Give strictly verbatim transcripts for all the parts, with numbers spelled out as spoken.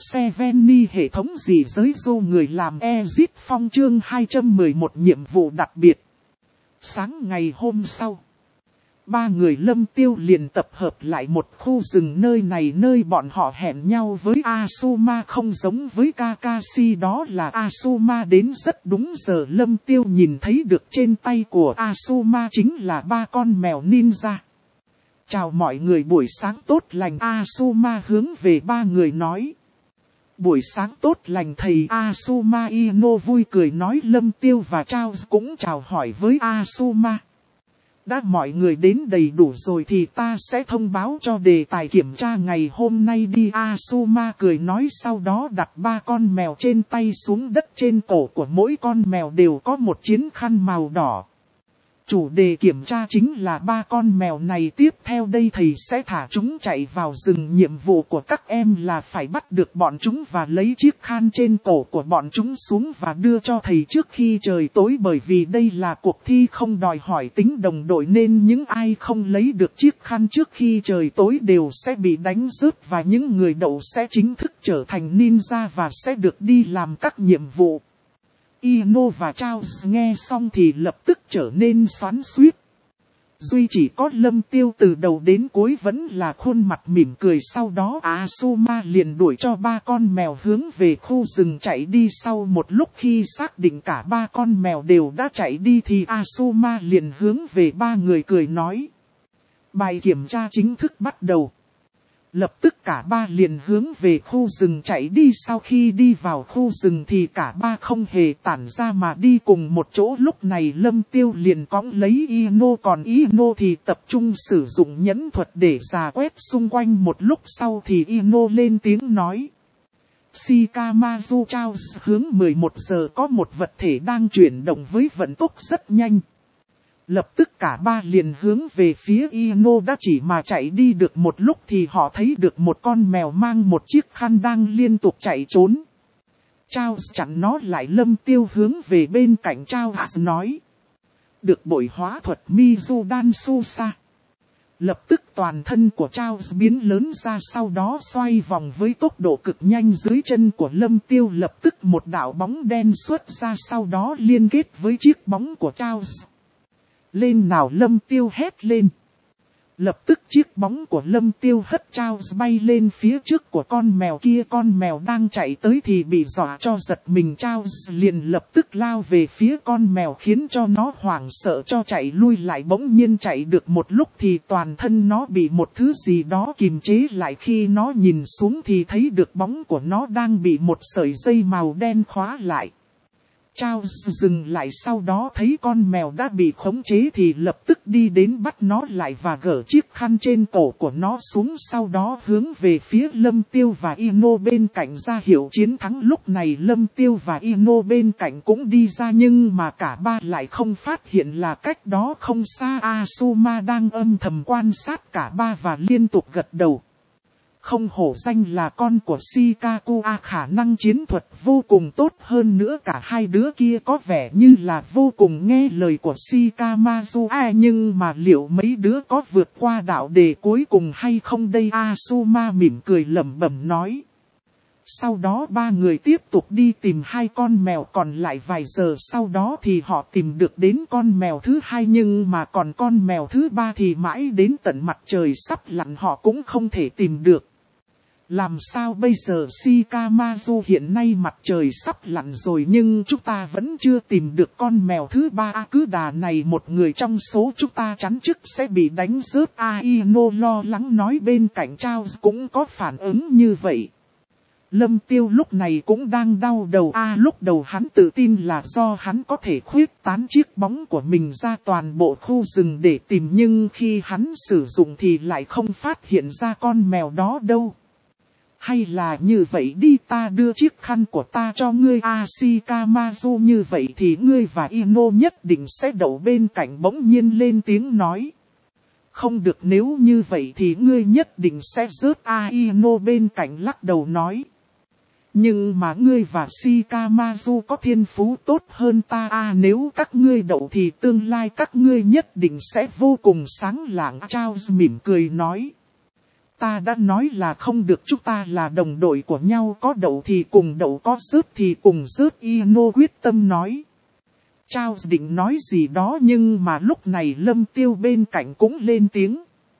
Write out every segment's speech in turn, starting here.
Seveni hệ thống gì giới dô người làm Exit Phong chương hai trăm mười một nhiệm vụ đặc biệt. Sáng ngày hôm sau, ba người Lâm Tiêu liền tập hợp lại một khu rừng nơi này nơi bọn họ hẹn nhau với Asuma không giống với Kakashi đó là Asuma đến rất đúng giờ Lâm Tiêu nhìn thấy được trên tay của Asuma chính là ba con mèo ninja. Chào mọi người buổi sáng tốt lành Asuma hướng về ba người nói. Buổi sáng tốt lành thầy Asuma Ino vui cười nói Lâm Tiêu và Charles cũng chào hỏi với Asuma. Đã mọi người đến đầy đủ rồi thì ta sẽ thông báo cho đề tài kiểm tra ngày hôm nay đi Asuma cười nói sau đó đặt ba con mèo trên tay xuống đất trên cổ của mỗi con mèo đều có một chiến khăn màu đỏ. Chủ đề kiểm tra chính là ba con mèo này tiếp theo đây thầy sẽ thả chúng chạy vào rừng nhiệm vụ của các em là phải bắt được bọn chúng và lấy chiếc khăn trên cổ của bọn chúng xuống và đưa cho thầy trước khi trời tối bởi vì đây là cuộc thi không đòi hỏi tính đồng đội nên những ai không lấy được chiếc khăn trước khi trời tối đều sẽ bị đánh rớt và những người đậu sẽ chính thức trở thành ninja và sẽ được đi làm các nhiệm vụ. Ino và Charles nghe xong thì lập tức trở nên xoắn xuýt. Duy chỉ có Lâm Tiêu từ đầu đến cuối vẫn là khuôn mặt mỉm cười sau đó Asuma liền đuổi cho ba con mèo hướng về khu rừng chạy đi sau một lúc khi xác định cả ba con mèo đều đã chạy đi thì Asuma liền hướng về ba người cười nói. Bài kiểm tra chính thức bắt đầu. Lập tức cả ba liền hướng về khu rừng chạy đi sau khi đi vào khu rừng thì cả ba không hề tản ra mà đi cùng một chỗ lúc này Lâm Tiêu liền cõng lấy Ino còn Ino thì tập trung sử dụng nhẫn thuật để rà quét xung quanh một lúc sau thì Ino lên tiếng nói. Shikamaru Charles hướng mười một giờ có một vật thể đang chuyển động với vận tốc rất nhanh. Lập tức cả ba liền hướng về phía Ino đã chỉ mà chạy đi được một lúc thì họ thấy được một con mèo mang một chiếc khăn đang liên tục chạy trốn. Charles chặn nó lại Lâm Tiêu hướng về bên cạnh Charles nói. Được bội hóa thuật Mizudan Susa. Lập tức toàn thân của Charles biến lớn ra sau đó xoay vòng với tốc độ cực nhanh dưới chân của Lâm Tiêu lập tức một đạo bóng đen xuất ra sau đó liên kết với chiếc bóng của Charles. Lên nào Lâm Tiêu hét lên. Lập tức chiếc bóng của Lâm Tiêu hất Charles bay lên phía trước của con mèo kia. Con mèo đang chạy tới thì bị dọa cho giật mình Charles liền lập tức lao về phía con mèo khiến cho nó hoảng sợ cho chạy lui lại bỗng nhiên chạy được một lúc thì toàn thân nó bị một thứ gì đó kìm chế lại khi nó nhìn xuống thì thấy được bóng của nó đang bị một sợi dây màu đen khóa lại. Charles dừng lại sau đó thấy con mèo đã bị khống chế thì lập tức đi đến bắt nó lại và gỡ chiếc khăn trên cổ của nó xuống sau đó hướng về phía Lâm Tiêu và Ino bên cạnh ra hiệu chiến thắng lúc này Lâm Tiêu và Ino bên cạnh cũng đi ra nhưng mà cả ba lại không phát hiện là cách đó không xa Asuma đang âm thầm quan sát cả ba và liên tục gật đầu. Không hổ danh là con của Shikaku A khả năng chiến thuật vô cùng tốt hơn nữa cả hai đứa kia có vẻ như là vô cùng nghe lời của Shikamaru A nhưng mà liệu mấy đứa có vượt qua đạo đề cuối cùng hay không đây Asuma mỉm cười lẩm bẩm nói. Sau đó ba người tiếp tục đi tìm hai con mèo còn lại vài giờ sau đó thì họ tìm được đến con mèo thứ hai nhưng mà còn con mèo thứ ba thì mãi đến tận mặt trời sắp lặn họ cũng không thể tìm được. Làm sao bây giờ Shikamaru hiện nay mặt trời sắp lặn rồi nhưng chúng ta vẫn chưa tìm được con mèo thứ ba à, cứ đà này một người trong số chúng ta chắn chắc sẽ bị đánh rớt Aino lo lắng nói bên cạnh Charles cũng có phản ứng như vậy. Lâm Tiêu lúc này cũng đang đau đầu a à, lúc đầu hắn tự tin là do hắn có thể khuyết tán chiếc bóng của mình ra toàn bộ khu rừng để tìm nhưng khi hắn sử dụng thì lại không phát hiện ra con mèo đó đâu. Hay là như vậy đi ta đưa chiếc khăn của ta cho ngươi Shikamaru như vậy thì ngươi và Ino nhất định sẽ đậu bên cạnh bỗng nhiên lên tiếng nói. Không được nếu như vậy thì ngươi nhất định sẽ rớt Ino bên cạnh lắc đầu nói. Nhưng mà ngươi và Shikamaru có thiên phú tốt hơn ta à nếu các ngươi đậu thì tương lai các ngươi nhất định sẽ vô cùng sáng lạng Charles mỉm cười nói. ta đã nói là không được, chúng ta là đồng đội của nhau, có đậu thì cùng đậu, có rớt thì cùng rớt, Ino quyết tâm nói. Charles định nói gì đó nhưng mà lúc này Lâm Tiêu bên cạnh cũng lên tiếng.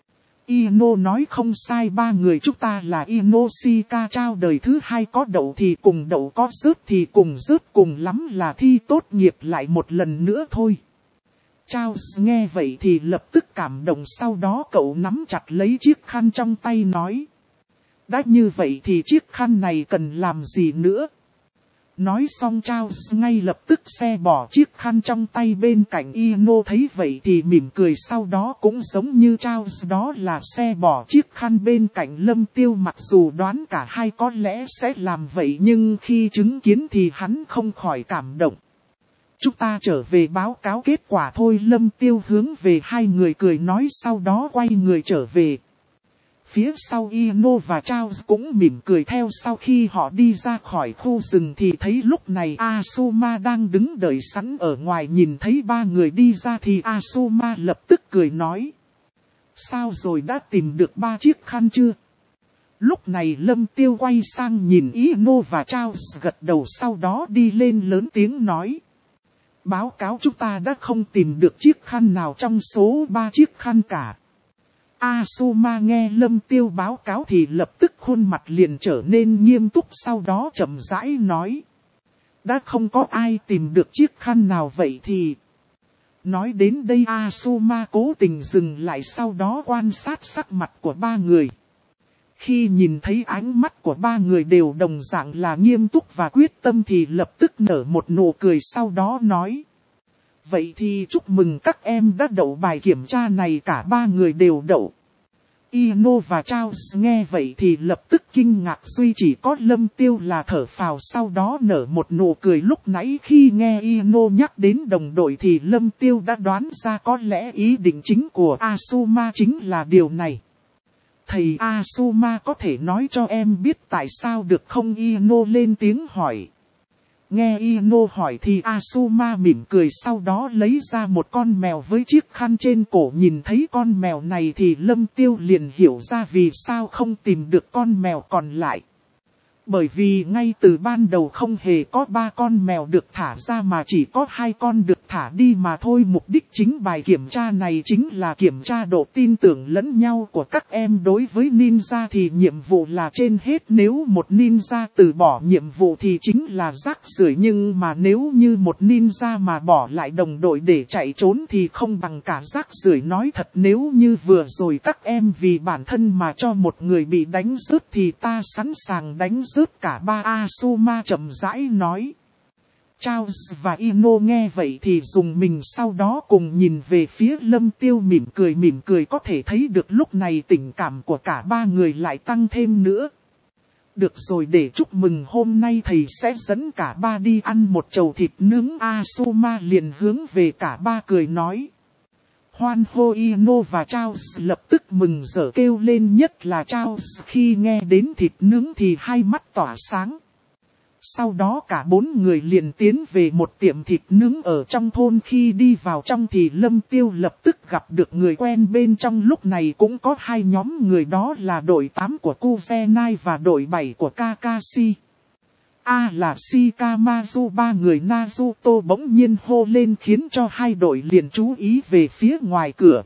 Ino nói không sai, ba người chúng ta là Inoshika trao đời thứ hai, có đậu thì cùng đậu, có rớt thì cùng rớt, cùng lắm là thi tốt nghiệp lại một lần nữa thôi. Charles nghe vậy thì lập tức cảm động, sau đó cậu nắm chặt lấy chiếc khăn trong tay nói. Đã như vậy thì chiếc khăn này cần làm gì nữa? Nói xong Charles ngay lập tức xe bỏ chiếc khăn trong tay bên cạnh. Ino thấy vậy thì mỉm cười, sau đó cũng giống như Charles, đó là xe bỏ chiếc khăn bên cạnh Lâm Tiêu. Mặc dù đoán cả hai có lẽ sẽ làm vậy nhưng khi chứng kiến thì hắn không khỏi cảm động. Chúng ta trở về báo cáo kết quả thôi, Lâm Tiêu hướng về hai người cười nói, sau đó quay người trở về. Phía sau Ino và Charles cũng mỉm cười theo. Sau khi họ đi ra khỏi khu rừng thì thấy lúc này Asuma đang đứng đợi sẵn ở ngoài. Nhìn thấy ba người đi ra thì Asuma lập tức cười nói. Sao rồi, đã tìm được ba chiếc khăn chưa? Lúc này Lâm Tiêu quay sang nhìn Ino và Charles gật đầu, sau đó đi lên lớn tiếng nói. Báo cáo, chúng ta đã không tìm được chiếc khăn nào trong số ba chiếc khăn cả. Asuma nghe Lâm Tiêu báo cáo thì lập tức khuôn mặt liền trở nên nghiêm túc, sau đó chậm rãi nói. Đã không có ai tìm được chiếc khăn nào vậy thì... Nói đến đây Asuma cố tình dừng lại, sau đó quan sát sắc mặt của ba người. Khi nhìn thấy ánh mắt của ba người đều đồng dạng là nghiêm túc và quyết tâm thì lập tức nở một nụ cười, sau đó nói. Vậy thì chúc mừng các em đã đậu bài kiểm tra này, cả ba người đều đậu. Ino và Charles nghe vậy thì lập tức kinh ngạc, duy chỉ có Lâm Tiêu là thở phào, sau đó nở một nụ cười. Lúc nãy khi nghe Ino nhắc đến đồng đội thì Lâm Tiêu đã đoán ra có lẽ ý định chính của Asuma chính là điều này. Thầy Asuma có thể nói cho em biết tại sao được không? Ino lên tiếng hỏi. Nghe Ino hỏi thì Asuma mỉm cười, sau đó lấy ra một con mèo với chiếc khăn trên cổ. Nhìn thấy con mèo này thì Lâm Tiêu liền hiểu ra vì sao không tìm được con mèo còn lại. Bởi vì ngay từ ban đầu không hề có ba con mèo được thả ra mà chỉ có hai con được thả đi mà thôi. Mục đích chính bài kiểm tra này chính là kiểm tra độ tin tưởng lẫn nhau của các em. Đối với ninja thì nhiệm vụ là trên hết, nếu một ninja từ bỏ nhiệm vụ thì chính là rác rưởi, nhưng mà nếu như một ninja mà bỏ lại đồng đội để chạy trốn thì không bằng cả rác rưởi. Nói thật, nếu như vừa rồi các em vì bản thân mà cho một người bị đánh rớt thì ta sẵn sàng đánh rớt cả ba. Asuma chậm rãi nói. Charles và Ino nghe vậy thì dùng mình, sau đó cùng nhìn về phía Lâm Tiêu mỉm cười mỉm cười. Có thể thấy được lúc này tình cảm của cả ba người lại tăng thêm nữa. Được rồi, để chúc mừng hôm nay thầy sẽ dẫn cả ba đi ăn một chầu thịt nướng. Asuma liền hướng về cả ba cười nói. Hoan hô. Ino và Charles lập tức mừng rỡ kêu lên, nhất là Charles khi nghe đến thịt nướng thì hai mắt tỏa sáng. Sau đó cả bốn người liền tiến về một tiệm thịt nướng ở trong thôn. Khi đi vào trong thì Lâm Tiêu lập tức gặp được người quen bên trong. Lúc này cũng có hai nhóm người, đó là đội tám của Kuzenai và đội bảy của Kakashi. A à là Shikamaru. Ba người Naruto bỗng nhiên hô lên khiến cho hai đội liền chú ý về phía ngoài cửa.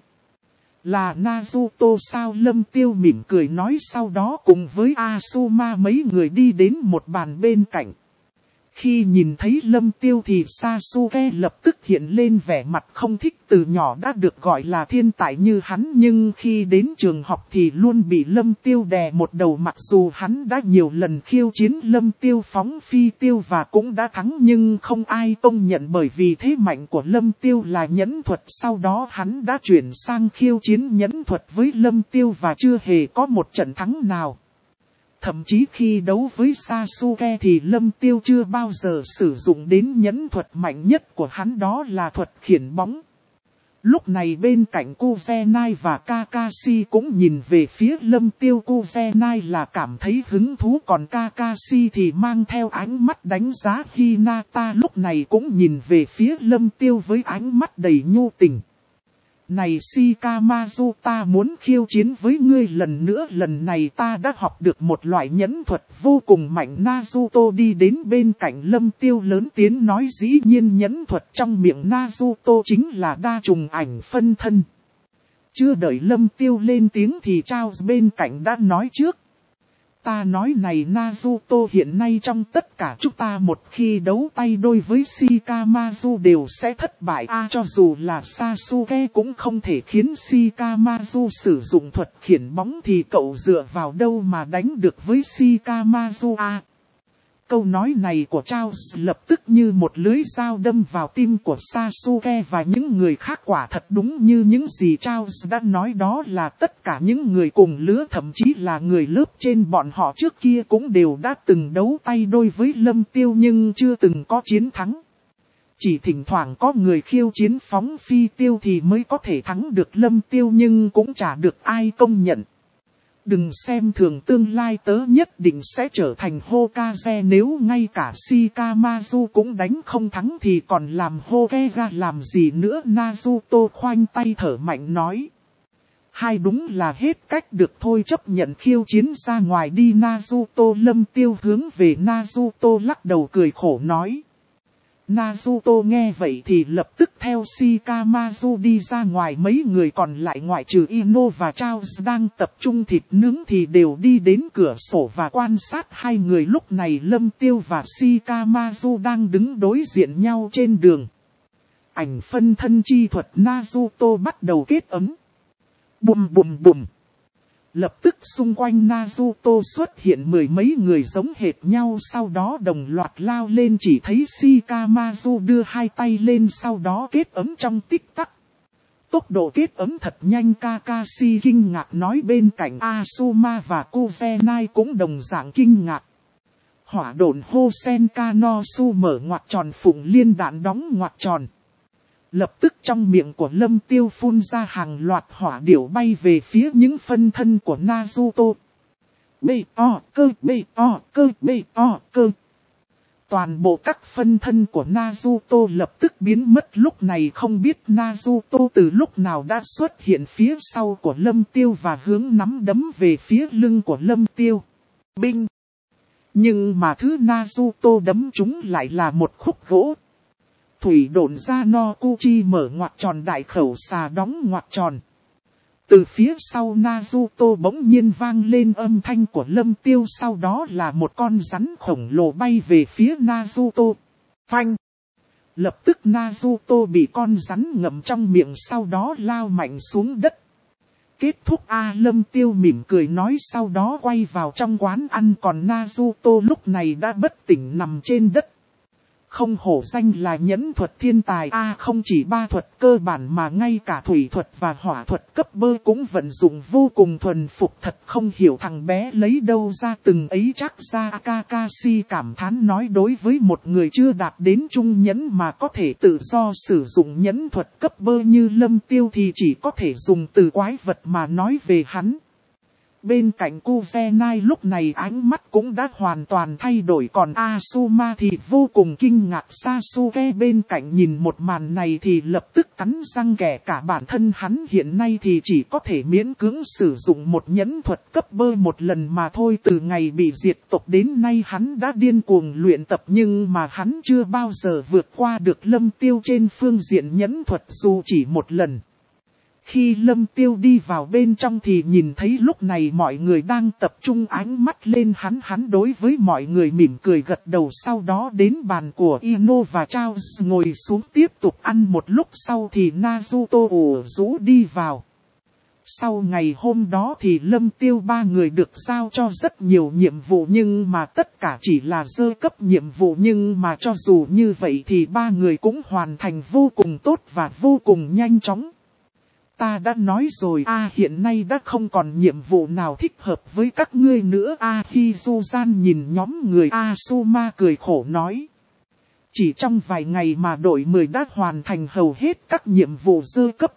Là Naruto sao? Lâm Tiêu mỉm cười nói, sau đó cùng với Asuma mấy người đến đến một bàn bên cạnh. Khi nhìn thấy Lâm Tiêu thì Sasuke lập tức hiện lên vẻ mặt không thích. Từ nhỏ đã được gọi là thiên tài như hắn, nhưng khi đến trường học thì luôn bị Lâm Tiêu đè một đầu. Mặc dù hắn đã nhiều lần khiêu chiến Lâm Tiêu phóng phi tiêu và cũng đã thắng, nhưng không ai công nhận, bởi vì thế mạnh của Lâm Tiêu là nhẫn thuật. Sau đó hắn đã chuyển sang khiêu chiến nhẫn thuật với Lâm Tiêu và chưa hề có một trận thắng nào. Thậm chí khi đấu với Sasuke thì Lâm Tiêu chưa bao giờ sử dụng đến nhẫn thuật mạnh nhất của hắn, đó là thuật khiển bóng. Lúc này bên cạnh Kuzenai và Kakashi cũng nhìn về phía Lâm Tiêu. Kuzenai là cảm thấy hứng thú, còn Kakashi thì mang theo ánh mắt đánh giá. Hinata lúc này cũng nhìn về phía Lâm Tiêu với ánh mắt đầy nhu tình. Này Shikamaru, ta muốn khiêu chiến với ngươi lần nữa, lần này ta đã học được một loại nhẫn thuật vô cùng mạnh. Naruto đi đến bên cạnh Lâm Tiêu lớn tiếng nói, dĩ nhiên nhẫn thuật trong miệng Naruto chính là đa trùng ảnh phân thân. Chưa đợi Lâm Tiêu lên tiếng thì Charles bên cạnh đã nói trước. Ta nói này Naruto, hiện nay trong tất cả chúng ta một khi đấu tay đôi với Shikamaru đều sẽ thất bại. À, cho dù là Sasuke cũng không thể khiến Shikamaru sử dụng thuật khiển bóng thì cậu dựa vào đâu mà đánh được với Shikamaru. À, câu nói này của Charles lập tức như một lưới dao đâm vào tim của Sasuke và những người khác. Quả thật đúng như những gì Charles đã nói, đó là tất cả những người cùng lứa, thậm chí là người lớp trên bọn họ trước kia cũng đều đã từng đấu tay đôi với Lâm Tiêu nhưng chưa từng có chiến thắng. Chỉ thỉnh thoảng có người khiêu chiến phóng phi tiêu thì mới có thể thắng được Lâm Tiêu, nhưng cũng chả được ai công nhận. Đừng xem thường tương lai, tớ nhất định sẽ trở thành Hokage, nếu ngay cả Shikamaru cũng đánh không thắng thì còn làm Hokage làm gì nữa. Naruto khoanh tay thở mạnh nói. Hai đúng là hết cách được thôi, chấp nhận khiêu chiến ra ngoài đi Naruto. Lâm Tiêu hướng về Naruto lắc đầu cười khổ nói. Naruto nghe vậy thì lập tức theo Shikamaru đi ra ngoài. Mấy người còn lại ngoại trừ Ino và Charles đang tập trung thịt nướng thì đều đi đến cửa sổ và quan sát hai người. Lúc này Lâm Tiêu và Shikamaru đang đứng đối diện nhau trên đường. Ảnh phân thân chi thuật Naruto bắt đầu kết ấm. Bùm bùm bùm. Lập tức xung quanh Naruto xuất hiện mười mấy người giống hệt nhau, sau đó đồng loạt lao lên. Chỉ thấy Shikamaru đưa hai tay lên sau đó kết ấm trong tích tắc. Tốc độ kết ấm thật nhanh, Kakashi kinh ngạc nói, bên cạnh Asuma và Kuzenai cũng đồng dạng kinh ngạc. Hỏa độn Hosenka no Su mở ngoặc tròn, phụng liên đạn đóng ngoặc tròn. Lập tức trong miệng của Lâm Tiêu phun ra hàng loạt hỏa điểu bay về phía những phân thân của Naruto. Bê o cơ, bê o cơ, bê o cơ. Toàn bộ các phân thân của Naruto lập tức biến mất. Lúc này không biết Naruto từ lúc nào đã xuất hiện phía sau của Lâm Tiêu và hướng nắm đấm về phía lưng của Lâm Tiêu. Binh! Nhưng mà thứ Naruto đấm chúng lại là một khúc gỗ. Thủy độn ra no Kuchi mở ngoặc tròn, đại khẩu xà đóng ngoặc tròn. Từ phía sau Naruto bỗng nhiên vang lên âm thanh của Lâm Tiêu, sau đó là một con rắn khổng lồ bay về phía Naruto. Phanh! Lập tức Naruto bị con rắn ngậm trong miệng, sau đó lao mạnh xuống đất. Kết thúc A, Lâm Tiêu mỉm cười nói, sau đó quay vào trong quán ăn. Còn Naruto lúc này đã bất tỉnh nằm trên đất. Không hổ danh là nhẫn thuật thiên tài A, à, không chỉ ba thuật cơ bản mà ngay cả thủy thuật và hỏa thuật cấp bơ cũng vận dụng vô cùng thuần phục. Thật không hiểu thằng bé lấy đâu ra từng ấy chắc ra. Kakashi cảm thán nói, đối với một người chưa đạt đến trung nhẫn mà có thể tự do sử dụng nhẫn thuật cấp bơ như Lâm Tiêu thì chỉ có thể dùng từ quái vật mà nói về hắn. Bên cạnh Kuzenai lúc này ánh mắt cũng đã hoàn toàn thay đổi, còn Asuma thì vô cùng kinh ngạc. Sasuke bên cạnh nhìn một màn này thì lập tức cắn răng, kể cả bản thân hắn hiện nay thì chỉ có thể miễn cưỡng sử dụng một nhẫn thuật cấp bơ một lần mà thôi. Từ ngày bị diệt tộc đến nay hắn đã điên cuồng luyện tập nhưng mà hắn chưa bao giờ vượt qua được Lâm Tiêu trên phương diện nhẫn thuật dù chỉ một lần. Khi Lâm Tiêu đi vào bên trong thì nhìn thấy lúc này mọi người đang tập trung ánh mắt lên hắn. Hắn đối với mọi người mỉm cười gật đầu, sau đó đến bàn của Ino và Charles ngồi xuống tiếp tục ăn. Một lúc sau thì Naruto ủ rũ đi vào. Sau ngày hôm đó thì Lâm Tiêu ba người được giao cho rất nhiều nhiệm vụ nhưng mà tất cả chỉ là sơ cấp nhiệm vụ, nhưng mà cho dù như vậy thì ba người cũng hoàn thành vô cùng tốt và vô cùng nhanh chóng. Ta đã nói rồi a à, hiện nay đã không còn nhiệm vụ nào thích hợp với các ngươi nữa a à, Hizuzan nhìn nhóm người Asuma cười khổ nói. Chỉ trong vài ngày mà đội mười đã hoàn thành hầu hết các nhiệm vụ sơ cấp.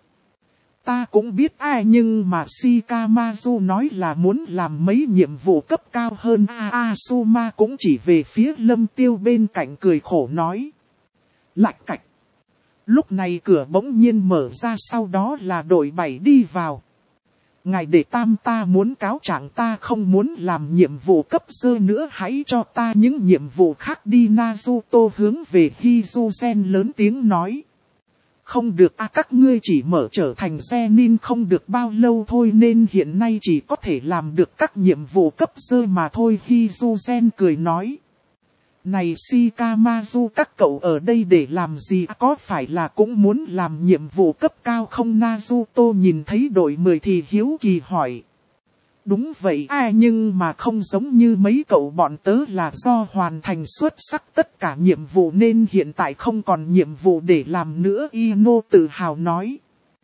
Ta cũng biết ai à, nhưng mà Shikamaru nói là muốn làm mấy nhiệm vụ cấp cao hơn a à, Asuma cũng chỉ về phía Lâm Tiêu bên cạnh cười khổ nói. Lạch cạch. Lúc này cửa bỗng nhiên mở ra, sau đó là đội bảy đi vào. Ngài đệ tam, ta muốn cáo trạng, ta không muốn làm nhiệm vụ cấp sơ nữa, hãy cho ta những nhiệm vụ khác đi. Naruto hướng về Hiruzen lớn tiếng nói. Không được a, các ngươi chỉ mở trở thành Zenin không được bao lâu thôi, nên hiện nay chỉ có thể làm được các nhiệm vụ cấp sơ mà thôi. Hiruzen cười nói. Này Shikamaru, các cậu ở đây để làm gì, có phải là cũng muốn làm nhiệm vụ cấp cao không? Naruto nhìn thấy đội mười thì hiếu kỳ hỏi. Đúng vậy à, nhưng mà không giống như mấy cậu bọn tớ là do hoàn thành xuất sắc tất cả nhiệm vụ nên hiện tại không còn nhiệm vụ để làm nữa. Ino tự hào nói.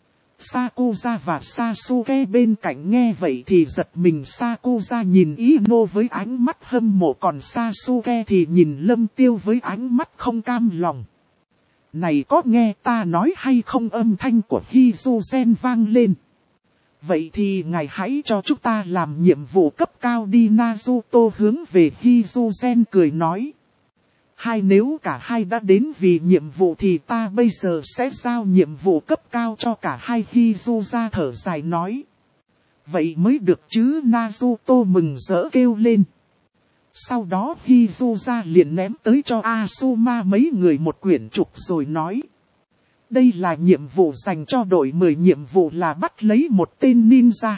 Sakuza và Sasuke bên cạnh nghe vậy thì giật mình. Sakuza nhìn Ino với ánh mắt hâm mộ, còn Sasuke thì nhìn Lâm Tiêu với ánh mắt không cam lòng. Này, có nghe ta nói hay không? Âm thanh của Hiruzen vang lên. Vậy thì ngài hãy cho chúng ta làm nhiệm vụ cấp cao đi. Naruto hướng về Hiruzen cười nói. Hai, nếu cả hai đã đến vì nhiệm vụ thì ta bây giờ sẽ giao nhiệm vụ cấp cao cho cả hai. Hiruza thở dài nói. Vậy mới được chứ. Naruto mừng rỡ kêu lên. Sau đó Hiruza liền ném tới cho Asuma mấy người một quyển trục rồi nói. Đây là nhiệm vụ dành cho đội mười, nhiệm vụ là bắt lấy một tên ninja.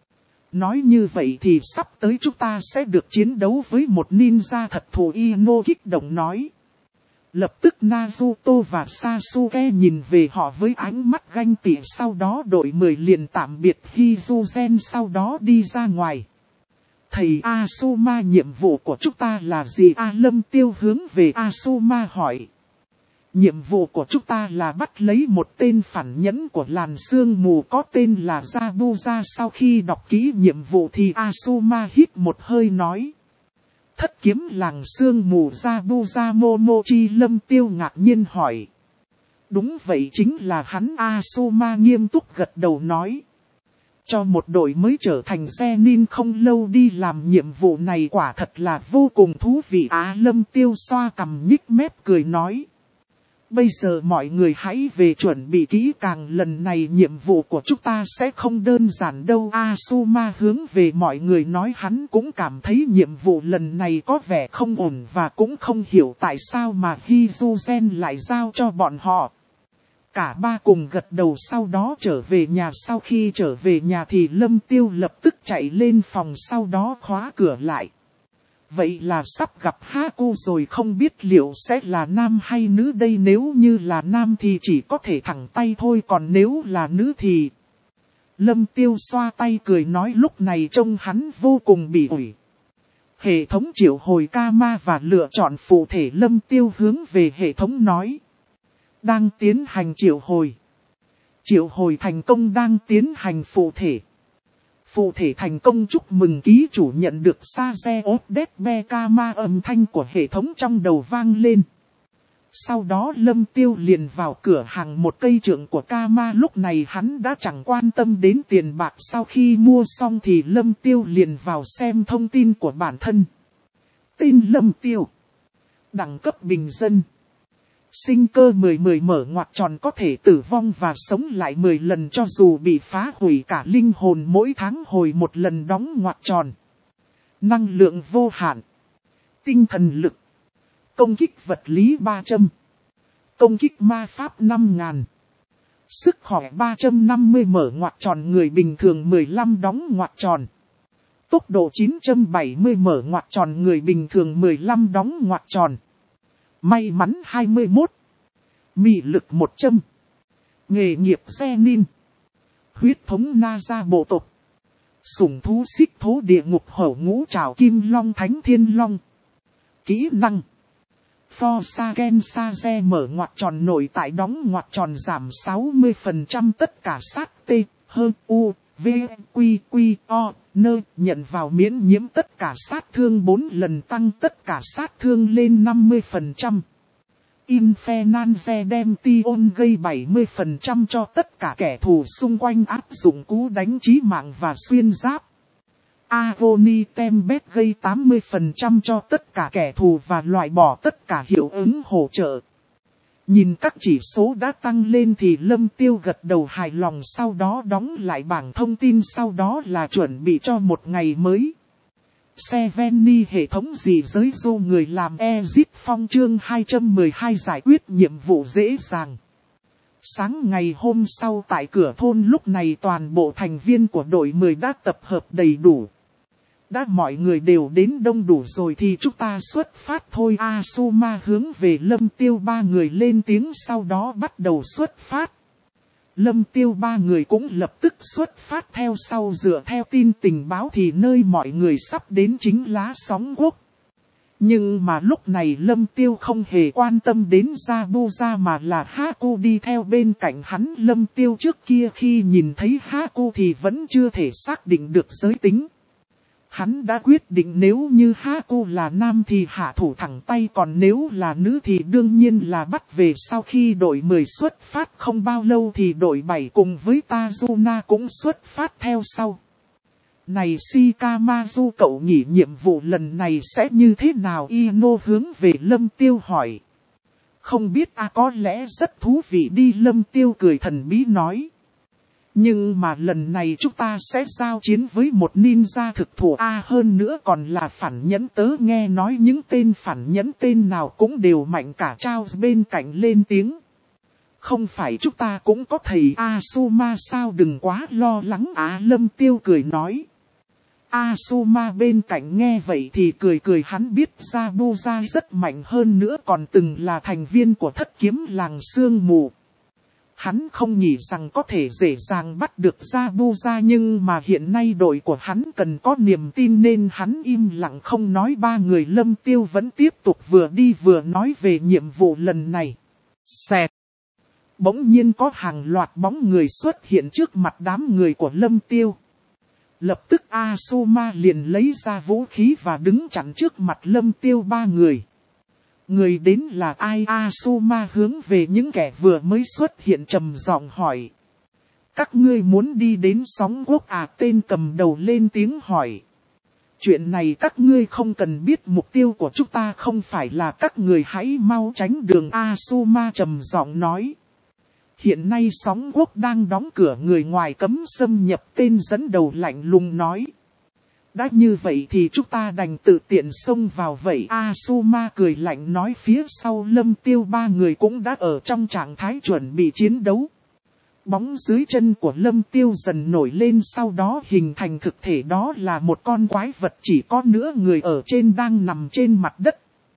Nói như vậy thì sắp tới chúng ta sẽ được chiến đấu với một ninja thật thù. Ino kích động nói. Lập tức Naruto và Sasuke nhìn về họ với ánh mắt ganh tị. Sau đó đội mười liền tạm biệt Hiruzen, sau đó đi ra ngoài. Thầy Asuma, nhiệm vụ của chúng ta là gì? A Lâm Tiêu hướng về Asuma hỏi. Nhiệm vụ của chúng ta là bắt lấy một tên phản nhẫn của làn sương mù có tên là Zabuza. Sau khi đọc kỹ nhiệm vụ thì Asuma hít một hơi nói. Thất kiếm làng sương mù Zabuza Momochi. Lâm Tiêu ngạc nhiên hỏi. Đúng vậy, chính là hắn. Asuma nghiêm túc gật đầu nói. Cho một đội mới trở thành Zenin không lâu đi làm nhiệm vụ này quả thật là vô cùng thú vị. Á Lâm Tiêu xoa cằm nhích mép cười nói. Bây giờ mọi người hãy về chuẩn bị kỹ càng, lần này nhiệm vụ của chúng ta sẽ không đơn giản đâu. Asuma hướng về mọi người nói hắn cũng cảm thấy nhiệm vụ lần này có vẻ không ổn và cũng không hiểu tại sao mà Hiruzen lại giao cho bọn họ. Cả ba cùng gật đầu, sau đó trở về nhà. Sau khi trở về nhà thì Lâm Tiêu lập tức chạy lên phòng, sau đó khóa cửa lại. Vậy là sắp gặp Haku rồi, không biết liệu sẽ là nam hay nữ đây. Nếu như là nam thì chỉ có thể thẳng tay thôi, còn nếu là nữ thì... Lâm Tiêu xoa tay cười nói, lúc này trông hắn vô cùng bỉ ổi. Hệ thống triệu hồi Kama và lựa chọn phụ thể. Lâm Tiêu hướng về hệ thống nói. Đang tiến hành triệu hồi. Triệu hồi thành công, đang tiến hành phụ thể. Phụ thể thành công, chúc mừng ký chủ nhận được Saze Odebe Kama. Âm thanh của hệ thống trong đầu vang lên. Sau đó Lâm Tiêu liền vào cửa hàng một cây trượng của Kama. Lúc này hắn đã chẳng quan tâm đến tiền bạc. Sau khi mua xong thì Lâm Tiêu liền vào xem thông tin của bản thân. Tên Lâm Tiêu. Đẳng cấp bình dân. Sinh cơ mười mười mở ngoặc tròn, có thể tử vong và sống lại mười lần cho dù bị phá hủy cả linh hồn, mỗi tháng hồi một lần đóng ngoặc tròn. Năng lượng vô hạn. Tinh thần lực. Công kích vật lý ba trăm. Công kích ma pháp năm nghìn. Sức khỏe ba trăm năm mươi mở ngoặc tròn, người bình thường mười lăm đóng ngoặc tròn. Tốc độ chín trăm bảy mươi mở ngoặc tròn, người bình thường mười lăm đóng ngoặc tròn. May mắn hai mươi mốt. Mị lực một trăm. Nghề nghiệp Zenin. Huyết thống Naza bộ tộc. Sủng thú xích thố địa ngục hổ ngũ trảo kim long thánh thiên long. Kỹ năng. Forsaken Saze mở ngoặc tròn, nội tại đóng ngoặc tròn, giảm sáu mươi phần trăm tất cả sát T, hơn U, V, Quy, Quy, O, Nơ, nhận vào miễn nhiễm tất cả sát thương bốn lần, tăng tất cả sát thương lên năm mươi phần trăm. Infernal Redemption gây bảy mươi phần trăm cho tất cả kẻ thù xung quanh, áp dụng cú đánh chí mạng và xuyên giáp. Agony Tempest gây tám mươi phần trăm cho tất cả kẻ thù và loại bỏ tất cả hiệu ứng hỗ trợ. Nhìn các chỉ số đã tăng lên thì Lâm Tiêu gật đầu hài lòng, sau đó đóng lại bảng thông tin, sau đó là chuẩn bị cho một ngày mới. Seveni hệ thống dị giới du người làm Exit Phong chương hai trăm mười hai giải quyết nhiệm vụ dễ dàng. Sáng ngày hôm sau tại cửa thôn lúc này toàn bộ thành viên của đội mười đã tập hợp đầy đủ. Đã mọi người đều đến đông đủ rồi thì chúng ta xuất phát thôi. Asuma hướng về Lâm Tiêu ba người lên tiếng, sau đó bắt đầu xuất phát. Lâm Tiêu ba người cũng lập tức xuất phát theo sau. Dựa theo tin tình báo thì nơi mọi người sắp đến chính Lá Sóng Quốc. Nhưng mà lúc này Lâm Tiêu không hề quan tâm đến Zabuza mà là Haku đi theo bên cạnh hắn. Lâm Tiêu trước kia khi nhìn thấy Haku thì vẫn chưa thể xác định được giới tính. Hắn đã quyết định nếu như Haku là nam thì hạ thủ thẳng tay, còn nếu là nữ thì đương nhiên là bắt về. Sau khi đội mười xuất phát không bao lâu thì đội bảy cùng với Tajuna cũng xuất phát theo sau. Này Shikamaru cậu nghĩ nhiệm vụ lần này sẽ như thế nào? Ino hướng về Lâm Tiêu hỏi. Không biết à, có lẽ rất thú vị đi. Lâm Tiêu cười thần bí nói. Nhưng mà lần này chúng ta sẽ giao chiến với một ninja thực thụ A à, hơn nữa còn là phản nhẫn. Tớ nghe nói những tên phản nhẫn tên nào cũng đều mạnh cả. Charles bên cạnh lên tiếng. Không phải chúng ta cũng có thầy Asuma sao, đừng quá lo lắng à. Lâm Tiêu cười nói. Asuma bên cạnh nghe vậy thì cười cười, hắn biết Zabuza rất mạnh hơn nữa còn từng là thành viên của thất kiếm làng sương mù. Hắn không nghĩ rằng có thể dễ dàng bắt được Zabuza, nhưng mà hiện nay đội của hắn cần có niềm tin nên hắn im lặng không nói. Ba người Lâm Tiêu vẫn tiếp tục vừa đi vừa nói về nhiệm vụ lần này. Xẹt. Bỗng nhiên có hàng loạt bóng người xuất hiện trước mặt đám người của Lâm Tiêu. Lập tức Asuma liền lấy ra vũ khí và đứng chắn trước mặt Lâm Tiêu ba người. Người đến là ai? Asuma hướng về những kẻ vừa mới xuất hiện trầm giọng hỏi. Các ngươi muốn đi đến Sóng Quốc à? Tên cầm đầu lên tiếng hỏi. Chuyện này các ngươi không cần biết, mục tiêu của chúng ta không phải là các người, hãy mau tránh đường. Asuma trầm giọng nói. Hiện nay Sóng Quốc đang đóng cửa, người ngoài cấm xâm nhập. Tên dẫn đầu lạnh lùng nói. Đã như vậy thì chúng ta đành tự tiện xông vào vậy. Asuma cười lạnh nói. Phía sau Lâm Tiêu ba người cũng đã ở trong trạng thái chuẩn bị chiến đấu. Bóng dưới chân của Lâm Tiêu dần nổi lên, sau đó hình thành thực thể, đó là một con quái vật chỉ có nửa người ở trên đang nằm trên mặt đất.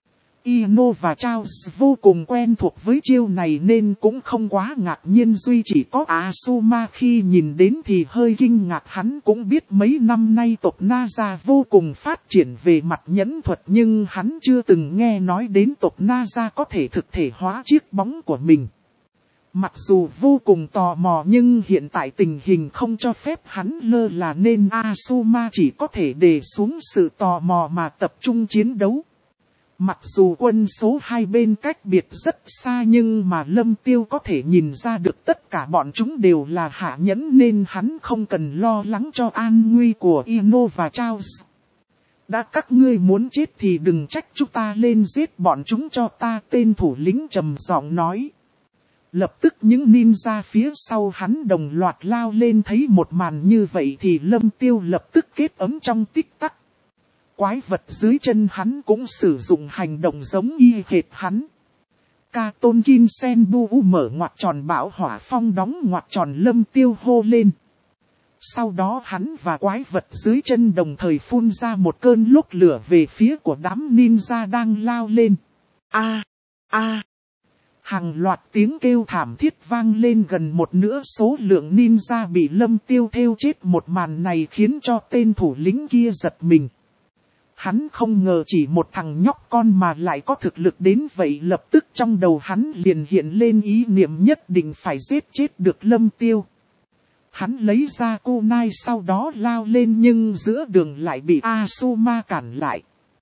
Ino và Charles vô cùng quen thuộc với chiêu này nên cũng không quá ngạc nhiên, duy chỉ có Asuma khi nhìn đến thì hơi kinh ngạc. Hắn cũng biết mấy năm nay tộc Naza vô cùng phát triển về mặt nhẫn thuật, nhưng hắn chưa từng nghe nói đến tộc Naza có thể thực thể hóa chiếc bóng của mình. Mặc dù vô cùng tò mò nhưng hiện tại tình hình không cho phép hắn lơ là nên Asuma chỉ có thể để xuống sự tò mò mà tập trung chiến đấu. Mặc dù quân số hai bên cách biệt rất xa nhưng mà Lâm Tiêu có thể nhìn ra được tất cả bọn chúng đều là hạ nhẫn nên hắn không cần lo lắng cho an nguy của Ino và Charles. Đã các ngươi muốn chết thì đừng trách chúng ta lên giết bọn chúng cho ta, tên thủ lĩnh trầm giọng nói. Lập tức những ninja phía sau hắn đồng loạt lao lên, thấy một màn như vậy thì Lâm Tiêu lập tức kết ấm trong tích tắc. Quái vật dưới chân hắn cũng sử dụng hành động giống y hệt hắn. Ca tôn kim sen bu u mở ngoặc tròn bão hỏa phong đóng ngoặc tròn, Lâm Tiêu hô lên. Sau đó hắn và quái vật dưới chân đồng thời phun ra một cơn lốc lửa về phía của đám ninja đang lao lên. A, a. Hàng loạt tiếng kêu thảm thiết vang lên, gần một nửa số lượng ninja bị Lâm Tiêu thêu chết. Một màn này khiến cho tên thủ lĩnh kia giật mình. Hắn không ngờ chỉ một thằng nhóc con mà lại có thực lực đến vậy, lập tức trong đầu hắn liền hiện lên ý niệm nhất định phải giết chết được Lâm Tiêu. Hắn lấy ra kunai sau đó lao lên nhưng giữa đường lại bị Asuma cản lại.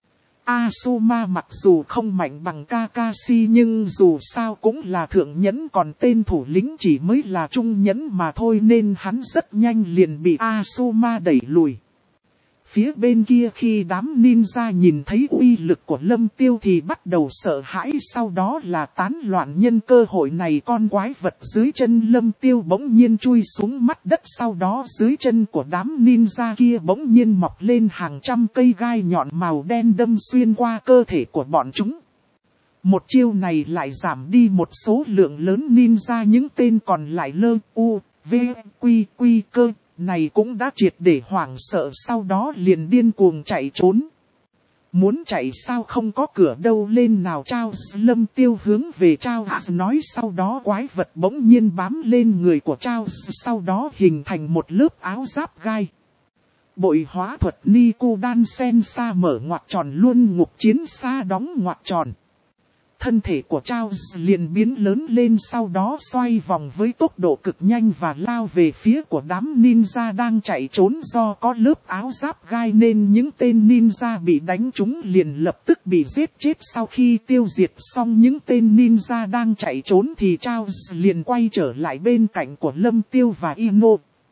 Asuma mặc dù không mạnh bằng Kakashi nhưng dù sao cũng là thượng nhẫn, còn tên thủ lĩnh chỉ mới là trung nhẫn mà thôi nên hắn rất nhanh liền bị Asuma đẩy lùi. Phía bên kia khi đám ninja nhìn thấy uy lực của Lâm Tiêu thì bắt đầu sợ hãi, sau đó là tán loạn. Nhân cơ hội này con quái vật dưới chân Lâm Tiêu bỗng nhiên chui xuống mắt đất, sau đó dưới chân của đám ninja kia bỗng nhiên mọc lên hàng trăm cây gai nhọn màu đen đâm xuyên qua cơ thể của bọn chúng. Một chiêu này lại giảm đi một số lượng lớn ninja, những tên còn lại lơ u, v, quy, quy cơ. Này cũng đã triệt để hoảng sợ, sau đó liền điên cuồng chạy trốn. Muốn chạy sao không có cửa đâu lên nào. Charles Lâm Tiêu hướng về Charles nói, sau đó quái vật bỗng nhiên bám lên người của Charles, sau đó hình thành một lớp áo giáp gai. Bội hóa thuật Nico Đan Sen Sa mở ngoặc tròn luôn ngục chiến xa đóng ngoặc tròn. Thân thể của Charles liền biến lớn lên, sau đó xoay vòng với tốc độ cực nhanh và lao về phía của đám ninja đang chạy trốn. Do có lớp áo giáp gai nên những tên ninja bị đánh trúng liền lập tức bị giết chết. Sau khi tiêu diệt xong những tên ninja đang chạy trốn thì Charles liền quay trở lại bên cạnh của Lâm Tiêu và Ino.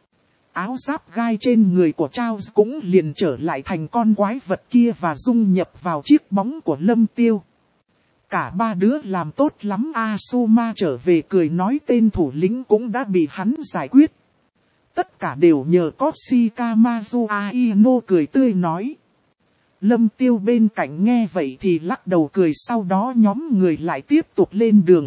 Áo giáp gai trên người của Charles cũng liền trở lại thành con quái vật kia và dung nhập vào chiếc bóng của Lâm Tiêu. Cả ba đứa làm tốt lắm. Asuma trở về cười nói tên thủ lĩnh cũng đã bị hắn giải quyết. Tất cả đều nhờ có Shikamaru. Aino cười tươi nói. Lâm Tiêu bên cạnh nghe vậy thì lắc đầu cười, sau đó nhóm người lại tiếp tục lên đường.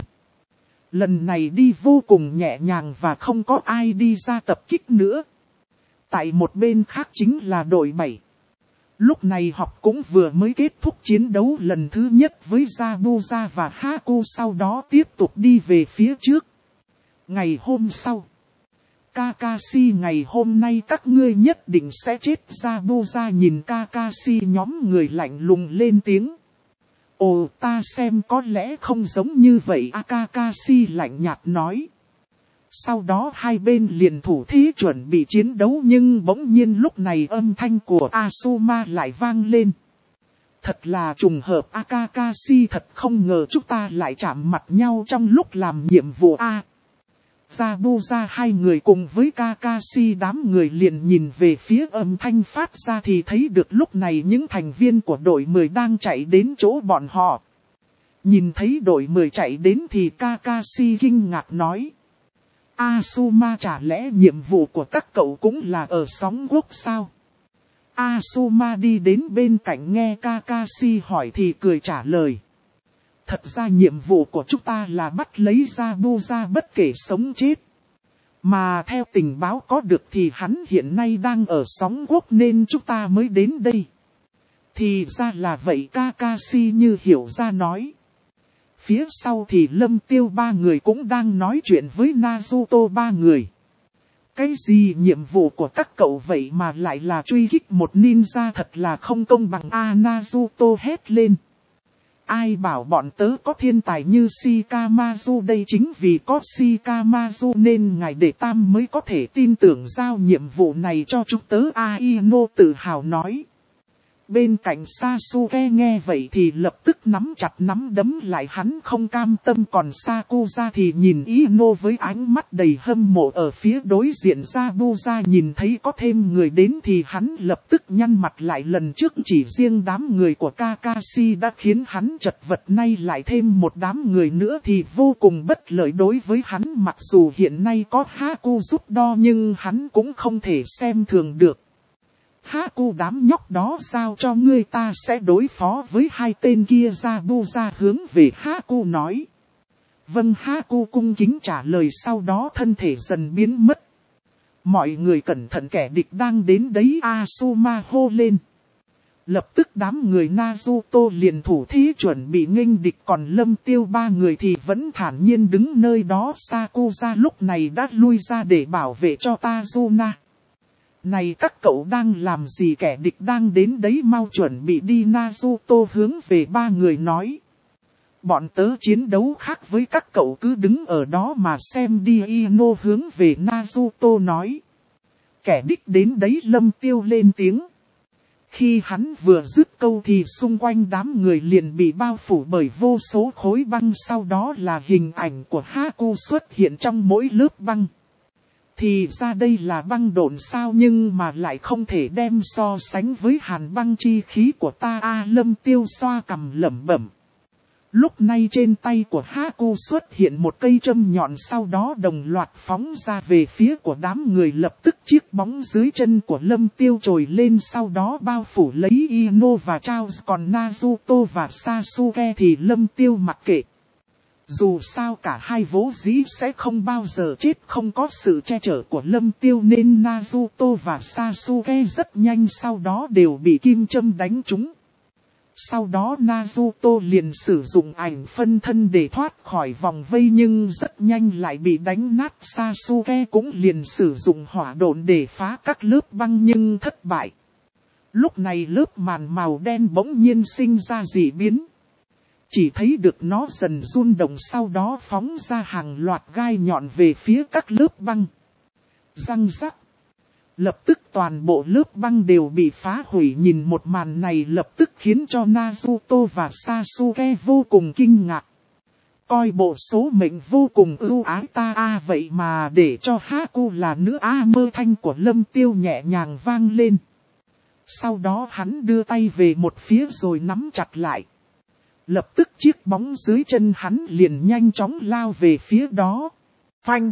Lần này đi vô cùng nhẹ nhàng và không có ai đi ra tập kích nữa. Tại một bên khác chính là đội bảy. Lúc này học cũng vừa mới kết thúc chiến đấu lần thứ nhất với Zabuza và Haku, sau đó tiếp tục đi về phía trước. Ngày hôm sau, Kakashi, ngày hôm nay các ngươi nhất định sẽ chết. Zabuza nhìn Kakashi nhóm người lạnh lùng lên tiếng. Ồ, ta xem có lẽ không giống như vậy. Kakashi lạnh nhạt nói. Sau đó hai bên liền thủ thế chuẩn bị chiến đấu, nhưng bỗng nhiên lúc này âm thanh của Asuma lại vang lên. Thật là trùng hợp. Kakashi thật không ngờ chúng ta lại chạm mặt nhau trong lúc làm nhiệm vụ A. Zabuza hai người cùng với Kakashi đám người liền nhìn về phía âm thanh phát ra thì thấy được lúc này những thành viên của đội mười đang chạy đến chỗ bọn họ. Nhìn thấy đội mười chạy đến thì Kakashi kinh ngạc nói. Asuma, chả lẽ nhiệm vụ của các cậu cũng là ở sóng quốc sao? Asuma đi đến bên cạnh nghe Kakashi hỏi thì cười trả lời. Thật ra nhiệm vụ của chúng ta là bắt lấy Zabuza bất kể sống chết. Mà theo tình báo có được thì hắn hiện nay đang ở sóng quốc nên chúng ta mới đến đây. Thì ra là vậy, Kakashi như hiểu ra nói. Phía sau thì Lâm Tiêu ba người cũng đang nói chuyện với Naruto ba người. Cái gì nhiệm vụ của các cậu vậy mà lại là truy kích một ninja, thật là không công bằng. A Naruto hét lên. Ai bảo bọn tớ có thiên tài như Shikamaru đây, chính vì có Shikamaru nên ngài đệ tam mới có thể tin tưởng giao nhiệm vụ này cho chúng tớ. Aino tự hào nói. Bên cạnh Sasuke nghe vậy thì lập tức nắm chặt nắm đấm lại, hắn không cam tâm. Còn Sakuza thì nhìn Ino với ánh mắt đầy hâm mộ. Ở phía đối diện Zabuza nhìn thấy có thêm người đến thì hắn lập tức nhăn mặt lại. Lần trước chỉ riêng đám người của Kakashi đã khiến hắn chật vật, nay lại thêm một đám người nữa thì vô cùng bất lợi đối với hắn. Mặc dù hiện nay có Haku giúp đo nhưng hắn cũng không thể xem thường được. Haku, đám nhóc đó giao cho ngươi, ta sẽ đối phó với hai tên kia. Zabuza hướng về Haku nói. Vâng, Haku cung kính trả lời, sau đó thân thể dần biến mất. Mọi người cẩn thận, kẻ địch đang đến đấy. Asuma hô lên. Lập tức đám người Naruto liền thủ thế chuẩn bị nghênh địch, còn Lâm Tiêu ba người thì vẫn thản nhiên đứng nơi đó. Sakuza lúc này đã lui ra để bảo vệ cho Tazuna. Này các cậu đang làm gì, kẻ địch đang đến đấy, mau chuẩn bị đi. Naruto hướng về ba người nói. Bọn tớ chiến đấu khác với các cậu, cứ đứng ở đó mà xem đi. Ino hướng về Naruto nói. Kẻ địch đến đấy. Lâm Tiêu lên tiếng. Khi hắn vừa dứt câu thì xung quanh đám người liền bị bao phủ bởi vô số khối băng, sau đó là hình ảnh của Haku xuất hiện trong mỗi lớp băng. Thì ra đây là băng độn sao, nhưng mà lại không thể đem so sánh với hàn băng chi khí của ta. A Lâm Tiêu xoa cằm lẩm bẩm. Lúc này trên tay của Haku xuất hiện một cây châm nhọn, sau đó đồng loạt phóng ra về phía của đám người. Lập tức chiếc bóng dưới chân của Lâm Tiêu trồi lên, sau đó bao phủ lấy Ino và Charles. Còn Naruto và Sasuke thì Lâm Tiêu mặc kệ. Dù sao cả hai vốn dĩ sẽ không bao giờ chết, không có sự che chở của Lâm Tiêu nên Naruto và Sasuke rất nhanh sau đó đều bị kim châm đánh trúng. Sau đó Naruto liền sử dụng ảnh phân thân để thoát khỏi vòng vây, nhưng rất nhanh lại bị đánh nát. Sasuke cũng liền sử dụng hỏa độn để phá các lớp băng nhưng thất bại. Lúc này lớp màn màu đen bỗng nhiên sinh ra dị biến. Chỉ thấy được nó dần rung động, sau đó phóng ra hàng loạt gai nhọn về phía các lớp băng. Răng rắc. Lập tức toàn bộ lớp băng đều bị phá hủy. Nhìn một màn này lập tức khiến cho Naruto và Sasuke vô cùng kinh ngạc. Coi bộ số mệnh vô cùng ưu ái ta a, vậy mà để cho Haku là nữ a mơ. Thanh của Lâm Tiêu nhẹ nhàng vang lên. Sau đó hắn đưa tay về một phía rồi nắm chặt lại. Lập tức chiếc bóng dưới chân hắn liền nhanh chóng lao về phía đó. Phanh!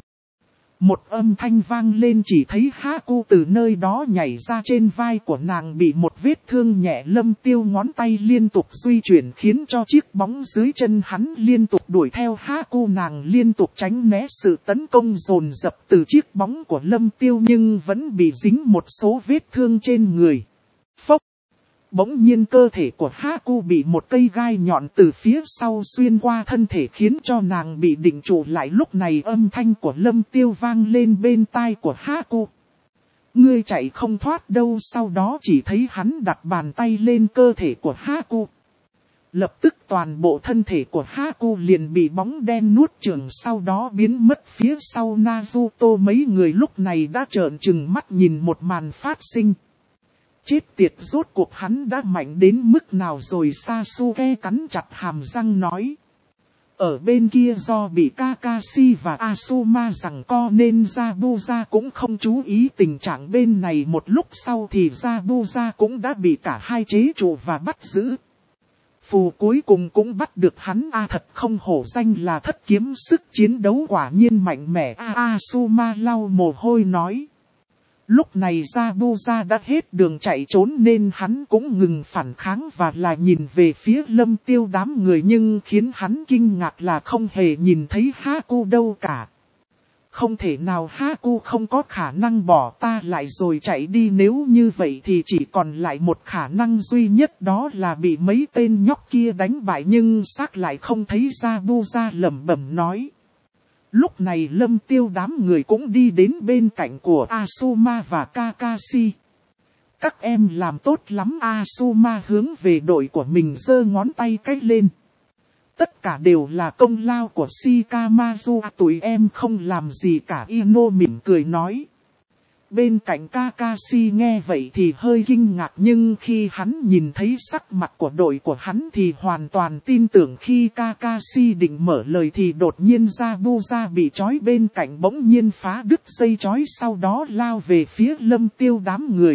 Một âm thanh vang lên, chỉ thấy Haku từ nơi đó nhảy ra. Trên vai của nàng bị một vết thương nhẹ. Lâm Tiêu ngón tay liên tục duy chuyển khiến cho chiếc bóng dưới chân hắn liên tục đuổi theo Haku. Nàng liên tục tránh né sự tấn công dồn dập từ chiếc bóng của Lâm Tiêu, nhưng vẫn bị dính một số vết thương trên người. Phốc! Bỗng nhiên cơ thể của Haku bị một cây gai nhọn từ phía sau xuyên qua thân thể khiến cho nàng bị định trụ lại. Lúc này âm thanh của Lâm Tiêu vang lên bên tai của Haku. Ngươi chạy không thoát đâu. Sau đó chỉ thấy hắn đặt bàn tay lên cơ thể của Haku. Lập tức toàn bộ thân thể của Haku liền bị bóng đen nuốt chửng, sau đó biến mất phía sau. Naruto mấy người lúc này đã trợn trừng mắt nhìn một màn phát sinh. Chết tiệt, rốt cuộc hắn đã mạnh đến mức nào rồi? Sasuke cắn chặt hàm răng nói. Ở bên kia do bị Kakashi và Asuma giằng co nên Zabuza cũng không chú ý tình trạng bên này. Một lúc sau thì Zabuza cũng đã bị cả hai chế trụ và bắt giữ. Phù cuối cùng cũng bắt được hắn. A thật không hổ danh là thất kiếm, sức chiến đấu quả nhiên mạnh mẽ. A Asuma lau mồ hôi nói. Lúc này Zabuza đã hết đường chạy trốn nên hắn cũng ngừng phản kháng và là nhìn về phía Lâm Tiêu đám người, nhưng khiến hắn kinh ngạc là không hề nhìn thấy Haku đâu cả. Không thể nào, Haku không có khả năng bỏ ta lại rồi chạy đi, nếu như vậy thì chỉ còn lại một khả năng duy nhất, đó là bị mấy tên nhóc kia đánh bại, nhưng xác lại không thấy. Zabuza lẩm bẩm nói. Lúc này Lâm Tiêu đám người cũng đi đến bên cạnh của Asuma và Kakashi. Các em làm tốt lắm. Asuma hướng về đội của mình giơ ngón tay cái lên. Tất cả đều là công lao của Shikamaru, tụi em không làm gì cả. Ino mỉm cười nói. Bên cạnh Kakashi nghe vậy thì hơi kinh ngạc, nhưng khi hắn nhìn thấy sắc mặt của đội của hắn thì hoàn toàn tin tưởng. Khi Kakashi định mở lời thì đột nhiên Zabuza bị trói bên cạnh bỗng nhiên phá đứt dây trói, sau đó lao về phía Lâm Tiêu đám người.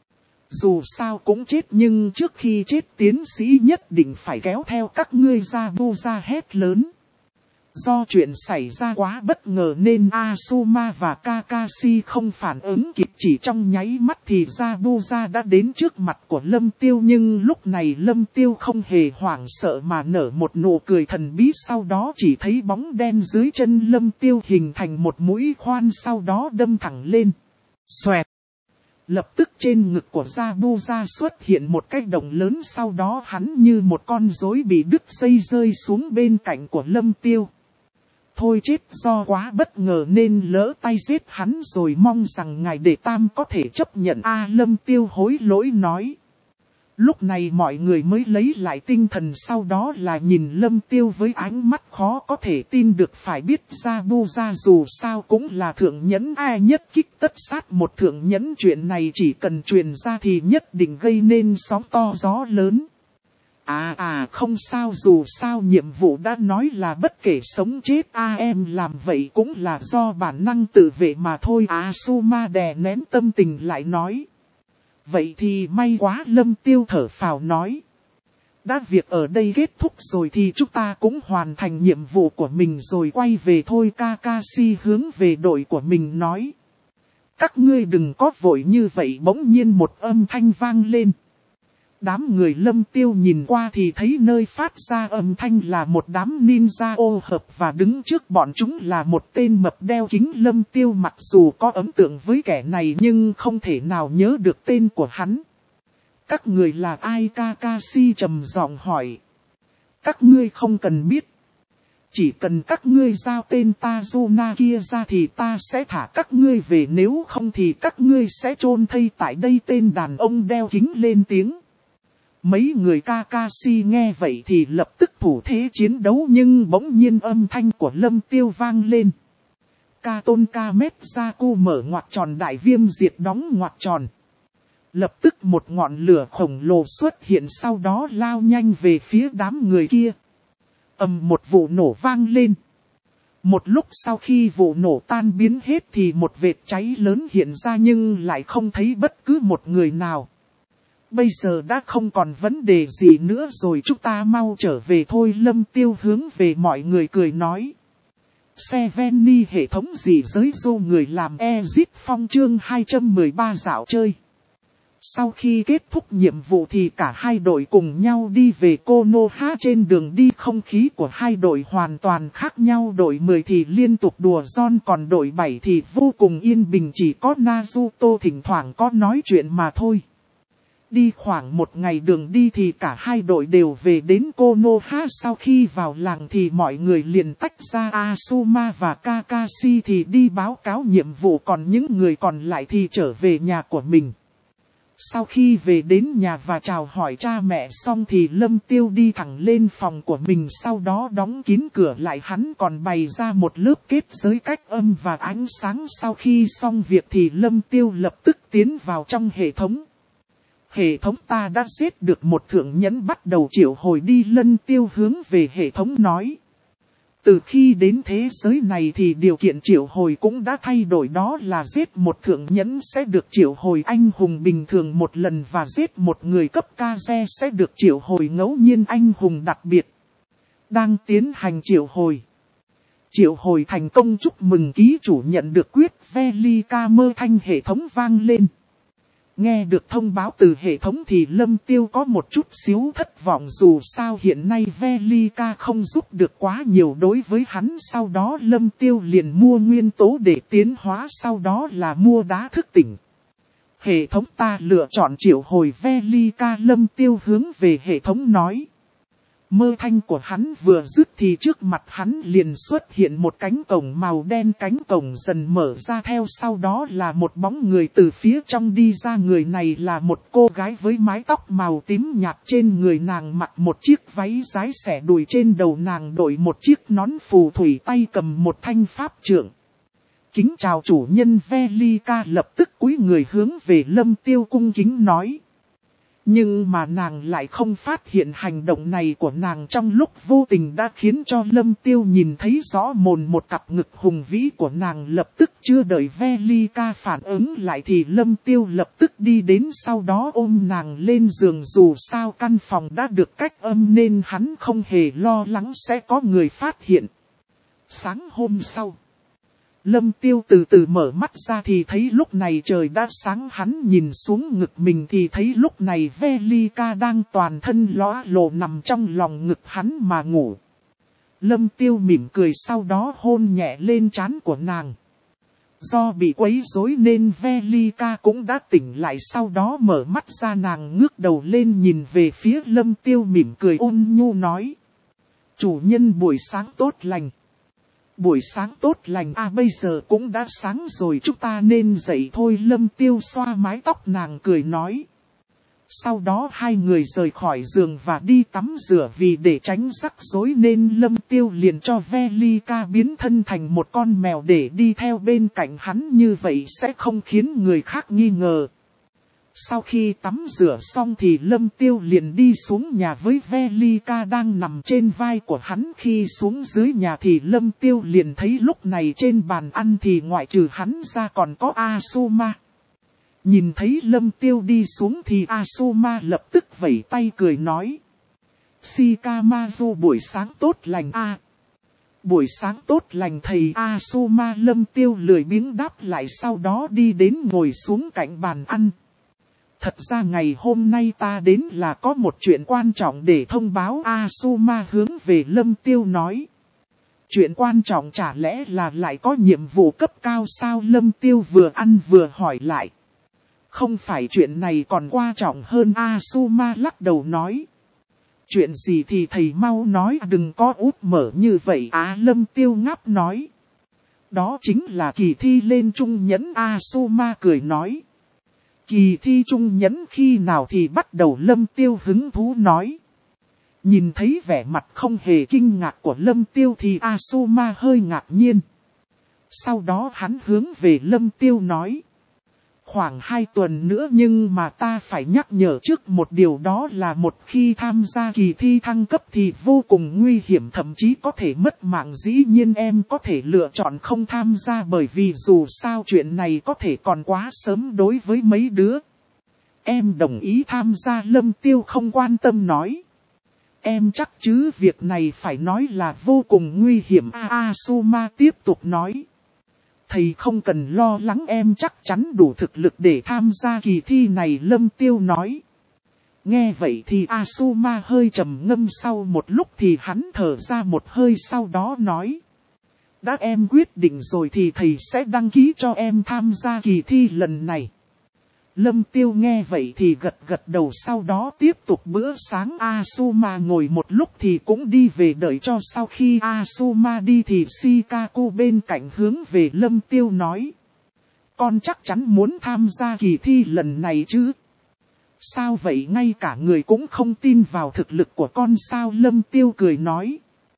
Dù sao cũng chết, nhưng trước khi chết tiến sĩ nhất định phải kéo theo các ngươi. Zabuza hét lớn. Do chuyện xảy ra quá bất ngờ nên Asuma và Kakashi không phản ứng kịp, chỉ trong nháy mắt thì Zabuza đã đến trước mặt của Lâm Tiêu. Nhưng lúc này Lâm Tiêu không hề hoảng sợ mà nở một nụ cười thần bí, sau đó chỉ thấy bóng đen dưới chân Lâm Tiêu hình thành một mũi khoan, sau đó đâm thẳng lên. Xoẹt! Lập tức trên ngực của Zabuza xuất hiện một cái động lớn, sau đó hắn như một con rối bị đứt dây rơi xuống bên cạnh của Lâm Tiêu. Thôi chết, do quá bất ngờ nên lỡ tay giết hắn rồi, mong rằng ngài đệ tam có thể chấp nhận. A Lâm Tiêu hối lỗi nói. Lúc này mọi người mới lấy lại tinh thần, sau đó là nhìn Lâm Tiêu với ánh mắt khó có thể tin được. Phải biết Zabuza dù sao cũng là thượng nhẫn ai nhất kích tất sát một thượng nhẫn, chuyện này chỉ cần truyền ra thì nhất định gây nên sóng to gió lớn. À à không sao, dù sao nhiệm vụ đã nói là bất kể sống chết a em làm vậy cũng là do bản năng tự vệ mà thôi. Asuma đè nén tâm tình lại nói. Vậy thì may quá, Lâm Tiêu thở phào nói. Đã việc ở đây kết thúc rồi thì chúng ta cũng hoàn thành nhiệm vụ của mình rồi quay về thôi. Kakashi hướng về đội của mình nói. Các ngươi đừng có vội như vậy. Bỗng nhiên một âm thanh vang lên. Đám người Lâm Tiêu nhìn qua thì thấy nơi phát ra âm thanh là một đám ninja ô hợp và đứng trước bọn chúng là một tên mập đeo kính. Lâm Tiêu mặc dù có ấn tượng với kẻ này nhưng không thể nào nhớ được tên của hắn. Các người là ai? Kakashi trầm giọng hỏi. Các ngươi không cần biết. Chỉ cần các ngươi giao tên Tazuna kia ra thì ta sẽ thả các ngươi về, nếu không thì các ngươi sẽ chôn thây tại đây. Tên đàn ông đeo kính lên tiếng. Mấy người Kakashi nghe vậy thì lập tức thủ thế chiến đấu, nhưng bỗng nhiên âm thanh của Lâm Tiêu vang lên. Katon Kametzaku mở ngoặc tròn, đại viêm diệt đóng ngoặc tròn. Lập tức một ngọn lửa khổng lồ xuất hiện, sau đó lao nhanh về phía đám người kia. Ầm, một vụ nổ vang lên. Một lúc sau khi vụ nổ tan biến hết thì một vệt cháy lớn hiện ra nhưng lại không thấy bất cứ một người nào. Bây giờ đã không còn vấn đề gì nữa rồi, chúng ta mau trở về thôi. Lâm Tiêu hướng về mọi người cười nói. Seveni hệ thống gì giới dô người làm Exit Phong chương hai trăm mười ba dạo chơi. Sau khi kết thúc nhiệm vụ thì cả hai đội cùng nhau đi về Konoha. Trên đường đi không khí của hai đội hoàn toàn khác nhau. Đội mười thì liên tục đùa giỡn, còn đội bảy thì vô cùng yên bình, chỉ có Naruto thỉnh thoảng có nói chuyện mà thôi. Đi khoảng một ngày đường đi thì cả hai đội đều về đến Konoha. Sau khi vào làng thì mọi người liền tách ra. Asuma và Kakashi thì đi báo cáo nhiệm vụ, còn những người còn lại thì trở về nhà của mình. Sau khi về đến nhà và chào hỏi cha mẹ xong thì Lâm Tiêu đi thẳng lên phòng của mình, sau đó đóng kín cửa lại. Hắn còn bày ra một lớp kết giới cách âm và ánh sáng. Sau khi xong việc thì Lâm Tiêu lập tức tiến vào trong hệ thống. Hệ thống, ta đã giết được một thượng nhẫn, bắt đầu triệu hồi đi. Lâm Tiêu hướng về hệ thống nói. Từ khi đến thế giới này thì điều kiện triệu hồi cũng đã thay đổi, đó là giết một thượng nhẫn sẽ được triệu hồi anh hùng bình thường một lần, và giết một người cấp Kaze sẽ được triệu hồi ngẫu nhiên anh hùng đặc biệt. Đang tiến hành triệu hồi. Triệu hồi thành công, chúc mừng ký chủ nhận được quyết Velika mơ. Thanh hệ thống vang lên. Nghe được thông báo từ hệ thống thì Lâm Tiêu có một chút xíu thất vọng, dù sao hiện nay Velika không giúp được quá nhiều đối với hắn. Sau đó Lâm Tiêu liền mua nguyên tố để tiến hóa, sau đó là mua đá thức tỉnh. Hệ thống, ta lựa chọn triệu hồi Velika. Lâm Tiêu hướng về hệ thống nói. Mơ thanh của hắn vừa dứt thì trước mặt hắn liền xuất hiện một cánh cổng màu đen. Cánh cổng dần mở ra, theo sau đó là một bóng người từ phía trong đi ra. Người này là một cô gái với mái tóc màu tím nhạt, trên người nàng mặc một chiếc váy dái xẻ đùi, trên đầu nàng đội một chiếc nón phù thủy, tay cầm một thanh pháp trượng. Kính chào chủ nhân. Velika lập tức cúi người hướng về Lâm Tiêu cung kính nói. Nhưng mà nàng lại không phát hiện hành động này của nàng trong lúc vô tình đã khiến cho Lâm Tiêu nhìn thấy rõ mồn một cặp ngực hùng vĩ của nàng. Lập tức chưa đợi Velika phản ứng lại thì Lâm Tiêu lập tức đi đến, sau đó ôm nàng lên giường. Dù sao căn phòng đã được cách âm nên hắn không hề lo lắng sẽ có người phát hiện. Sáng hôm sau, Lâm Tiêu từ từ mở mắt ra thì thấy lúc này trời đã sáng. Hắn nhìn xuống ngực mình thì thấy lúc này Velika đang toàn thân lõa lồ nằm trong lòng ngực hắn mà ngủ. Lâm Tiêu mỉm cười, sau đó hôn nhẹ lên trán của nàng. Do bị quấy rối nên Velika cũng đã tỉnh lại, sau đó mở mắt ra. Nàng ngước đầu lên nhìn về phía Lâm Tiêu mỉm cười ôn nhu nói. Chủ nhân buổi sáng tốt lành. Buổi sáng tốt lành à, bây giờ cũng đã sáng rồi, chúng ta nên dậy thôi. Lâm Tiêu xoa mái tóc nàng cười nói. Sau đó hai người rời khỏi giường và đi tắm rửa, vì để tránh rắc rối nên Lâm Tiêu liền cho Velika biến thân thành một con mèo để đi theo bên cạnh hắn, như vậy sẽ không khiến người khác nghi ngờ. Sau khi tắm rửa xong thì Lâm Tiêu liền đi xuống nhà với Velika đang nằm trên vai của hắn. Khi xuống dưới nhà thì Lâm Tiêu liền thấy lúc này trên bàn ăn thì ngoại trừ hắn ra còn có Asuma. Nhìn thấy Lâm Tiêu đi xuống thì Asuma lập tức vẫy tay cười nói. Shikamaru buổi sáng tốt lành a. Buổi sáng tốt lành thầy. Asuma. Lâm Tiêu lười biếng đáp lại, sau đó đi đến ngồi xuống cạnh bàn ăn. Thật ra ngày hôm nay ta đến là có một chuyện quan trọng để thông báo. Asuma hướng về Lâm Tiêu nói. Chuyện quan trọng chả lẽ là lại có nhiệm vụ cấp cao sao? Lâm Tiêu vừa ăn vừa hỏi lại. Không phải chuyện này còn quan trọng hơn. Asuma lắc đầu nói. Chuyện gì thì thầy mau nói, đừng có úp mở như vậy. Á. Lâm Tiêu ngáp nói. Đó chính là kỳ thi lên trung nhẫn. Asuma cười nói. Kỳ thi trung nhẫn khi nào thì bắt đầu? Lâm Tiêu hứng thú nói. Nhìn thấy vẻ mặt không hề kinh ngạc của Lâm Tiêu thì Asuma hơi ngạc nhiên. Sau đó hắn hướng về Lâm Tiêu nói. Khoảng hai tuần nữa, nhưng mà ta phải nhắc nhở trước một điều, đó là một khi tham gia kỳ thi thăng cấp thì vô cùng nguy hiểm, thậm chí có thể mất mạng. Dĩ nhiên em có thể lựa chọn không tham gia, bởi vì dù sao chuyện này có thể còn quá sớm đối với mấy đứa. Em đồng ý tham gia. Lâm Tiêu không quan tâm nói. Em chắc chứ? Việc này phải nói là vô cùng nguy hiểm. Asuma tiếp tục nói. Thầy không cần lo lắng, em chắc chắn đủ thực lực để tham gia kỳ thi này. Lâm Tiêu nói. Nghe vậy thì Asuma hơi trầm ngâm, sau một lúc thì hắn thở ra một hơi, sau đó nói. Đã em quyết định rồi thì thầy sẽ đăng ký cho em tham gia kỳ thi lần này. Lâm Tiêu nghe vậy thì gật gật đầu, sau đó tiếp tục bữa sáng. Asuma ngồi một lúc thì cũng đi về, đợi cho sau khi Asuma đi thì Shikaku bên cạnh hướng về Lâm Tiêu nói. Con chắc chắn muốn tham gia kỳ thi lần này chứ? Sao vậy, ngay cả người cũng không tin vào thực lực của con sao? Lâm Tiêu cười nói.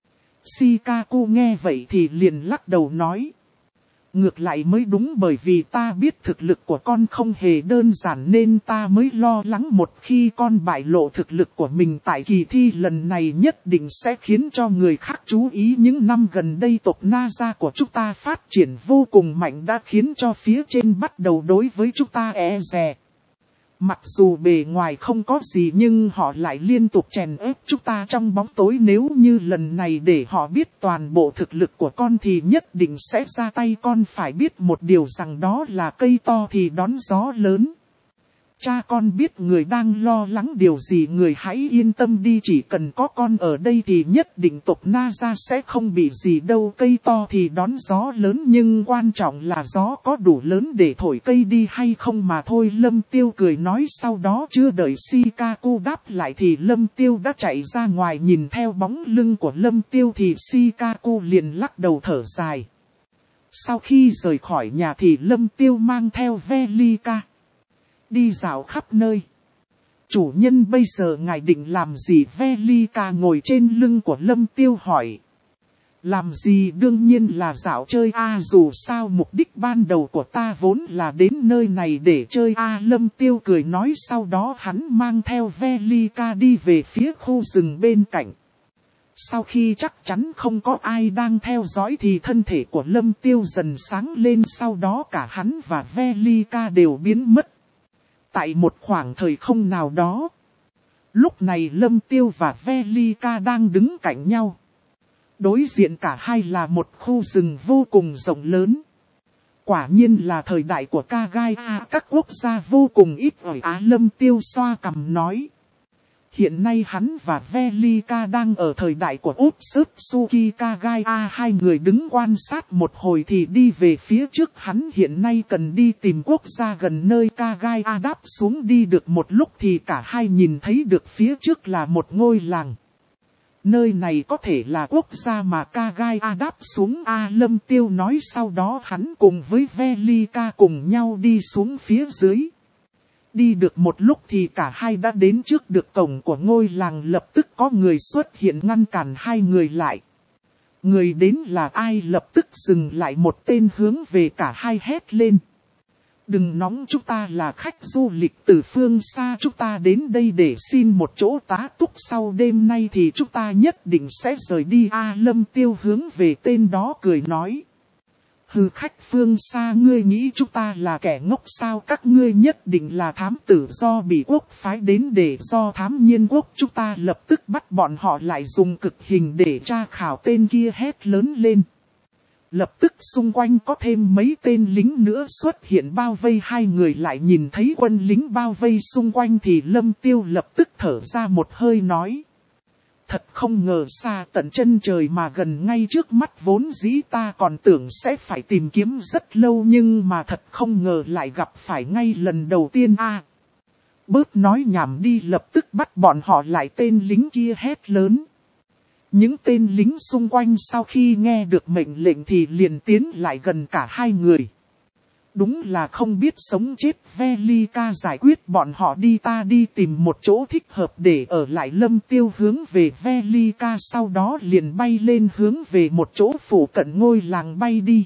Shikaku nghe vậy thì liền lắc đầu nói. Ngược lại mới đúng, bởi vì ta biết thực lực của con không hề đơn giản nên ta mới lo lắng một khi con bại lộ thực lực của mình tại kỳ thi lần này nhất định sẽ khiến cho người khác chú ý. Những năm gần đây tộc Naza của chúng ta phát triển vô cùng mạnh đã khiến cho phía trên bắt đầu đối với chúng ta e dè. Mặc dù bề ngoài không có gì nhưng họ lại liên tục chèn ép chúng ta trong bóng tối. Nếu như lần này để họ biết toàn bộ thực lực của con thì nhất định sẽ ra tay. Con phải biết một điều rằng đó là cây to thì đón gió lớn. Cha con biết người đang lo lắng điều gì, người hãy yên tâm đi, chỉ cần có con ở đây thì nhất định tộc Naza sẽ không bị gì đâu. Cây to thì đón gió lớn, nhưng quan trọng là gió có đủ lớn để thổi cây đi hay không mà thôi. Lâm Tiêu cười nói, sau đó chưa đợi Shikaku đáp lại thì Lâm Tiêu đã chạy ra ngoài. Nhìn theo bóng lưng của Lâm Tiêu thì Shikaku liền lắc đầu thở dài. Sau khi rời khỏi nhà thì Lâm Tiêu mang theo Velika đi dạo khắp nơi. Chủ nhân, bây giờ ngài định làm gì? Velika ngồi trên lưng của Lâm Tiêu hỏi. Làm gì? Đương nhiên là dạo chơi a à, dù sao mục đích ban đầu của ta vốn là đến nơi này để chơi a à, Lâm Tiêu cười nói, sau đó hắn mang theo Velika đi về phía khu rừng bên cạnh. Sau khi chắc chắn không có ai đang theo dõi thì thân thể của Lâm Tiêu dần sáng lên, sau đó cả hắn và Velika đều biến mất. Tại một khoảng thời không nào đó, lúc này Lâm Tiêu và Velika đang đứng cạnh nhau. Đối diện cả hai là một khu rừng vô cùng rộng lớn. Quả nhiên là thời đại của Kagaya, các quốc gia vô cùng ít ỏi. Á. Lâm Tiêu xoa cằm nói. Hiện nay hắn và Velika đang ở thời đại của Utsutsuki Kagaya. Hai người đứng quan sát một hồi thì đi về phía trước. Hắn hiện nay cần đi tìm quốc gia gần nơi Kagaya đáp xuống. Đi được một lúc thì cả hai nhìn thấy được phía trước là một ngôi làng. Nơi này có thể là quốc gia mà Kagaya đáp xuống A. Lâm Tiêu nói, sau đó hắn cùng với Velika cùng nhau đi xuống phía dưới. Đi được một lúc thì cả hai đã đến trước được cổng của ngôi làng, lập tức có người xuất hiện ngăn cản hai người lại. Người đến là ai? Lập tức dừng lại, một tên hướng về cả hai hét lên. Đừng nóng, chúng ta là khách du lịch từ phương xa, chúng ta đến đây để xin một chỗ tá túc, sau đêm nay thì chúng ta nhất định sẽ rời đi. A Lâm Tiêu hướng về tên đó cười nói. Hừ, khách phương xa, ngươi nghĩ chúng ta là kẻ ngốc sao? Các ngươi nhất định là thám tử do Bỉ quốc phái đến để do thám Nhiên quốc. Chúng ta lập tức bắt bọn họ lại dùng cực hình để tra khảo. Tên kia hét lớn lên. Lập tức xung quanh có thêm mấy tên lính nữa xuất hiện bao vây hai người. Lại nhìn thấy quân lính bao vây xung quanh thì Lâm Tiêu lập tức thở ra một hơi nói. Thật không ngờ, xa tận chân trời mà gần ngay trước mắt, vốn dĩ ta còn tưởng sẽ phải tìm kiếm rất lâu, nhưng mà thật không ngờ lại gặp phải ngay lần đầu tiên. A, à, bớt nói nhảm đi, lập tức bắt bọn họ lại. Tên lính kia hét lớn. Những tên lính xung quanh sau khi nghe được mệnh lệnh thì liền tiến lại gần cả hai người. Đúng là không biết sống chết. Velika giải quyết bọn họ đi, ta đi tìm một chỗ thích hợp để ở lại. Lâm Tiêu hướng về Velika, sau đó liền bay lên hướng về một chỗ phủ cận ngôi làng bay đi.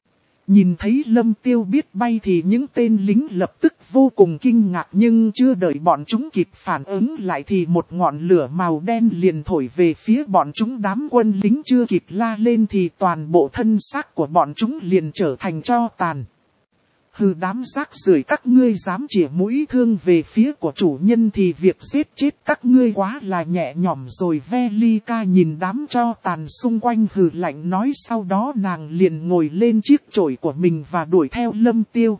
Nhìn thấy Lâm Tiêu biết bay thì những tên lính lập tức vô cùng kinh ngạc, nhưng chưa đợi bọn chúng kịp phản ứng lại thì một ngọn lửa màu đen liền thổi về phía bọn chúng. Đám quân lính chưa kịp la lên thì toàn bộ thân xác của bọn chúng liền trở thành tro tàn. Hừ, đám rác rưởi, các ngươi dám chĩa mũi thương về phía của chủ nhân thì việc giết chết các ngươi quá là nhẹ nhõm rồi. Velika nhìn đám tro tàn xung quanh hừ lạnh nói, sau đó nàng liền ngồi lên chiếc chổi của mình và đuổi theo Lâm Tiêu.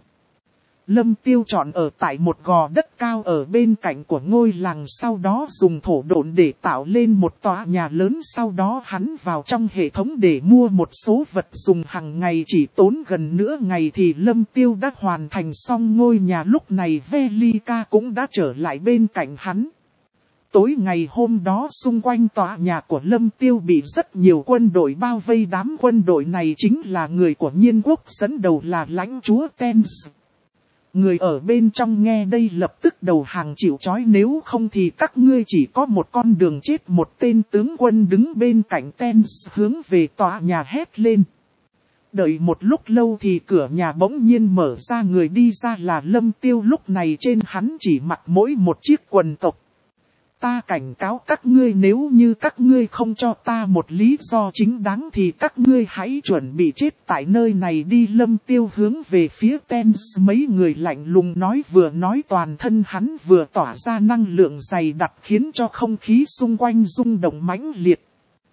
Lâm Tiêu chọn ở tại một gò đất cao ở bên cạnh của ngôi làng, sau đó dùng thổ độn để tạo lên một tòa nhà lớn. Sau đó hắn vào trong hệ thống để mua một số vật dùng hàng ngày, chỉ tốn gần nửa ngày thì Lâm Tiêu đã hoàn thành xong ngôi nhà. Lúc này Velika cũng đã trở lại bên cạnh hắn. Tối ngày hôm đó xung quanh tòa nhà của Lâm Tiêu bị rất nhiều quân đội bao vây. Đám quân đội này chính là người của Nhiên quốc, dẫn đầu là lãnh chúa Tens. Người ở bên trong nghe đây lập tức đầu hàng chịu trói, nếu không thì các ngươi chỉ có một con đường chết. Một tên tướng quân đứng bên cạnh Tens hướng về tòa nhà hét lên. Đợi một lúc lâu thì cửa nhà bỗng nhiên mở ra, người đi ra là Lâm Tiêu. Lúc này trên hắn chỉ mặc mỗi một chiếc quần tộc. Ta cảnh cáo các ngươi, nếu như các ngươi không cho ta một lý do chính đáng thì các ngươi hãy chuẩn bị chết tại nơi này đi. Lâm Tiêu hướng về phía Tens mấy người lạnh lùng nói, vừa nói toàn thân hắn vừa tỏa ra năng lượng dày đặc khiến cho không khí xung quanh rung động mãnh liệt.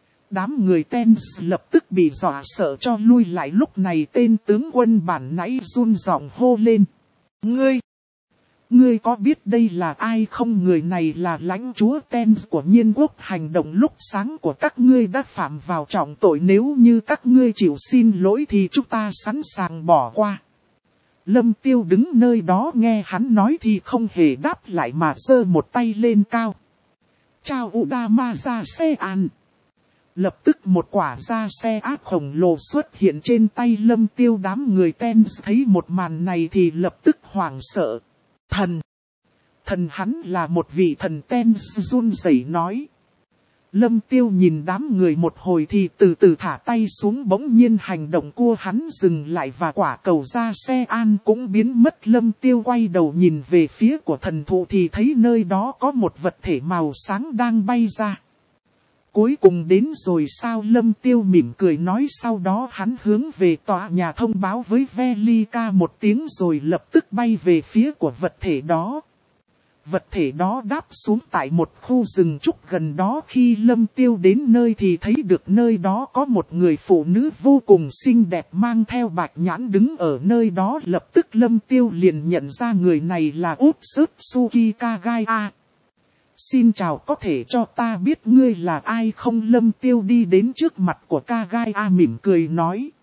Đám người Tens lập tức bị dọa sợ cho lui lại. Lúc này tên tướng quân bản nãy run giọng hô lên. Ngươi! Ngươi có biết đây là ai không? Người này là lãnh chúa Tens của Nhiên quốc. Hành động lúc sáng của các ngươi đã phạm vào trọng tội, nếu như các ngươi chịu xin lỗi thì chúng ta sẵn sàng bỏ qua. Lâm Tiêu đứng nơi đó nghe hắn nói thì không hề đáp lại mà giơ một tay lên cao. Chào Udama ra xe an. Lập tức một quả da xe ác khổng lồ xuất hiện trên tay Lâm Tiêu. Đám người Tens thấy một màn này thì lập tức hoảng sợ. Thần! Thần hắn là một vị thần. Tens run rẩy nói. Lâm Tiêu nhìn đám người một hồi thì từ từ thả tay xuống, bỗng nhiên hành động của hắn dừng lại và quả cầu da xe an cũng biến mất. Lâm Tiêu quay đầu nhìn về phía của thần thụ thì thấy nơi đó có một vật thể màu sáng đang bay ra. Cuối cùng đến rồi sao? Lâm Tiêu mỉm cười nói, sau đó hắn hướng về tòa nhà thông báo với Velika một tiếng rồi lập tức bay về phía của vật thể đó. Vật thể đó đáp xuống tại một khu rừng trúc gần đó. Khi Lâm Tiêu đến nơi thì thấy được nơi đó có một người phụ nữ vô cùng xinh đẹp mang theo bạch nhãn đứng ở nơi đó. Lập tức Lâm Tiêu liền nhận ra người này là Utsutsuki Kagaya. Xin chào, có thể cho ta biết ngươi là ai không? Lâm Tiêu đi đến trước mặt của Kagaya mỉm cười nói.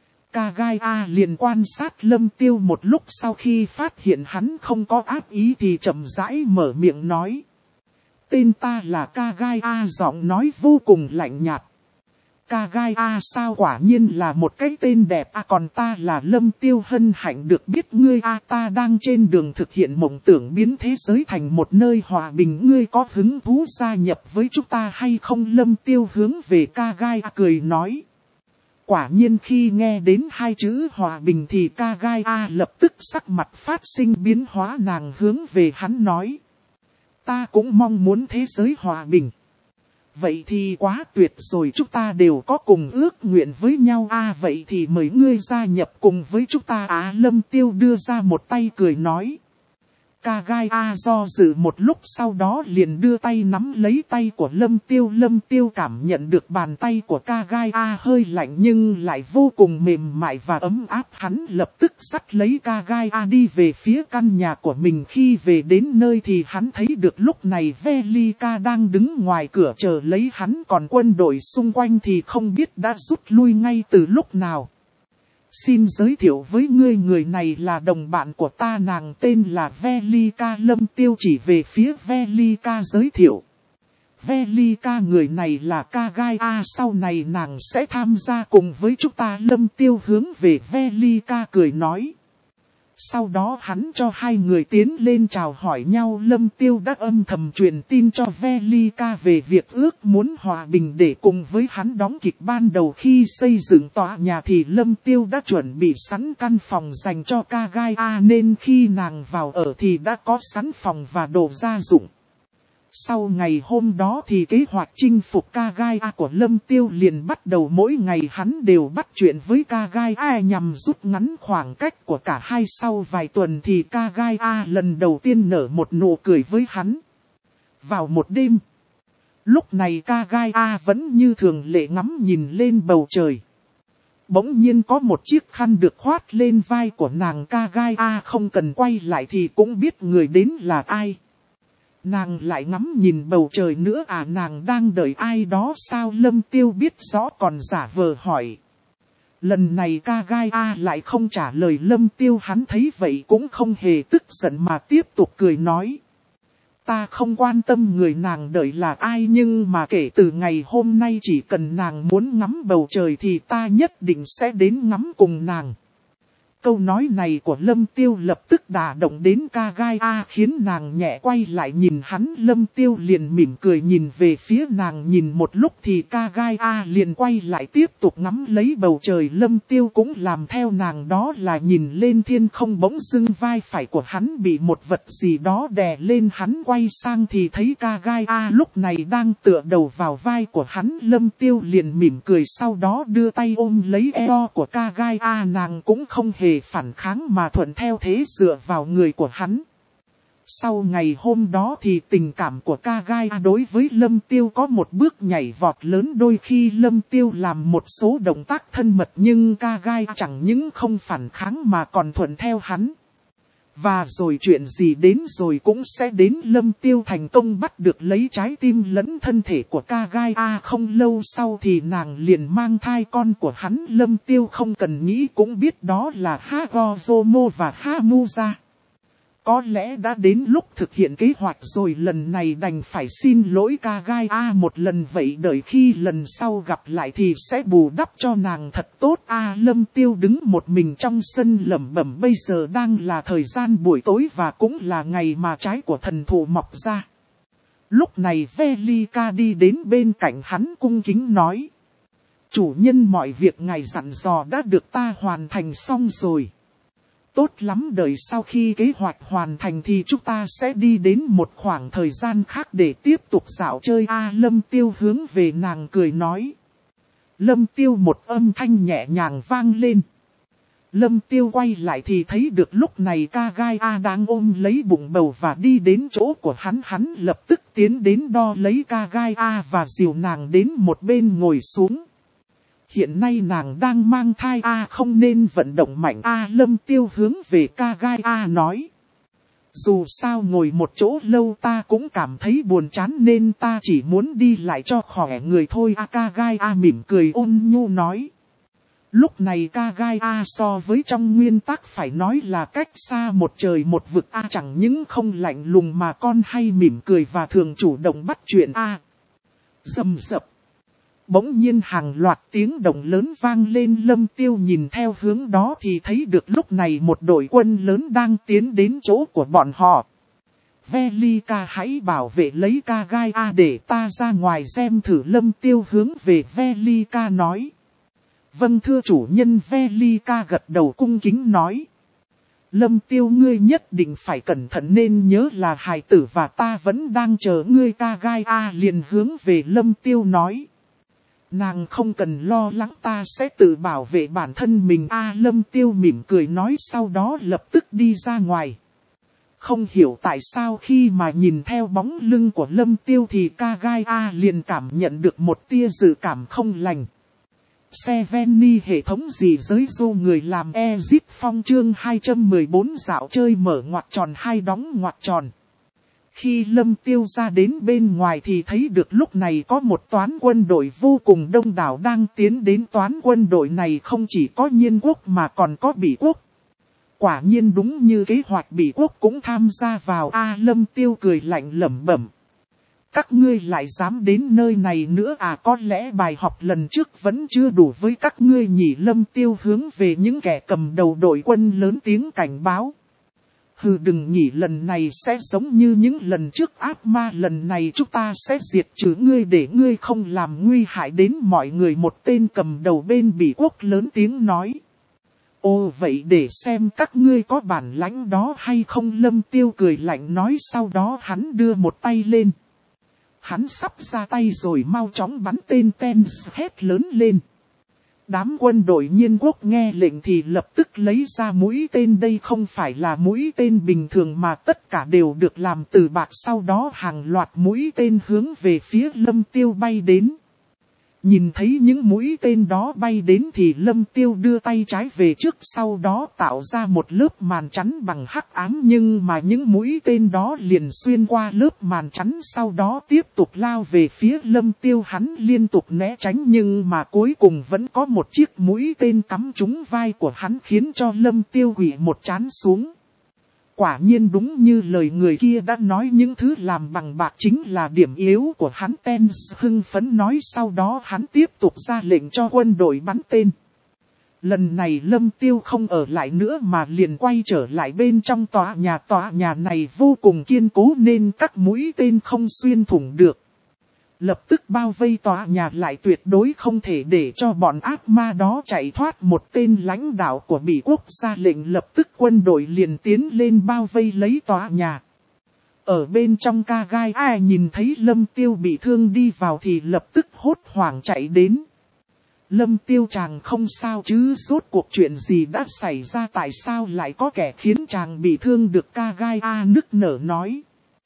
Kagaya liền quan sát Lâm Tiêu một lúc, sau khi phát hiện hắn không có ác ý thì chậm rãi mở miệng nói. Tên ta là Kagaya, giọng nói vô cùng lạnh nhạt. Kagaya sao, quả nhiên là một cái tên đẹp à, còn ta là Lâm Tiêu, hân hạnh được biết ngươi à, ta đang trên đường thực hiện mộng tưởng biến thế giới thành một nơi hòa bình, ngươi có hứng thú gia nhập với chúng ta hay không? Lâm Tiêu hướng về Kagaya cười nói. Quả nhiên khi nghe đến hai chữ hòa bình thì Kagaya lập tức sắc mặt phát sinh biến hóa, nàng hướng về hắn nói. Ta cũng mong muốn thế giới hòa bình. Vậy thì quá tuyệt rồi, chúng ta đều có cùng ước nguyện với nhau. À, vậy thì mời ngươi gia nhập cùng với chúng ta. À, Lâm Tiêu đưa ra một tay cười nói. Kagaya do dự một lúc, sau đó liền đưa tay nắm lấy tay của Lâm Tiêu. Lâm Tiêu cảm nhận được bàn tay của Kagaya hơi lạnh nhưng lại vô cùng mềm mại và ấm áp. Hắn lập tức dắt lấy Kagaya đi về phía căn nhà của mình. Khi về đến nơi thì hắn thấy được lúc này Velika đang đứng ngoài cửa chờ lấy hắn, còn quân đội xung quanh thì không biết đã rút lui ngay từ lúc nào. Xin giới thiệu với ngươi, người này là đồng bạn của ta, nàng tên là Velika. Lâm Tiêu chỉ về phía Velika giới thiệu. Velika, người này là Kagaya, sau này nàng sẽ tham gia cùng với chúng ta. Lâm Tiêu hướng về Velika cười nói. Sau đó hắn cho hai người tiến lên chào hỏi nhau. Lâm Tiêu đã âm thầm truyền tin cho Velika về việc ước muốn hòa bình để cùng với hắn đóng kịch. Ban đầu khi xây dựng tòa nhà thì Lâm Tiêu đã chuẩn bị sẵn căn phòng dành cho Kagaya, nên khi nàng vào ở thì đã có sẵn phòng và đồ gia dụng. Sau ngày hôm đó thì kế hoạch chinh phục Kagaya của Lâm Tiêu liền bắt đầu. Mỗi ngày hắn đều bắt chuyện với Kagaya nhằm rút ngắn khoảng cách của cả hai. Sau vài tuần thì Kagaya lần đầu tiên nở một nụ cười với hắn. Vào một đêm, lúc này Kagaya vẫn như thường lệ ngắm nhìn lên bầu trời. Bỗng nhiên có một chiếc khăn được khoát lên vai của nàng. Kagaya không cần quay lại thì cũng biết người đến là ai. Nàng lại ngắm nhìn bầu trời nữa. À, nàng đang đợi ai đó sao? Lâm Tiêu biết rõ còn giả vờ hỏi. Lần này Kagaya lại không trả lời Lâm Tiêu, hắn thấy vậy cũng không hề tức giận mà tiếp tục cười nói. Ta không quan tâm người nàng đợi là ai, nhưng mà kể từ ngày hôm nay chỉ cần nàng muốn ngắm bầu trời thì ta nhất định sẽ đến ngắm cùng nàng. Câu nói này của Lâm Tiêu lập tức đả động đến Kagaya, khiến nàng nhẹ quay lại nhìn hắn. Lâm Tiêu liền mỉm cười nhìn về phía nàng, nhìn một lúc thì Kagaya liền quay lại tiếp tục ngắm lấy bầu trời. Lâm Tiêu cũng làm theo nàng, đó là nhìn lên thiên không. Bỗng dưng vai phải của hắn bị một vật gì đó đè lên, hắn quay sang thì thấy Kagaya lúc này đang tựa đầu vào vai của hắn. Lâm Tiêu liền mỉm cười, sau đó đưa tay ôm lấy eo của Kagaya, nàng cũng không hề phản kháng mà thuận theo thế dựa vào người của hắn. Sau ngày hôm đó thì tình cảm của Kagaya đối với Lâm Tiêu có một bước nhảy vọt lớn. Đôi khi Lâm Tiêu làm một số động tác thân mật nhưng Kagaya chẳng những không phản kháng mà còn thuận theo hắn. Và rồi chuyện gì đến rồi cũng sẽ đến. Lâm Tiêu thành công bắt được lấy trái tim lẫn thân thể của Kagaya. Không lâu sau thì nàng liền mang thai con của hắn. Lâm Tiêu không cần nghĩ cũng biết đó là Hagoromo và Hamuza. Có lẽ đã đến lúc thực hiện kế hoạch rồi, lần này đành phải xin lỗi Kagaya một lần vậy, đợi khi lần sau gặp lại thì sẽ bù đắp cho nàng thật tốt. A à, Lâm Tiêu đứng một mình trong sân lẩm bẩm, bây giờ đang là thời gian buổi tối và cũng là ngày mà trái của thần thụ mọc ra. Lúc này Velika đi đến bên cạnh hắn cung kính nói. Chủ nhân, mọi việc ngài dặn dò đã được ta hoàn thành xong rồi. Tốt lắm, đợi sau khi kế hoạch hoàn thành thì chúng ta sẽ đi đến một khoảng thời gian khác để tiếp tục dạo chơi. A à, Lâm Tiêu hướng về nàng cười nói. Lâm Tiêu, một âm thanh nhẹ nhàng vang lên. Lâm Tiêu quay lại thì thấy được lúc này Kagaya đang ôm lấy bụng bầu và đi đến chỗ của hắn. Hắn lập tức tiến đến đo lấy Kagaya và dìu nàng đến một bên ngồi xuống. Hiện nay nàng đang mang thai, a à, không nên vận động mạnh. A à, Lâm Tiêu hướng về Kagaya nói. Dù sao ngồi một chỗ lâu ta cũng cảm thấy buồn chán nên ta chỉ muốn đi lại cho khỏe người thôi. A à, Kagaya mỉm cười ôn nhu nói. Lúc này Kagaya so với trong nguyên tắc phải nói là cách xa một trời một vực. A à, chẳng những không lạnh lùng mà con hay mỉm cười và thường chủ động bắt chuyện. A à, rầm rập. Bỗng nhiên hàng loạt tiếng động lớn vang lên. Lâm Tiêu nhìn theo hướng đó thì thấy được lúc này một đội quân lớn đang tiến đến chỗ của bọn họ. Velika, hãy bảo vệ lấy Kagaya để ta ra ngoài xem thử. Lâm Tiêu hướng về Velika nói. Vâng thưa chủ nhân, Velika gật đầu cung kính nói. Lâm Tiêu ngươi nhất định phải cẩn thận, nên nhớ là hài tử và ta vẫn đang chờ ngươi. Kagai A liền hướng về Lâm Tiêu nói. Nàng không cần lo lắng, ta sẽ tự bảo vệ bản thân mình. A Lâm Tiêu mỉm cười nói, sau đó lập tức đi ra ngoài. Không hiểu tại sao khi mà nhìn theo bóng lưng của Lâm Tiêu thì Kagai A liền cảm nhận được một tia dự cảm không lành. Seveni hệ thống gì giới du người làm Exit Phong chương hai trăm mười bốn dạo chơi mở ngoặc tròn hai đóng ngoặc tròn. Khi Lâm Tiêu ra đến bên ngoài thì thấy được lúc này có một toán quân đội vô cùng đông đảo đang tiến đến. Toán quân đội này không chỉ có Nhiên quốc mà còn có Bỉ quốc. Quả nhiên đúng như kế hoạch, Bỉ quốc cũng tham gia vào. A Lâm Tiêu cười lạnh lẩm bẩm. Các ngươi lại dám đến nơi này nữa à? Có lẽ bài học lần trước vẫn chưa đủ với các ngươi nhỉ? Lâm Tiêu hướng về những kẻ cầm đầu đội quân lớn tiếng cảnh báo. Hừ, đừng nhỉ, lần này sẽ giống như những lần trước ác ma, lần này chúng ta sẽ diệt trừ ngươi để ngươi không làm nguy hại đến mọi người. Một tên cầm đầu bên Bỉ quốc lớn tiếng nói. Ồ, vậy để xem các ngươi có bản lãnh đó hay không? Lâm Tiêu cười lạnh nói, sau đó hắn đưa một tay lên. Hắn sắp ra tay rồi, mau chóng bắn tên. Ten hét lớn lên. Đám quân đội Nhiên quốc nghe lệnh thì lập tức lấy ra mũi tên. Đây không phải là mũi tên bình thường mà tất cả đều được làm từ bạc. Sau đó hàng loạt mũi tên hướng về phía Lâm Tiêu bay đến. Nhìn thấy những mũi tên đó bay đến thì Lâm Tiêu đưa tay trái về trước, sau đó tạo ra một lớp màn chắn bằng hắc ám, nhưng mà những mũi tên đó liền xuyên qua lớp màn chắn, sau đó tiếp tục lao về phía Lâm Tiêu. Hắn liên tục né tránh nhưng mà cuối cùng vẫn có một chiếc mũi tên cắm trúng vai của hắn, khiến cho Lâm Tiêu quỵ một trán xuống. Quả nhiên đúng như lời người kia đã nói, những thứ làm bằng bạc chính là điểm yếu của hắn. Ten hưng phấn nói, sau đó hắn tiếp tục ra lệnh cho quân đội bắn tên. Lần này Lâm Tiêu không ở lại nữa mà liền quay trở lại bên trong tòa nhà. Tòa nhà này vô cùng kiên cố nên các mũi tên không xuyên thủng được. Lập tức bao vây tòa nhà lại, tuyệt đối không thể để cho bọn ác ma đó chạy thoát. Một tên lãnh đạo của Bỉ quốc ra lệnh, lập tức quân đội liền tiến lên bao vây lấy tòa nhà. Ở bên trong, Kagai A nhìn thấy Lâm Tiêu bị thương đi vào thì lập tức hốt hoảng chạy đến. Lâm Tiêu chàng không sao chứ? Rốt cuộc chuyện gì đã xảy ra, tại sao lại có kẻ khiến chàng bị thương được? Kagai A nức nở nói.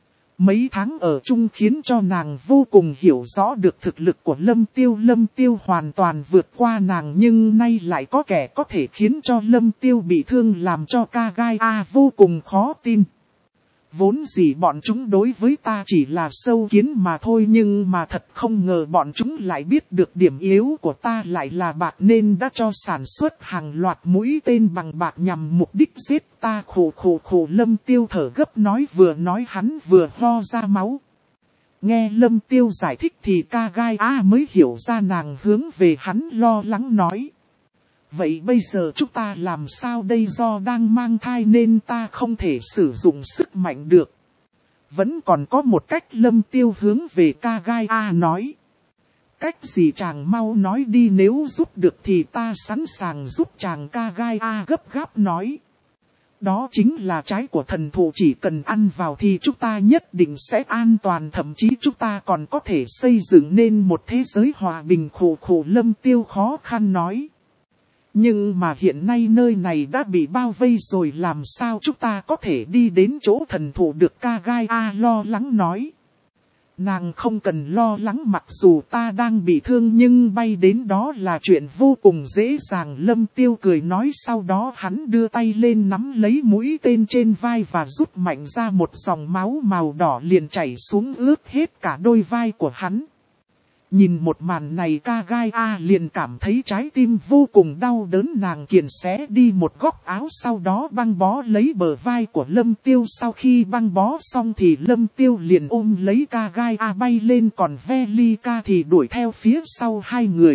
Mấy tháng ở chung khiến cho nàng vô cùng hiểu rõ được thực lực của Lâm Tiêu. Lâm Tiêu hoàn toàn vượt qua nàng, nhưng nay lại có kẻ có thể khiến cho Lâm Tiêu bị thương, làm cho Kagai A vô cùng khó tin. Vốn gì bọn chúng đối với ta chỉ là sâu kiến mà thôi, nhưng mà thật không ngờ bọn chúng lại biết được điểm yếu của ta lại là bạc, nên đã cho sản xuất hàng loạt mũi tên bằng bạc nhằm mục đích giết ta. Khổ khổ khổ, Lâm Tiêu thở gấp nói, vừa nói hắn vừa ho ra máu. Nghe Lâm Tiêu giải thích thì Kagai A mới hiểu ra, nàng hướng về hắn lo lắng nói. Vậy bây giờ chúng ta làm sao đây? Do đang mang thai nên ta không thể sử dụng sức mạnh được. Vẫn còn có một cách. Lâm Tiêu hướng về Kagai A nói. Cách gì chàng mau nói đi, nếu giúp được thì ta sẵn sàng giúp chàng. Kagai A gấp gáp nói. Đó chính là trái của thần thụ, chỉ cần ăn vào thì chúng ta nhất định sẽ an toàn, thậm chí chúng ta còn có thể xây dựng nên một thế giới hòa bình. Khổ khổ, Lâm Tiêu khó khăn nói. Nhưng mà hiện nay nơi này đã bị bao vây rồi, làm sao chúng ta có thể đi đến chỗ thần thụ được? Kagai A lo lắng nói. Nàng không cần lo lắng, mặc dù ta đang bị thương nhưng bay đến đó là chuyện vô cùng dễ dàng. Lâm Tiêu cười nói, sau đó hắn đưa tay lên nắm lấy mũi tên trên vai và rút mạnh ra, một dòng máu màu đỏ liền chảy xuống ướt hết cả đôi vai của hắn. Nhìn một màn này, Kagai A liền cảm thấy trái tim vô cùng đau đớn. Nàng kiềm xé đi một góc áo, sau đó băng bó lấy bờ vai của Lâm Tiêu. Sau khi băng bó xong thì Lâm Tiêu liền ôm lấy Kagai A bay lên, còn Velika thì đuổi theo phía sau hai người.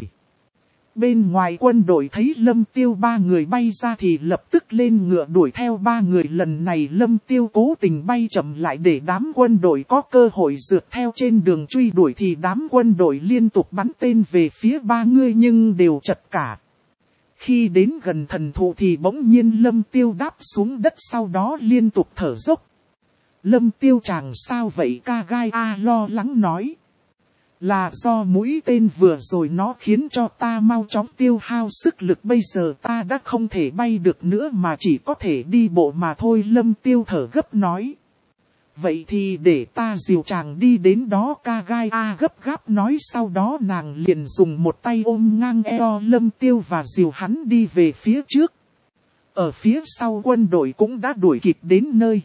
Bên ngoài quân đội thấy Lâm Tiêu ba người bay ra thì lập tức lên ngựa đuổi theo ba người. Lần này Lâm Tiêu cố tình bay chậm lại để đám quân đội có cơ hội rượt theo. Trên đường truy đuổi thì đám quân đội liên tục bắn tên về phía ba người nhưng đều chật cả. Khi đến gần thần thụ thì bỗng nhiên Lâm Tiêu đáp xuống đất, sau đó liên tục thở dốc. Lâm Tiêu chàng sao vậy? Ca gai A lo lắng nói. Là do mũi tên vừa rồi nó khiến cho ta mau chóng tiêu hao sức lực, bây giờ ta đã không thể bay được nữa mà chỉ có thể đi bộ mà thôi. Lâm Tiêu thở gấp nói. Vậy thì để ta dìu chàng đi đến đó, Ca gai A gấp gáp nói. Sau đó nàng liền dùng một tay ôm ngang eo Lâm Tiêu và dìu hắn đi về phía trước. Ở phía sau quân đội cũng đã đuổi kịp đến nơi.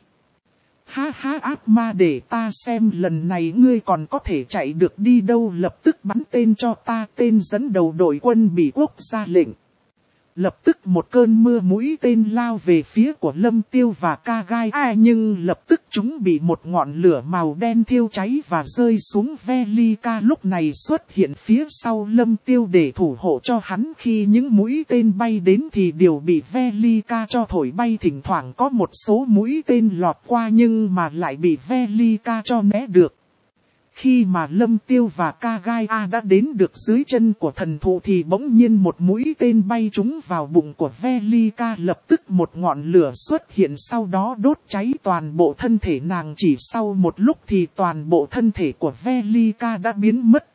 Ha ha ác ma, để ta xem lần này ngươi còn có thể chạy được đi đâu, lập tức bắn tên cho ta. Tên dẫn đầu đội quân Bỉ Quốc ra lệnh. Lập tức một cơn mưa mũi tên lao về phía của Lâm Tiêu và Ca gai A, nhưng lập tức chúng bị một ngọn lửa màu đen thiêu cháy và rơi xuống. Velika lúc này xuất hiện phía sau Lâm Tiêu để thủ hộ cho hắn. Khi những mũi tên bay đến thì đều bị Velika cho thổi bay, thỉnh thoảng có một số mũi tên lọt qua nhưng mà lại bị Velika cho né được. Khi mà Lâm Tiêu và Ca gai A đã đến được dưới chân của thần thụ thì bỗng nhiên một mũi tên bay trúng vào bụng của Velika, lập tức một ngọn lửa xuất hiện, sau đó đốt cháy toàn bộ thân thể nàng. Chỉ sau một lúc thì toàn bộ thân thể của Velika đã biến mất.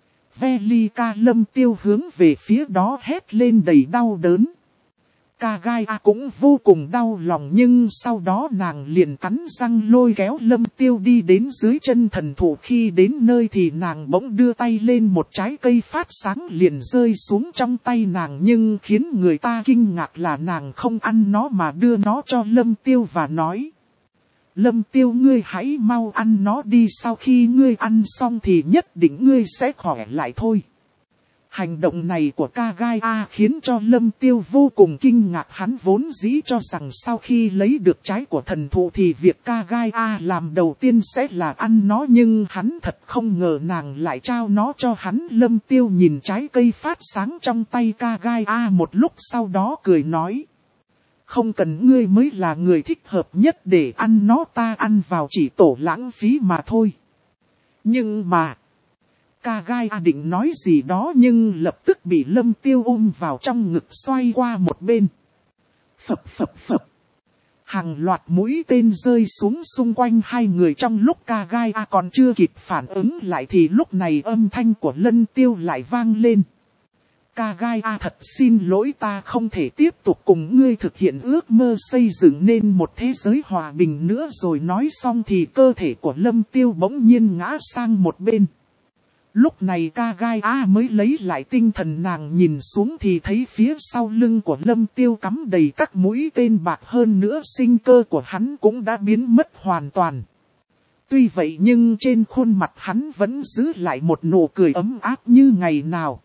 Velika Lâm Tiêu hướng về phía đó hét lên đầy đau đớn. Ca gai A cũng vô cùng đau lòng, nhưng sau đó nàng liền cắn răng lôi kéo Lâm Tiêu đi đến dưới chân thần thụ. Khi đến nơi thì nàng bỗng đưa tay lên, một trái cây phát sáng liền rơi xuống trong tay nàng, nhưng khiến người ta kinh ngạc là nàng không ăn nó mà đưa nó cho Lâm Tiêu và nói. Lâm Tiêu, ngươi hãy mau ăn nó đi, sau khi ngươi ăn xong thì nhất định ngươi sẽ khỏe lại thôi. Hành động này của Ca gai A khiến cho Lâm Tiêu vô cùng kinh ngạc, hắn vốn dĩ cho rằng sau khi lấy được trái của thần thụ thì việc Ca gai A làm đầu tiên sẽ là ăn nó, nhưng hắn thật không ngờ nàng lại trao nó cho hắn. Lâm Tiêu nhìn trái cây phát sáng trong tay Ca gai A một lúc, sau đó cười nói. Không cần, ngươi mới là người thích hợp nhất để ăn nó, ta ăn vào chỉ tổ lãng phí mà thôi. Nhưng mà... Ca gai A định nói gì đó nhưng lập tức bị Lâm Tiêu ôm vào trong ngực xoay qua một bên. Phập phập phập. Hàng loạt mũi tên rơi xuống xung quanh hai người. Trong lúc Ca gai A còn chưa kịp phản ứng lại thì lúc này âm thanh của Lâm Tiêu lại vang lên. Ca gai A, thật xin lỗi, ta không thể tiếp tục cùng ngươi thực hiện ước mơ xây dựng nên một thế giới hòa bình nữa rồi. Nói xong thì cơ thể của Lâm Tiêu bỗng nhiên ngã sang một bên. Lúc này Ca gai A mới lấy lại tinh thần, nàng nhìn xuống thì thấy phía sau lưng của Lâm Tiêu cắm đầy các mũi tên bạc, hơn nữa sinh cơ của hắn cũng đã biến mất hoàn toàn. Tuy vậy nhưng trên khuôn mặt hắn vẫn giữ lại một nụ cười ấm áp như ngày nào.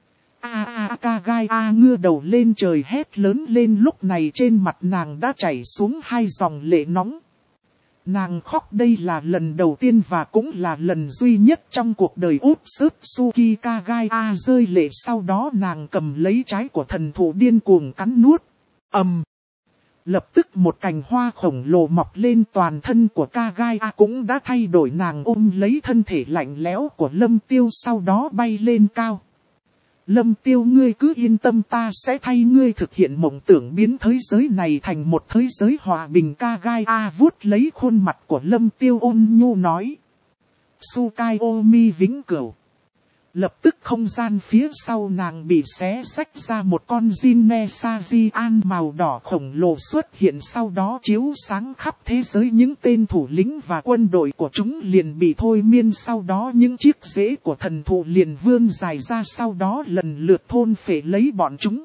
A a Ca gai A ngửa đầu lên trời hét lớn lên, lúc này trên mặt nàng đã chảy xuống hai dòng lệ nóng. Nàng khóc, đây là lần đầu tiên và cũng là lần duy nhất trong cuộc đời út sớt Suki. Ca gai A rơi lệ, sau đó nàng cầm lấy trái của thần thụ điên cuồng cắn nuốt. ầm, um. Lập tức một cành hoa khổng lồ mọc lên, toàn thân của Ca gai A cũng đã thay đổi, nàng ôm lấy thân thể lạnh lẽo của Lâm Tiêu sau đó bay lên cao. Lâm Tiêu, ngươi cứ yên tâm, ta sẽ thay ngươi thực hiện mộng tưởng biến thế giới này thành một thế giới hòa bình. Ca gai A vuốt lấy khuôn mặt của Lâm Tiêu ôn nhu nói. Tsukayomi vĩnh cửu. Lập tức không gian phía sau nàng bị xé xách ra, một con Jinne Sajian màu đỏ khổng lồ xuất hiện, sau đó chiếu sáng khắp thế giới. Những tên thủ lĩnh và quân đội của chúng liền bị thôi miên, sau đó những chiếc rễ của thần thụ liền vươn dài ra, sau đó lần lượt thôn phệ lấy bọn chúng.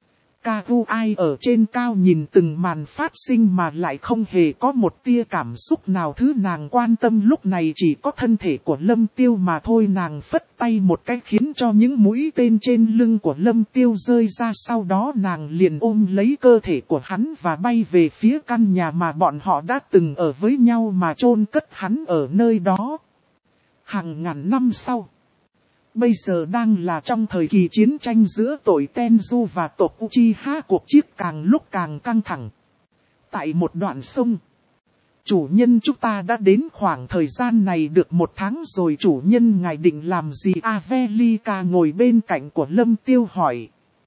Kaguai ở trên cao nhìn từng màn phát sinh mà lại không hề có một tia cảm xúc nào. Thứ nàng quan tâm lúc này chỉ có thân thể của Lâm Tiêu mà thôi. Nàng phất tay một cái khiến cho những mũi tên trên lưng của Lâm Tiêu rơi ra, sau đó nàng liền ôm lấy cơ thể của hắn và bay về phía căn nhà mà bọn họ đã từng ở với nhau mà chôn cất hắn ở nơi đó. Hàng ngàn năm sau. Bây giờ đang là trong thời kỳ chiến tranh giữa tội Tenju và tộc Uchiha, cuộc chiến càng lúc càng căng thẳng. Tại một đoạn sông, chủ nhân chúng ta đã đến khoảng thời gian này được một tháng rồi, chủ nhân ngài định làm gì? Avelika ngồi bên cạnh của Lâm Tiêu hỏi.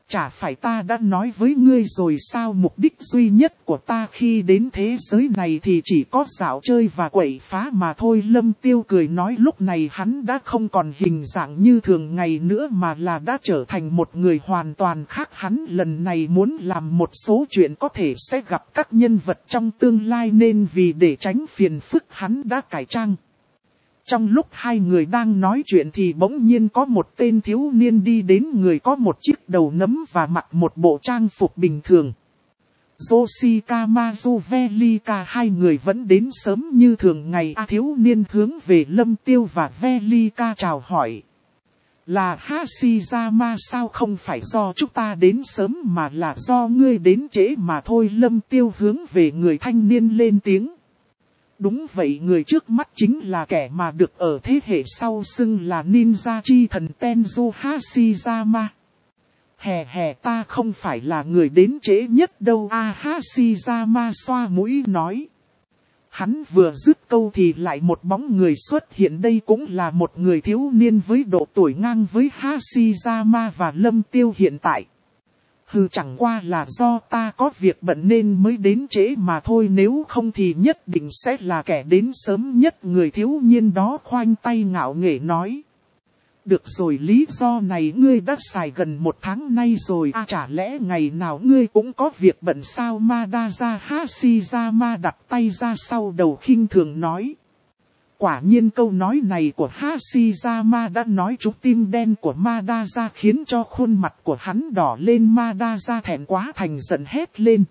Chả phải ta đã nói với ngươi rồi sao, mục đích duy nhất của ta khi đến thế giới này thì chỉ có dạo chơi và quậy phá mà thôi. Lâm Tiêu cười nói, lúc này hắn đã không còn hình dạng như thường ngày nữa mà là đã trở thành một người hoàn toàn khác. Hắn lần này muốn làm một số chuyện có thể sẽ gặp các nhân vật trong tương lai nên vì để tránh phiền phức hắn đã cải trang. Trong lúc hai người đang nói chuyện thì bỗng nhiên có một tên thiếu niên đi đến, người có một chiếc đầu nấm và mặc một bộ trang phục bình thường. Yoshikama Velika, hai người vẫn đến sớm như thường ngày. À, thiếu niên hướng về Lâm Tiêu và Velika chào hỏi. Là Hashirama sao, không phải do chúng ta đến sớm mà là do ngươi đến trễ mà thôi. Lâm Tiêu hướng về người thanh niên lên tiếng. Đúng vậy, người trước mắt chính là kẻ mà được ở thế hệ sau xưng là ninja chi thần Tenjo Hashirama. Hè hè, ta không phải là người đến trễ nhất đâu. A Hashirama xoa mũi nói. Hắn vừa dứt câu thì lại một bóng người xuất hiện, đây cũng là một người thiếu niên với độ tuổi ngang với Hashirama và Lâm Tiêu hiện tại. Hừ, chẳng qua là do ta có việc bận nên mới đến trễ mà thôi, nếu không thì nhất định sẽ là kẻ đến sớm nhất. Người thiếu niên đó khoanh tay ngạo nghễ nói. Được rồi, lý do này ngươi đã xài gần một tháng nay rồi. À, chả lẽ ngày nào ngươi cũng có việc bận sao? Madara Hashirama đặt tay ra sau đầu khinh thường nói. Quả nhiên câu nói này của Hashirama đã nói trúng tim đen của Madara, khiến cho khuôn mặt của hắn đỏ lên. Madara thẹn quá thành giận hét lên.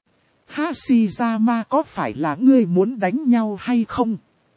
Hashirama, có phải là ngươi muốn đánh nhau hay không?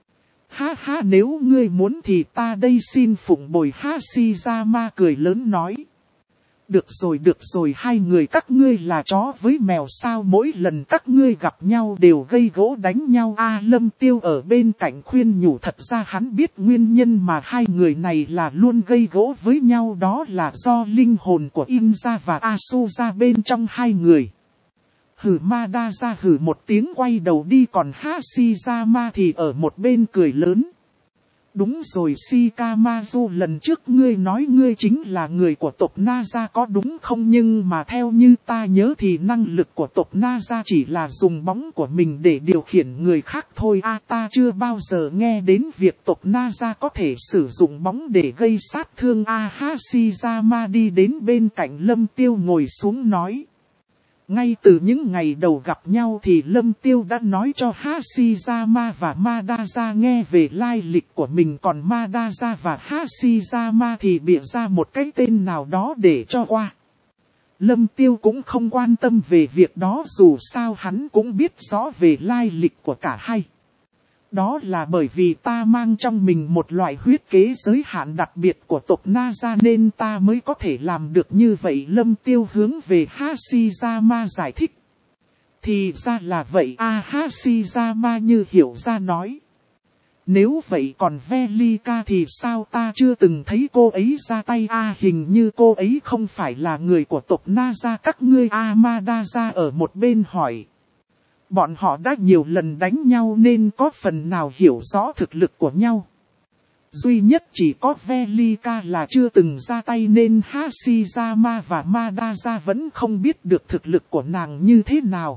Ha ha, nếu ngươi muốn thì ta đây xin phụng bồi. Hashirama cười lớn nói. Được rồi được rồi, hai người các ngươi là chó với mèo sao, mỗi lần các ngươi gặp nhau đều gây gỗ đánh nhau. A Lâm Tiêu ở bên cạnh khuyên nhủ, thật ra hắn biết nguyên nhân mà hai người này là luôn gây gỗ với nhau, đó là do linh hồn của Inza và Asuza bên trong hai người. Hử, Madara hử một tiếng quay đầu đi, còn Hashirama thì ở một bên cười lớn. Đúng rồi Shikamaru, lần trước ngươi nói ngươi chính là người của tộc Naza có đúng không? Nhưng mà theo như ta nhớ thì năng lực của tộc Naza chỉ là dùng bóng của mình để điều khiển người khác thôi. À, ta chưa bao giờ nghe đến việc tộc Naza có thể sử dụng bóng để gây sát thương. A Hashirama đi đến bên cạnh Lâm Tiêu ngồi xuống nói. Ngay từ những ngày đầu gặp nhau thì Lâm Tiêu đã nói cho Hashirama và Madara nghe về lai lịch của mình, còn Madara và Hashirama thì bịa ra một cái tên nào đó để cho qua. Lâm Tiêu cũng không quan tâm về việc đó, dù sao hắn cũng biết rõ về lai lịch của cả hai. Đó là bởi vì ta mang trong mình một loại huyết kế giới hạn đặc biệt của tộc Naza nên ta mới có thể làm được như vậy. Lâm Tiêu hướng về Hashirama giải thích. Thì ra là vậy. A à, Hashirama như hiểu ra nói. Nếu vậy còn Velika thì sao, ta chưa từng thấy cô ấy ra tay. A à, hình như cô ấy không phải là người của tộc Naza các ngươi. A Madara ở một bên hỏi. Bọn họ đã nhiều lần đánh nhau nên có phần nào hiểu rõ thực lực của nhau. Duy nhất chỉ có Velika là chưa từng ra tay nên Hashirama và Madara vẫn không biết được thực lực của nàng như thế nào.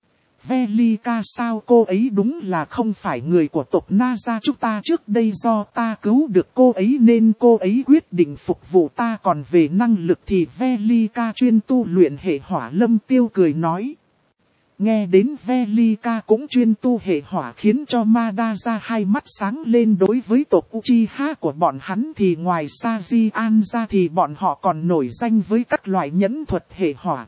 Velika sao, cô ấy đúng là không phải người của tộc Naza chúng ta, trước đây do ta cứu được cô ấy nên cô ấy quyết định phục vụ ta, còn về năng lực thì Velika chuyên tu luyện hệ hỏa. Lâm Tiêu cười nói. Nghe đến Velika cũng chuyên tu hệ hỏa khiến cho Madara hai mắt sáng lên. Đối với tộc Uchiha của bọn hắn thì ngoài Sajian ra thì bọn họ còn nổi danh với các loại nhẫn thuật hệ hỏa.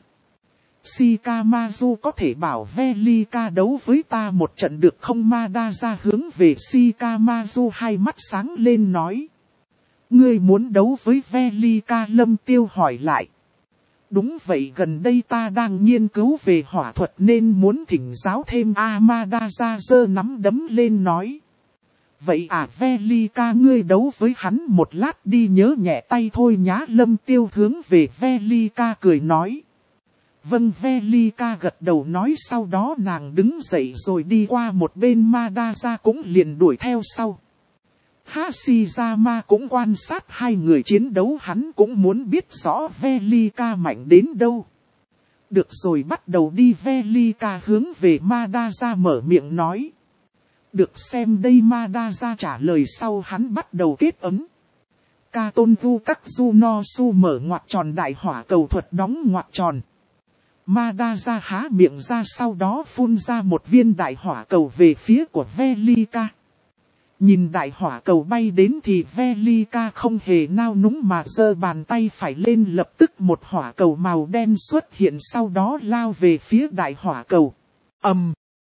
Shikamaru có thể bảo Velika đấu với ta một trận được không? Madara hướng về Shikamaru hai mắt sáng lên nói. Ngươi muốn đấu với Velika? Lâm Tiêu hỏi lại. Đúng vậy, gần đây ta đang nghiên cứu về hỏa thuật nên muốn thỉnh giáo thêm. Madara giơ nắm đấm lên nói. Vậy à, Velika ngươi đấu với hắn một lát đi, nhớ nhẹ tay thôi nhá. Lâm Tiêu hướng về Velika cười nói. Vâng, Velika gật đầu nói, sau đó nàng đứng dậy rồi đi qua một bên. Madara cũng liền đuổi theo sau. Hashirama cũng quan sát hai người chiến đấu, hắn cũng muốn biết rõ Velika mạnh đến đâu. Được rồi, bắt đầu đi. Velika hướng về Madara mở miệng nói. Được, xem đây. Madara trả lời sau hắn bắt đầu kết ấn. Katongu Kakzu no Su mở ngoặc tròn đại hỏa cầu thuật đóng ngoặc tròn. Madara há miệng ra, sau đó phun ra một viên đại hỏa cầu về phía của Velika. Nhìn đại hỏa cầu bay đến thì Velika không hề nao núng mà giơ bàn tay phải lên, lập tức một hỏa cầu màu đen xuất hiện, sau đó lao về phía đại hỏa cầu. Ầm!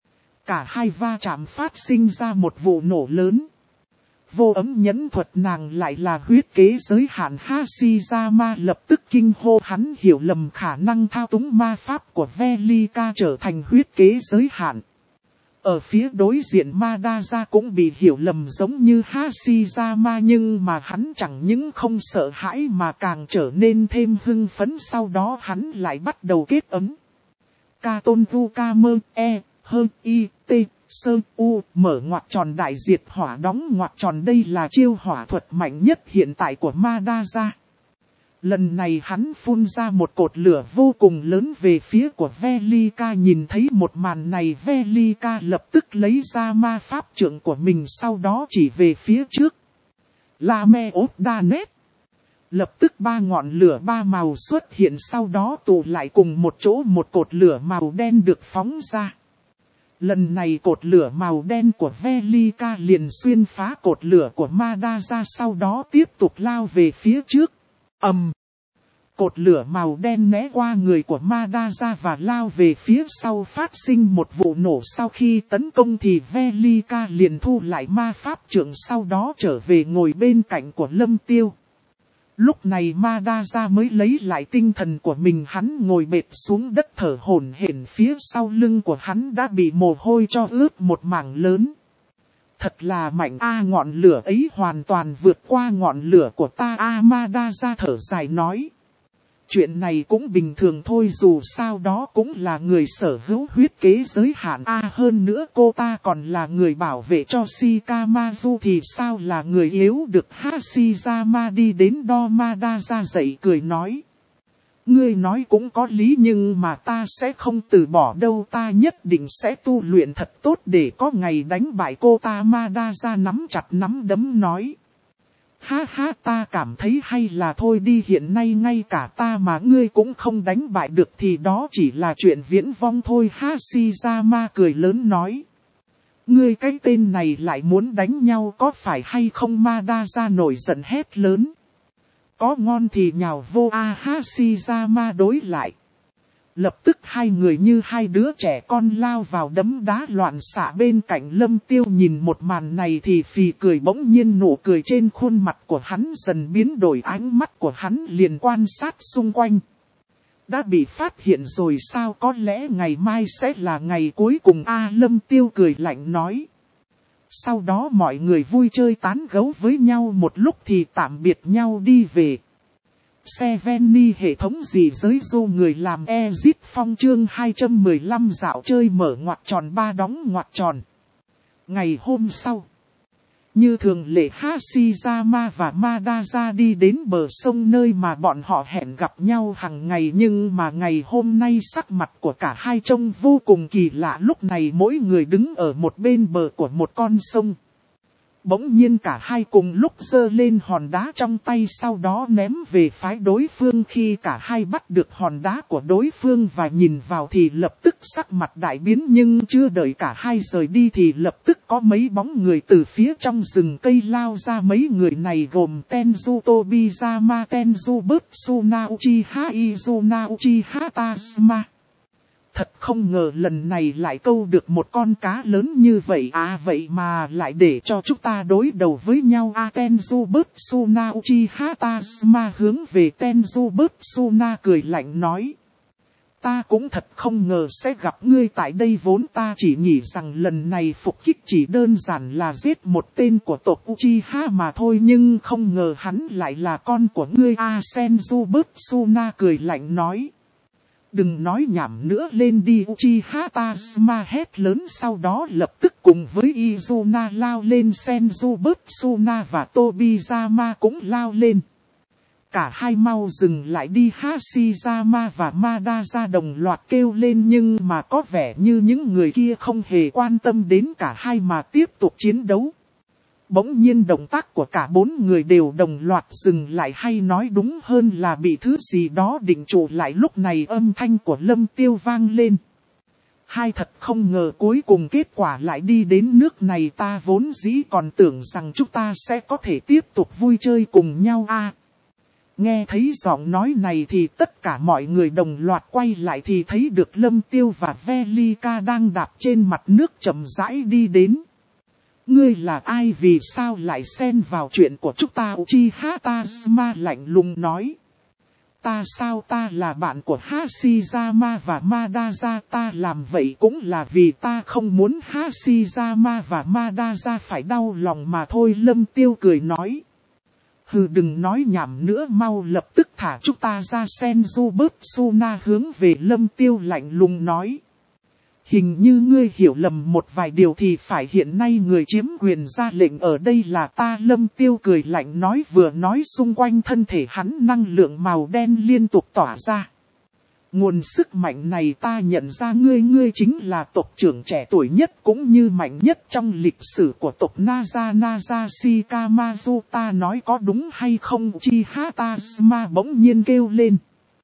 Cả hai va chạm phát sinh ra một vụ nổ lớn. Vô ấm nhẫn thuật nàng lại là huyết kế giới hạn. Hashirama lập tức kinh hô, hắn hiểu lầm khả năng thao túng ma pháp của Velika trở thành huyết kế giới hạn. Ở phía đối diện Madara cũng bị hiểu lầm giống như Hashirama, nhưng mà hắn chẳng những không sợ hãi mà càng trở nên thêm hưng phấn. Sau đó hắn lại bắt đầu kết ấn. Katongu Kame E Hơ I T Sơ U mở ngoặc tròn đại diệt hỏa đóng ngoặc tròn. Đây là chiêu hỏa thuật mạnh nhất hiện tại của Madara. Lần này hắn phun ra một cột lửa vô cùng lớn về phía của Velika. Nhìn thấy một màn này, Velika lập tức lấy ra ma pháp trượng của mình, sau đó chỉ về phía trước. Lame Odanet. Lập tức ba ngọn lửa ba màu xuất hiện, sau đó tụ lại cùng một chỗ, một cột lửa màu đen được phóng ra. Lần này cột lửa màu đen của Velika liền xuyên phá cột lửa của Madara, sau đó tiếp tục lao về phía trước. Ầm! Cột lửa màu đen né qua người của Madara và lao về phía sau, phát sinh một vụ nổ. Sau khi tấn công thì Velika liền thu lại ma pháp trượng, sau đó trở về ngồi bên cạnh của Lâm Tiêu. Lúc này Madara mới lấy lại tinh thần của mình, hắn ngồi bệt xuống đất thở hổn hển, phía sau lưng của hắn đã bị mồ hôi cho ướt một mảng lớn. Thật là mạnh a, ngọn lửa ấy hoàn toàn vượt qua ngọn lửa của ta a. Madara thở dài nói. Chuyện này cũng bình thường thôi, dù sao đó cũng là người sở hữu huyết kế giới hạn a. Hơn nữa cô ta còn là người bảo vệ cho Shikamaru thì sao là người yếu được. Hashirama đi đến đo Madara dậy cười nói. Ngươi nói cũng có lý, nhưng mà ta sẽ không từ bỏ đâu, ta nhất định sẽ tu luyện thật tốt để có ngày đánh bại cô ta. Madara nắm chặt nắm đấm nói. Ha ha, ta cảm thấy hay là thôi đi, hiện nay ngay cả ta mà ngươi cũng không đánh bại được thì đó chỉ là chuyện viễn vông thôi. Hashirama cười lớn nói. Ngươi cái tên này lại muốn đánh nhau có phải hay không? Madara nổi giận hét lớn. Có ngon thì nhào vô a. Hashirama đối lại. Lập tức hai người như hai đứa trẻ con lao vào đấm đá loạn xạ bên cạnh Lâm Tiêu. Nhìn một màn này thì phì cười, bỗng nhiên nụ cười trên khuôn mặt của hắn dần biến đổi, ánh mắt của hắn liền quan sát xung quanh. Đã bị phát hiện rồi sao? Có lẽ ngày mai sẽ là ngày cuối cùng a. Lâm Tiêu cười lạnh nói. Sau đó mọi người vui chơi tán gẫu với nhau một lúc thì tạm biệt nhau đi về. Seveni hệ thống gì giới du người làm Exit Phong chương hai trăm mười lăm dạo chơi mở ngoặc tròn ba đóng ngoặc tròn. Ngày hôm sau, như thường lệ, Hashirama và Madara đi đến bờ sông nơi mà bọn họ hẹn gặp nhau hàng ngày, nhưng mà ngày hôm nay sắc mặt của cả hai trông vô cùng kỳ lạ. Lúc này mỗi người đứng ở một bên bờ của một con sông. Bỗng nhiên cả hai cùng lúc giơ lên hòn đá trong tay, sau đó ném về phái đối phương. Khi cả hai bắt được hòn đá của đối phương và nhìn vào thì lập tức sắc mặt đại biến, nhưng chưa đợi cả hai rời đi thì lập tức có mấy bóng người từ phía trong rừng cây lao ra. Mấy người này gồm Tenzu Tobizama, Tenzu Butsuna Uchiha Izuna Uchiha Tazuma. Thật không ngờ lần này lại câu được một con cá lớn như vậy à, vậy mà lại để cho chúng ta đối đầu với nhau à. Tenzu Butsuna Uchiha Tazuma hướng về Tenzu Butsuna cười lạnh nói. Ta cũng thật không ngờ sẽ gặp ngươi tại đây, vốn ta chỉ nghĩ rằng lần này phục kích chỉ đơn giản là giết một tên của tộc Uchiha mà thôi, nhưng không ngờ hắn lại là con của ngươi à. Tenzu Butsuna cười lạnh nói. đừng nói nhảm nữa, lên đi. Uchiha Tazuma hét lớn, sau đó lập tức cùng với Izuna lao lên. Senju Butsuna và Tobizama cũng lao lên. Cả hai mau dừng lại đi. Hashirama và Madara đồng loạt kêu lên, nhưng mà có vẻ như những người kia không hề quan tâm đến cả hai mà tiếp tục chiến đấu. Bỗng nhiên động tác của cả bốn người đều đồng loạt dừng lại, hay nói đúng hơn là bị thứ gì đó định trụ lại. Lúc này âm thanh của Lâm Tiêu vang lên. Hai thật không ngờ cuối cùng kết quả lại đi đến nước này, ta vốn dĩ còn tưởng rằng chúng ta sẽ có thể tiếp tục vui chơi cùng nhau a. À, nghe thấy giọng nói này thì tất cả mọi người đồng loạt quay lại thì thấy được Lâm Tiêu và Velika đang đạp trên mặt nước chậm rãi đi đến. Ngươi là ai, vì sao lại xen vào chuyện của chúng ta? Uchiha Tazuma lạnh lùng nói. Ta sao, ta là bạn của Hashirama và Madara, ta làm vậy cũng là vì ta không muốn Hashirama và Madara phải đau lòng mà thôi. Lâm Tiêu cười nói. Hừ, đừng nói nhảm nữa, mau lập tức thả chúng ta ra. Senju Butsuna hướng về Lâm Tiêu lạnh lùng nói. Hình như ngươi hiểu lầm một vài điều thì phải, hiện nay người chiếm quyền ra lệnh ở đây là ta. Lâm Tiêu cười lạnh nói, vừa nói xung quanh thân thể hắn năng lượng màu đen liên tục tỏa ra. Nguồn sức mạnh này ta nhận ra ngươi, ngươi chính là tộc trưởng trẻ tuổi nhất cũng như mạnh nhất trong lịch sử của tộc Naza. Naza Shikamaru, ta nói có đúng hay không? Uchiha Tazuma bỗng nhiên kêu lên.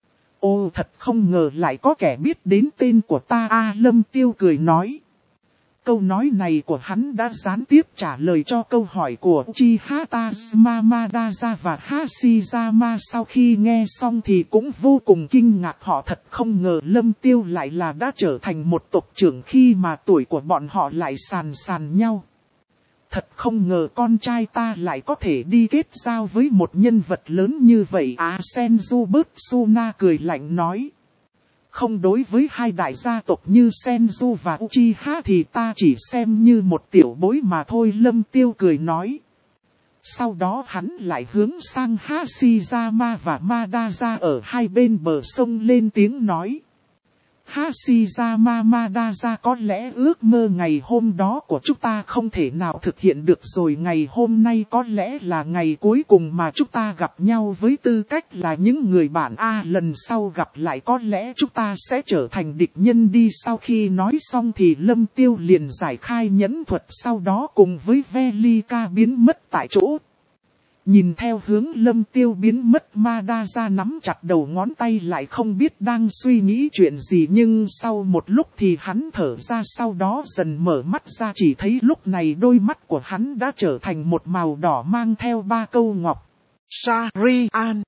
Ô, thật không ngờ lại có kẻ biết đến tên của ta a. À, Lâm Tiêu cười nói. Câu nói này của hắn đã gián tiếp trả lời cho câu hỏi của Uchiha Tazuma. Madara và Hashirama sau khi nghe xong thì cũng vô cùng kinh ngạc, họ thật không ngờ Lâm Tiêu lại là đã trở thành một tộc trưởng khi mà tuổi của bọn họ lại sàn sàn nhau. Thật không ngờ con trai ta lại có thể đi kết giao với một nhân vật lớn như vậy. À, Senju Butsuna cười lạnh nói. Không, đối với hai đại gia tộc như Senju và Uchiha thì ta chỉ xem như một tiểu bối mà thôi. Lâm Tiêu cười nói. Sau đó hắn lại hướng sang Hashirama và Madara ở hai bên bờ sông lên tiếng nói. Hashirama, Madara, có lẽ ước mơ ngày hôm đó của chúng ta không thể nào thực hiện được rồi. Ngày hôm nay có lẽ là ngày cuối cùng mà chúng ta gặp nhau với tư cách là những người bạn. A à, lần sau gặp lại có lẽ chúng ta sẽ trở thành địch nhân đi. Sau khi nói xong thì Lâm Tiêu liền giải khai nhẫn thuật, sau đó cùng với Velika biến mất tại chỗ. Nhìn theo hướng Lâm Tiêu biến mất, Madara nắm chặt đầu ngón tay lại không biết đang suy nghĩ chuyện gì, nhưng sau một lúc thì hắn thở ra, sau đó dần mở mắt ra, chỉ thấy lúc này đôi mắt của hắn đã trở thành một màu đỏ mang theo ba câu ngọc. Sharian.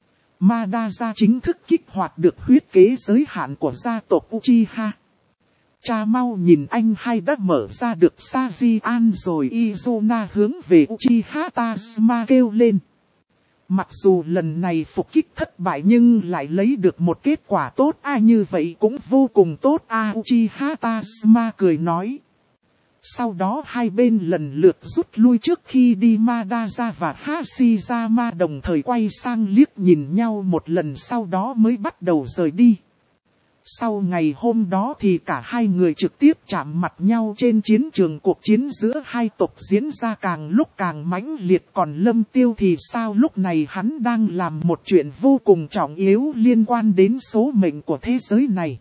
Madara chính thức kích hoạt được huyết kế giới hạn của gia tộc Uchiha. Cha mau nhìn, anh hai đã mở ra được Sharian rồi. Izuna hướng về Uchiha Tazuma kêu lên. Mặc dù lần này phục kích thất bại nhưng lại lấy được một kết quả tốt a, à, như vậy cũng vô cùng tốt a. À, Uchiha Tazuma cười nói. Sau đó hai bên lần lượt rút lui, trước khi đi Madara và Hashirama đồng thời quay sang liếc nhìn nhau một lần, sau đó mới bắt đầu rời đi. Sau ngày hôm đó thì cả hai người trực tiếp chạm mặt nhau trên chiến trường. Cuộc chiến giữa hai tộc diễn ra càng lúc càng mãnh liệt. Còn Lâm Tiêu thì sao, lúc này hắn đang làm một chuyện vô cùng trọng yếu liên quan đến số mệnh của thế giới này.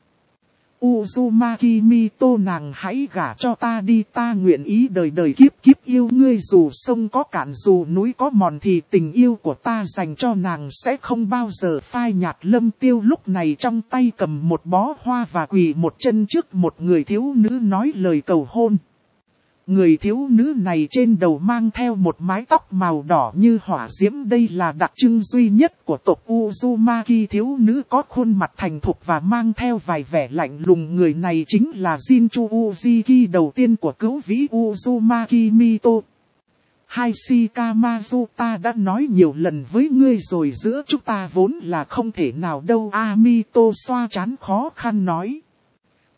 Uzumaki Mito, nàng hãy gả cho ta đi, ta nguyện ý đời đời kiếp kiếp yêu ngươi, dù sông có cạn dù núi có mòn thì tình yêu của ta dành cho nàng sẽ không bao giờ phai nhạt. Lâm Tiêu lúc này trong tay cầm một bó hoa và quỳ một chân trước một người thiếu nữ nói lời cầu hôn. Người thiếu nữ này trên đầu mang theo một mái tóc màu đỏ như hỏa diễm, đây là đặc trưng duy nhất của tộc Uzumaki. Thiếu nữ có khuôn mặt thành thục và mang theo vài vẻ lạnh lùng, người này chính là Jinchu Ujiki đầu tiên của cửu vĩ Uzumaki Mito. Hai Shikamaru, ta đã nói nhiều lần với ngươi rồi, giữa chúng ta vốn là không thể nào đâu. A, Mito xoa trán khó khăn nói.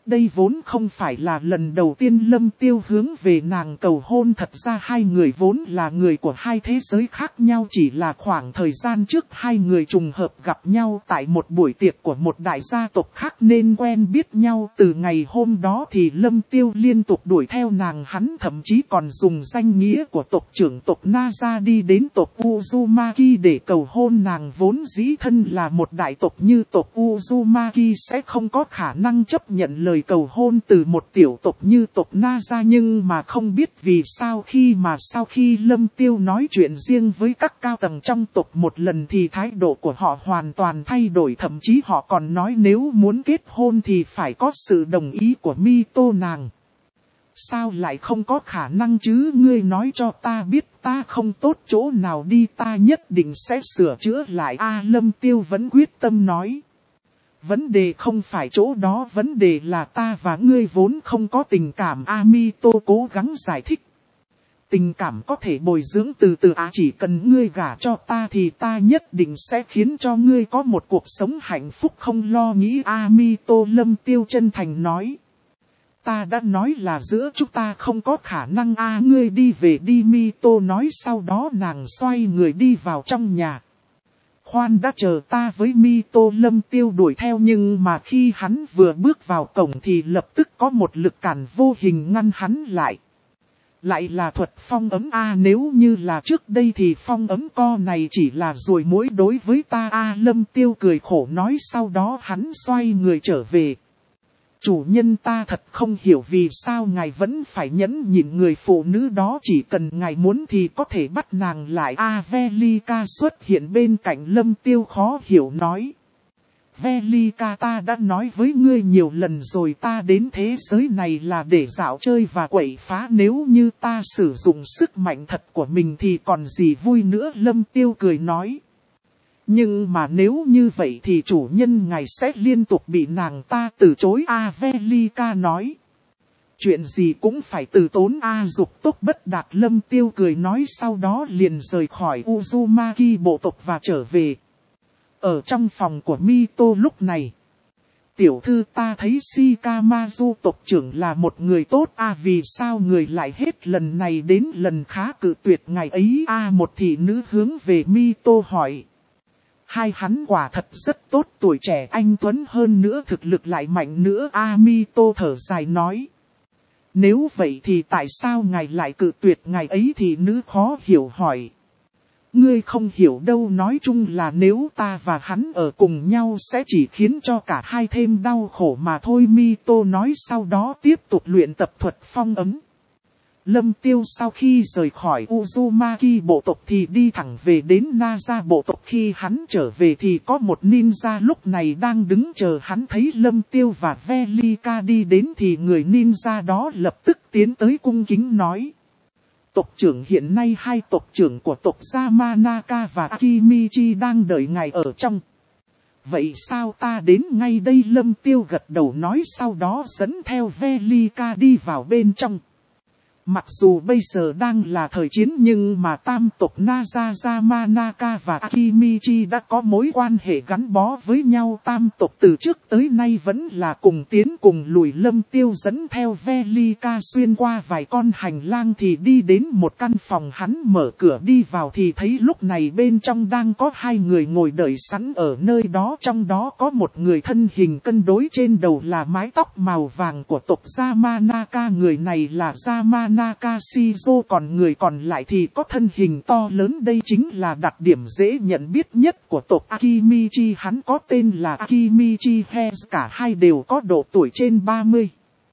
đây vốn không phải là lần đầu tiên Lâm Tiêu hướng về nàng cầu hôn, thật ra hai người vốn là người của hai thế giới khác nhau, chỉ là khoảng thời gian trước hai người trùng hợp gặp nhau tại một buổi tiệc của một đại gia tộc khác nên quen biết nhau. Từ ngày hôm đó thì Lâm Tiêu liên tục đuổi theo nàng, hắn thậm chí còn dùng danh nghĩa của tộc trưởng tộc Naza đi đến tộc Uzumaki để cầu hôn nàng. Vốn dĩ thân là một đại tộc như tộc Uzumaki sẽ không có khả năng chấp nhận lời cầu hôn từ một tiểu tộc như tộc Naza, nhưng mà không biết vì sao khi mà sau khi Lâm Tiêu nói chuyện riêng với các cao tầng trong tộc một lần thì thái độ của họ hoàn toàn thay đổi, thậm chí họ còn nói nếu muốn kết hôn thì phải có sự đồng ý của Mito nàng. Sao lại không có khả năng chứ, ngươi nói cho ta biết ta không tốt chỗ nào đi, ta nhất định sẽ sửa chữa lại. A Lâm Tiêu vẫn quyết tâm nói. Vấn đề không phải chỗ đó, vấn đề là ta và ngươi vốn không có tình cảm. Amito cố gắng giải thích. Tình cảm có thể bồi dưỡng từ từ, à chỉ cần ngươi gả cho ta thì ta nhất định sẽ khiến cho ngươi có một cuộc sống hạnh phúc không lo nghĩ. Amito Lâm Tiêu chân thành nói. Ta đã nói là giữa chúng ta không có khả năng. A à, ngươi đi về đi, Mito nói. Sau đó nàng xoay người đi vào trong nhà. Khoan đã, chờ ta với. Mito Lâm Tiêu đuổi theo, nhưng mà khi hắn vừa bước vào cổng thì lập tức có một lực cản vô hình ngăn hắn lại. Lại là thuật phong ấm. A à, nếu như là trước đây thì phong ấm co này chỉ là ruồi muỗi đối với ta. A à, Lâm Tiêu cười khổ nói. Sau đó hắn xoay người trở về. Chủ nhân, ta thật không hiểu vì sao ngài vẫn phải nhẫn nhịn người phụ nữ đó, chỉ cần ngài muốn thì có thể bắt nàng lại. A Velika xuất hiện bên cạnh Lâm Tiêu khó hiểu nói. Velika, ta đã nói với ngươi nhiều lần rồi, ta đến thế giới này là để dạo chơi và quậy phá, nếu như ta sử dụng sức mạnh thật của mình thì còn gì vui nữa. Lâm Tiêu cười nói. Nhưng mà nếu như vậy thì chủ nhân ngài sẽ liên tục bị nàng ta từ chối. A Velika nói. Chuyện gì cũng phải từ tốn. A Dục tốc bất đạt. Lâm Tiêu cười nói, sau đó liền rời khỏi Uzumaki bộ tộc và trở về. Ở trong phòng của Mito lúc này. Tiểu thư, ta thấy Shikamaru tộc trưởng là một người tốt. A à, vì sao người lại hết lần này đến lần khác cự tuyệt ngài ấy? A à, một thị nữ hướng về Mito hỏi. Hai hắn quả thật rất tốt, tuổi trẻ anh tuấn hơn nữa thực lực lại mạnh nữa. Amito thở dài nói. Nếu vậy thì tại sao ngài lại cự tuyệt ngài ấy? Thì nữ khó hiểu hỏi. Ngươi không hiểu đâu, nói chung là nếu ta và hắn ở cùng nhau sẽ chỉ khiến cho cả hai thêm đau khổ mà thôi. Mito nói, sau đó tiếp tục luyện tập thuật phong ấm. Lâm Tiêu sau khi rời khỏi Uzumaki bộ tộc thì đi thẳng về đến Naza bộ tộc. Khi hắn trở về thì có một ninja lúc này đang đứng chờ hắn. Thấy Lâm Tiêu và Velika đi đến thì người ninja đó lập tức tiến tới cung kính nói. Tộc trưởng, hiện nay hai tộc trưởng của tộc Yamanaka và Akimichi đang đợi ngài ở trong. Vậy sao ta đến ngay đây? Lâm Tiêu gật đầu nói, sau đó dẫn theo Velika đi vào bên trong. Mặc dù bây giờ đang là thời chiến nhưng mà tam tộc Naza, Yamanaka và Akimichi đã có mối quan hệ gắn bó với nhau. Tam tộc từ trước tới nay vẫn là cùng tiến cùng lùi. Lâm Tiêu dẫn theo Velika xuyên qua vài con hành lang thì đi đến một căn phòng. Hắn mở cửa đi vào thì thấy lúc này bên trong đang có hai người ngồi đợi sẵn ở nơi đó. Trong đó có một người thân hình cân đối, trên đầu là mái tóc màu vàng của tộc Yamanaka. Người này là Yamanaka Nakashizo, còn người còn lại thì có thân hình to lớn. Đây chính là đặc điểm dễ nhận biết nhất của tộc Akimichi. Hắn có tên là Akimichi Hez, cả hai đều có độ tuổi trên ba mươi.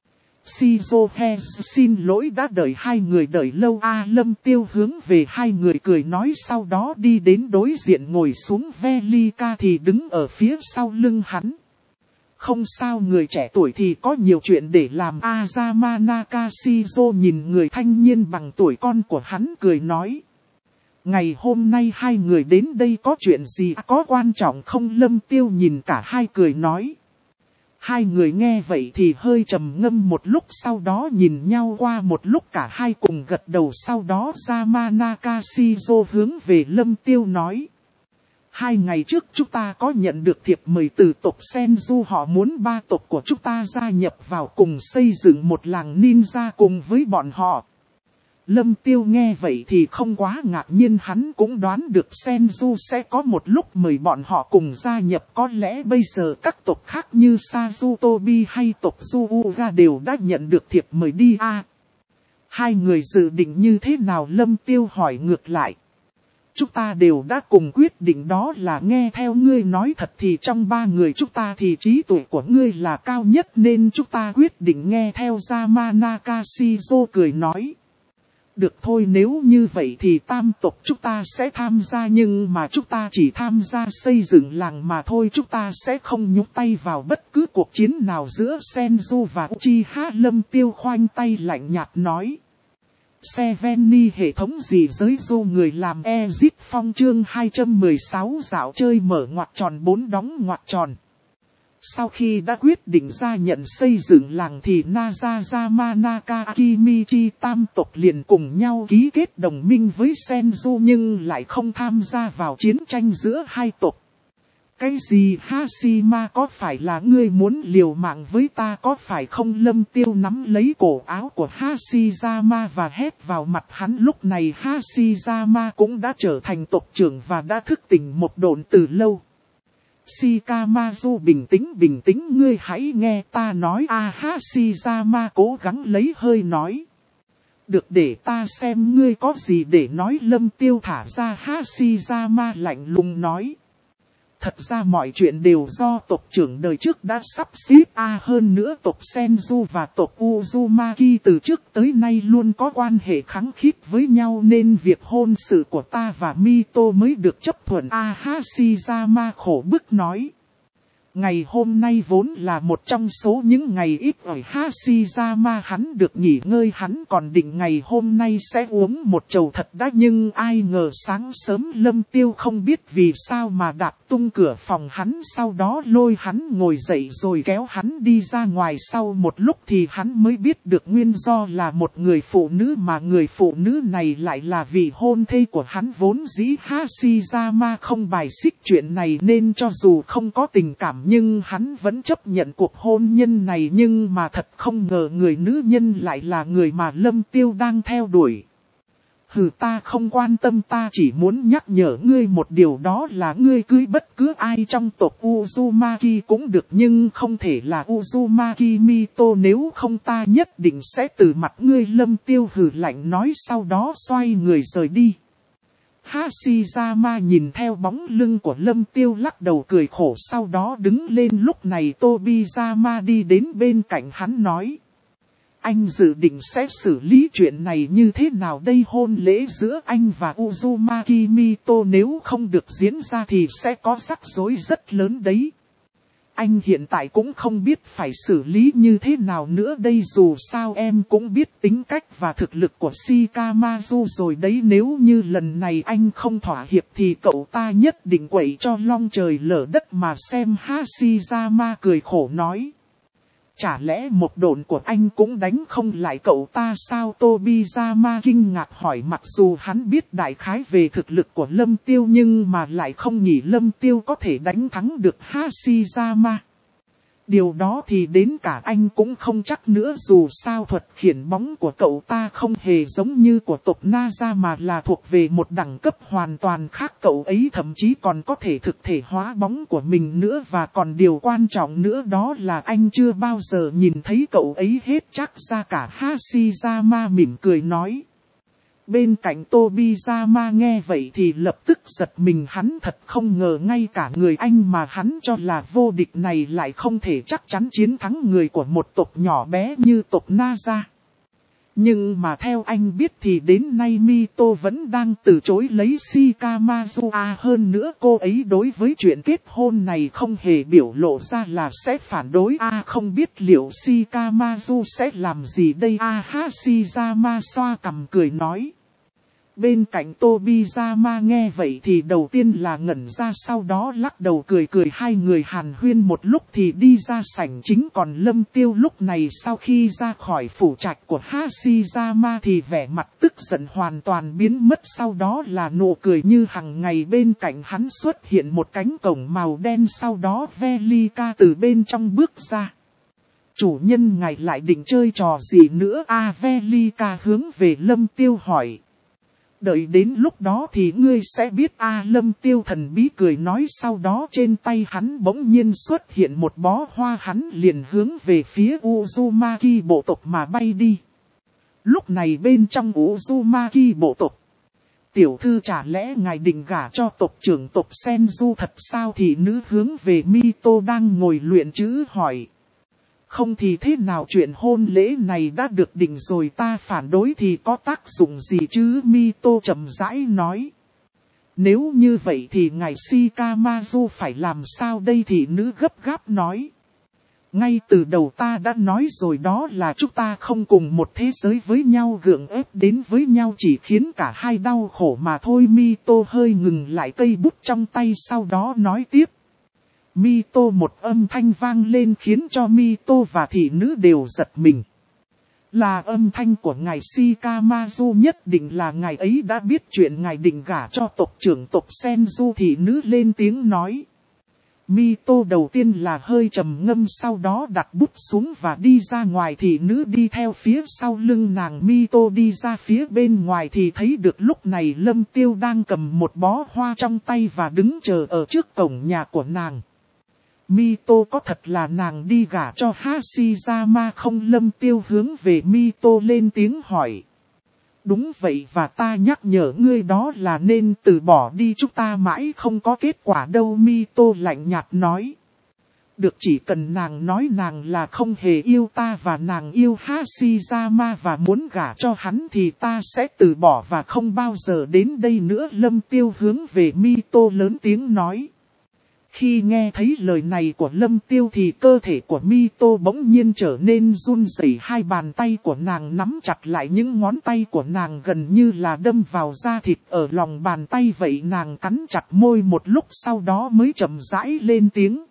Shizo Hez xin lỗi đã đợi hai người đợi lâu. A Lâm Tiêu hướng về hai người cười nói, sau đó đi đến đối diện ngồi xuống. Velika thì đứng ở phía sau lưng hắn. Không sao, người trẻ tuổi thì có nhiều chuyện để làm. Azama Nakashizo nhìn người thanh niên bằng tuổi con của hắn cười nói. Ngày hôm nay hai người đến đây có chuyện gì, có quan trọng không? Lâm Tiêu nhìn cả hai cười nói. Hai người nghe vậy thì hơi trầm ngâm một lúc, sau đó nhìn nhau qua một lúc cả hai cùng gật đầu. Sau đó Yamanaka Shizo hướng về Lâm Tiêu nói. Hai ngày trước chúng ta có nhận được thiệp mời từ tộc Senju, họ muốn ba tộc của chúng ta gia nhập vào cùng xây dựng một làng ninja cùng với bọn họ. Lâm Tiêu nghe vậy thì không quá ngạc nhiên, hắn cũng đoán được Senju sẽ có một lúc mời bọn họ cùng gia nhập. Có lẽ bây giờ các tộc khác như Sazutobi hay tộc Zuuga đều đã nhận được thiệp mời đi a. À, hai người dự định như thế nào? Lâm Tiêu hỏi ngược lại. Chúng ta đều đã cùng quyết định, đó là nghe theo ngươi nói. Thật thì trong ba người chúng ta thì trí tuệ của ngươi là cao nhất nên chúng ta quyết định nghe theo. Yamanaka Shizo cười nói. Được thôi, nếu như vậy thì tam tộc chúng ta sẽ tham gia, nhưng mà chúng ta chỉ tham gia xây dựng làng mà thôi. Chúng ta sẽ không nhúc tay vào bất cứ cuộc chiến nào giữa Senju và Uchiha. Lâm Tiêu khoanh tay lạnh nhạt nói. Seveni hệ thống gì giới du người làm Exit Phong chương hai trăm mười sáu dạo chơi mở ngoặc tròn bốn đóng ngoặc tròn. Sau khi đã quyết định ra nhận xây dựng làng thì Naza Yamanaka Akimichi tam tộc liền cùng nhau ký kết đồng minh với Senju nhưng lại không tham gia vào chiến tranh giữa hai tộc. Cái gì Hashima, có phải là ngươi muốn liều mạng với ta có phải không? Lâm Tiêu nắm lấy cổ áo của Hashirama và hét vào mặt hắn. Lúc này Hashirama cũng đã trở thành tộc trưởng và đã thức tỉnh một độn từ lâu. Shikamaru bình tĩnh bình tĩnh, ngươi hãy nghe ta nói a. À, Hashirama cố gắng lấy hơi nói. Được, để ta xem ngươi có gì để nói. Lâm Tiêu thả ra Hashirama lạnh lùng nói. Thật ra mọi chuyện đều do tộc trưởng đời trước đã sắp xếp a. À, hơn nữa tộc Senju và tộc Uzumaki từ trước tới nay luôn có quan hệ khăng khít với nhau nên việc hôn sự của ta và Mito mới được chấp thuận a. À, Hashirama khổ bức nói. Ngày hôm nay vốn là một trong số những ngày ít ở Hashirama hắn được nghỉ ngơi, hắn còn định ngày hôm nay sẽ uống một chầu thật đã, nhưng ai ngờ sáng sớm Lâm Tiêu không biết vì sao mà đạp tung cửa phòng hắn, sau đó lôi hắn ngồi dậy rồi kéo hắn đi ra ngoài. Sau một lúc thì hắn mới biết được nguyên do là một người phụ nữ, mà người phụ nữ này lại là vị hôn thê của hắn. Vốn dĩ Hashirama không bài xích chuyện này nên cho dù không có tình cảm nhưng hắn vẫn chấp nhận cuộc hôn nhân này, nhưng mà thật không ngờ người nữ nhân lại là người mà Lâm Tiêu đang theo đuổi. Hừ, ta không quan tâm, ta chỉ muốn nhắc nhở ngươi một điều, đó là ngươi cưới bất cứ ai trong tộc Uzumaki cũng được nhưng không thể là Uzumaki Mito, nếu không ta nhất định sẽ từ mặt ngươi. Lâm Tiêu hừ lạnh nói, sau đó xoay người rời đi. Hashirama nhìn theo bóng lưng của Lâm Tiêu lắc đầu cười khổ, sau đó đứng lên. Lúc này Tobizama đi đến bên cạnh hắn nói. Anh dự định sẽ xử lý chuyện này như thế nào đây? Hôn lễ giữa anh và Uzumaki Mito nếu không được diễn ra thì sẽ có rắc rối rất lớn đấy. Anh hiện tại cũng không biết phải xử lý như thế nào nữa đây, dù sao em cũng biết tính cách và thực lực của Shikamaru rồi đấy. Nếu như lần này anh không thỏa hiệp thì cậu ta nhất định quậy cho long trời lở đất mà xem. Hashirama cười khổ nói. Chả lẽ một độn của anh cũng đánh không lại cậu ta sao? Tobizama kinh ngạc hỏi, mặc dù hắn biết đại khái về thực lực của Lâm Tiêu nhưng mà lại không nghĩ Lâm Tiêu có thể đánh thắng được Hashirama. Điều đó thì đến cả anh cũng không chắc nữa, dù sao thuật khiển bóng của cậu ta không hề giống như của tộc Naza mà là thuộc về một đẳng cấp hoàn toàn khác. Cậu ấy thậm chí còn có thể thực thể hóa bóng của mình nữa, và còn điều quan trọng nữa đó là anh chưa bao giờ nhìn thấy cậu ấy hết chắc ra cả. Hashirama mỉm cười nói. Bên cạnh Tobizama nghe vậy thì lập tức giật mình, hắn thật không ngờ ngay cả người anh mà hắn cho là vô địch này lại không thể chắc chắn chiến thắng người của một tộc nhỏ bé như tộc Naza. Nhưng mà theo anh biết thì đến nay Mito vẫn đang từ chối lấy Shikamaru, à, hơn nữa cô ấy đối với chuyện kết hôn này không hề biểu lộ ra là sẽ phản đối. À, không biết liệu Shikamaru sẽ làm gì đây? À, Hashirama xoa cằm cười nói. Bên cạnh Tobizama nghe vậy thì đầu tiên là ngẩn ra, sau đó lắc đầu cười cười. Hai người hàn huyên một lúc thì đi ra sảnh chính, còn Lâm Tiêu lúc này sau khi ra khỏi phủ trạch của Hashirama thì vẻ mặt tức giận hoàn toàn biến mất, sau đó là nụ cười như hằng ngày. Bên cạnh hắn xuất hiện một cánh cổng màu đen, sau đó Velika từ bên trong bước ra. Chủ nhân ngài lại định chơi trò gì nữa a? Velika hướng về Lâm Tiêu hỏi. Đợi đến lúc đó thì ngươi sẽ biết a. Lâm Tiêu thần bí cười nói, sau đó trên tay hắn bỗng nhiên xuất hiện một bó hoa, hắn liền hướng về phía Uzumaki bộ tộc mà bay đi. Lúc này bên trong Uzumaki bộ tộc, tiểu thư chả lẽ ngài định gả cho tộc trưởng tộc Senju thật sao? Thì nữ hướng về Mito đang ngồi luyện chữ hỏi. Không thì thế nào, chuyện hôn lễ này đã được định rồi, ta phản đối thì có tác dụng gì chứ? Mito chậm rãi nói. Nếu như vậy thì ngài Shikamaru phải làm sao đây? Thì nữ gấp gáp nói. Ngay từ đầu ta đã nói rồi đó là chúng ta không cùng một thế giới với nhau, gượng ép đến với nhau chỉ khiến cả hai đau khổ mà thôi. Mito hơi ngừng lại cây bút trong tay, sau đó nói tiếp. Mito một âm thanh vang lên khiến cho Mito và thị nữ đều giật mình. Là âm thanh của ngài Shikamaru, nhất định là ngài ấy đã biết chuyện ngài định gả cho tộc trưởng tộc Senju. Thị nữ lên tiếng nói. Mito đầu tiên là hơi trầm ngâm, sau đó đặt bút xuống và đi ra ngoài. Thị nữ đi theo phía sau lưng nàng. Mito đi ra phía bên ngoài thì thấy được lúc này Lâm Tiêu đang cầm một bó hoa trong tay và đứng chờ ở trước cổng nhà của nàng. Mito có thật là nàng đi gả cho Hashirama không? Lâm Tiêu hướng về Mito lên tiếng hỏi. Đúng vậy, và ta nhắc nhở ngươi đó là nên từ bỏ đi, chúng ta mãi không có kết quả đâu. Mito lạnh nhạt nói. Được, chỉ cần nàng nói nàng là không hề yêu ta và nàng yêu Hashirama và muốn gả cho hắn thì ta sẽ từ bỏ và không bao giờ đến đây nữa. Lâm Tiêu hướng về Mito lớn tiếng nói. Khi nghe thấy lời này của Lâm Tiêu thì cơ thể của Mito bỗng nhiên trở nên run rẩy, hai bàn tay của nàng nắm chặt lại, những ngón tay của nàng gần như là đâm vào da thịt ở lòng bàn tay vậy. Nàng cắn chặt môi một lúc sau đó mới chậm rãi lên tiếng.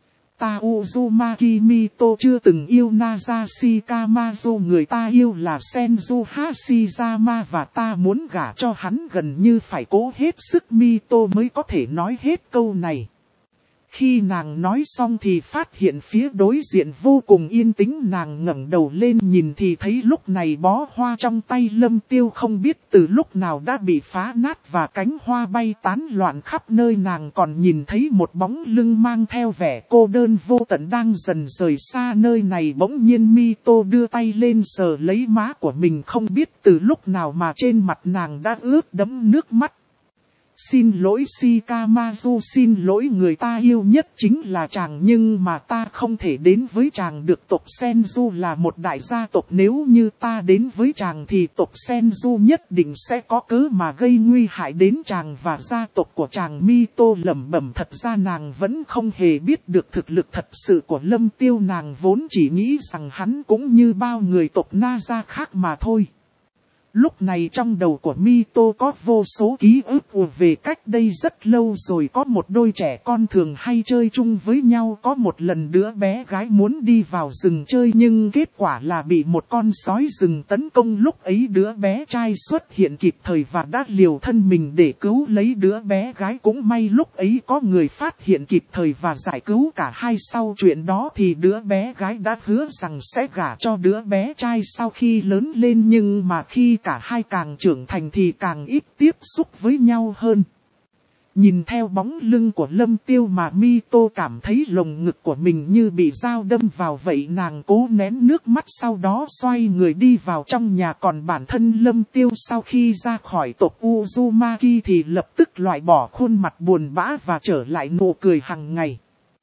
Ta Uzumaki Mito chưa từng yêu Naza Shikamaru, người ta yêu là Senju Hashirama và ta muốn gả cho hắn, gần như phải cố hết sức Mito mới có thể nói hết câu này. Khi nàng nói xong thì phát hiện phía đối diện vô cùng yên tĩnh, nàng ngẩng đầu lên nhìn thì thấy lúc này bó hoa trong tay Lâm Tiêu không biết từ lúc nào đã bị phá nát và cánh hoa bay tán loạn khắp nơi. Nàng còn nhìn thấy một bóng lưng mang theo vẻ cô đơn vô tận đang dần rời xa nơi này. Bỗng nhiên Mito đưa tay lên sờ lấy má của mình, không biết từ lúc nào mà trên mặt nàng đã ướt đẫm nước mắt. Xin lỗi Shikamaru, xin lỗi, người ta yêu nhất chính là chàng nhưng mà ta không thể đến với chàng được. Tộc Senju là một đại gia tộc, nếu như ta đến với chàng thì tộc Senju nhất định sẽ có cớ mà gây nguy hại đến chàng và gia tộc của chàng. Mito lẩm bẩm, thật ra nàng vẫn không hề biết được thực lực thật sự của Lâm Tiêu, nàng vốn chỉ nghĩ rằng hắn cũng như bao người tộc Naza khác mà thôi. Lúc này trong đầu của Mito có vô số ký ức về cách đây rất lâu rồi, có một đôi trẻ con thường hay chơi chung với nhau. Có một lần đứa bé gái muốn đi vào rừng chơi nhưng kết quả là bị một con sói rừng tấn công. Lúc ấy đứa bé trai xuất hiện kịp thời và đã liều thân mình để cứu lấy đứa bé gái. Cũng may lúc ấy có người phát hiện kịp thời và giải cứu cả hai. Sau chuyện đó thì đứa bé gái đã hứa rằng sẽ gả cho đứa bé trai sau khi lớn lên, nhưng mà khi cả hai càng trưởng thành thì càng ít tiếp xúc với nhau hơn. Nhìn theo bóng lưng của Lâm Tiêu mà Mito cảm thấy lồng ngực của mình như bị dao đâm vào vậy. Nàng cố nén nước mắt, sau đó xoay người đi vào trong nhà. Còn bản thân Lâm Tiêu sau khi ra khỏi tộc Uzumaki thì lập tức loại bỏ khuôn mặt buồn bã và trở lại nụ cười hàng ngày.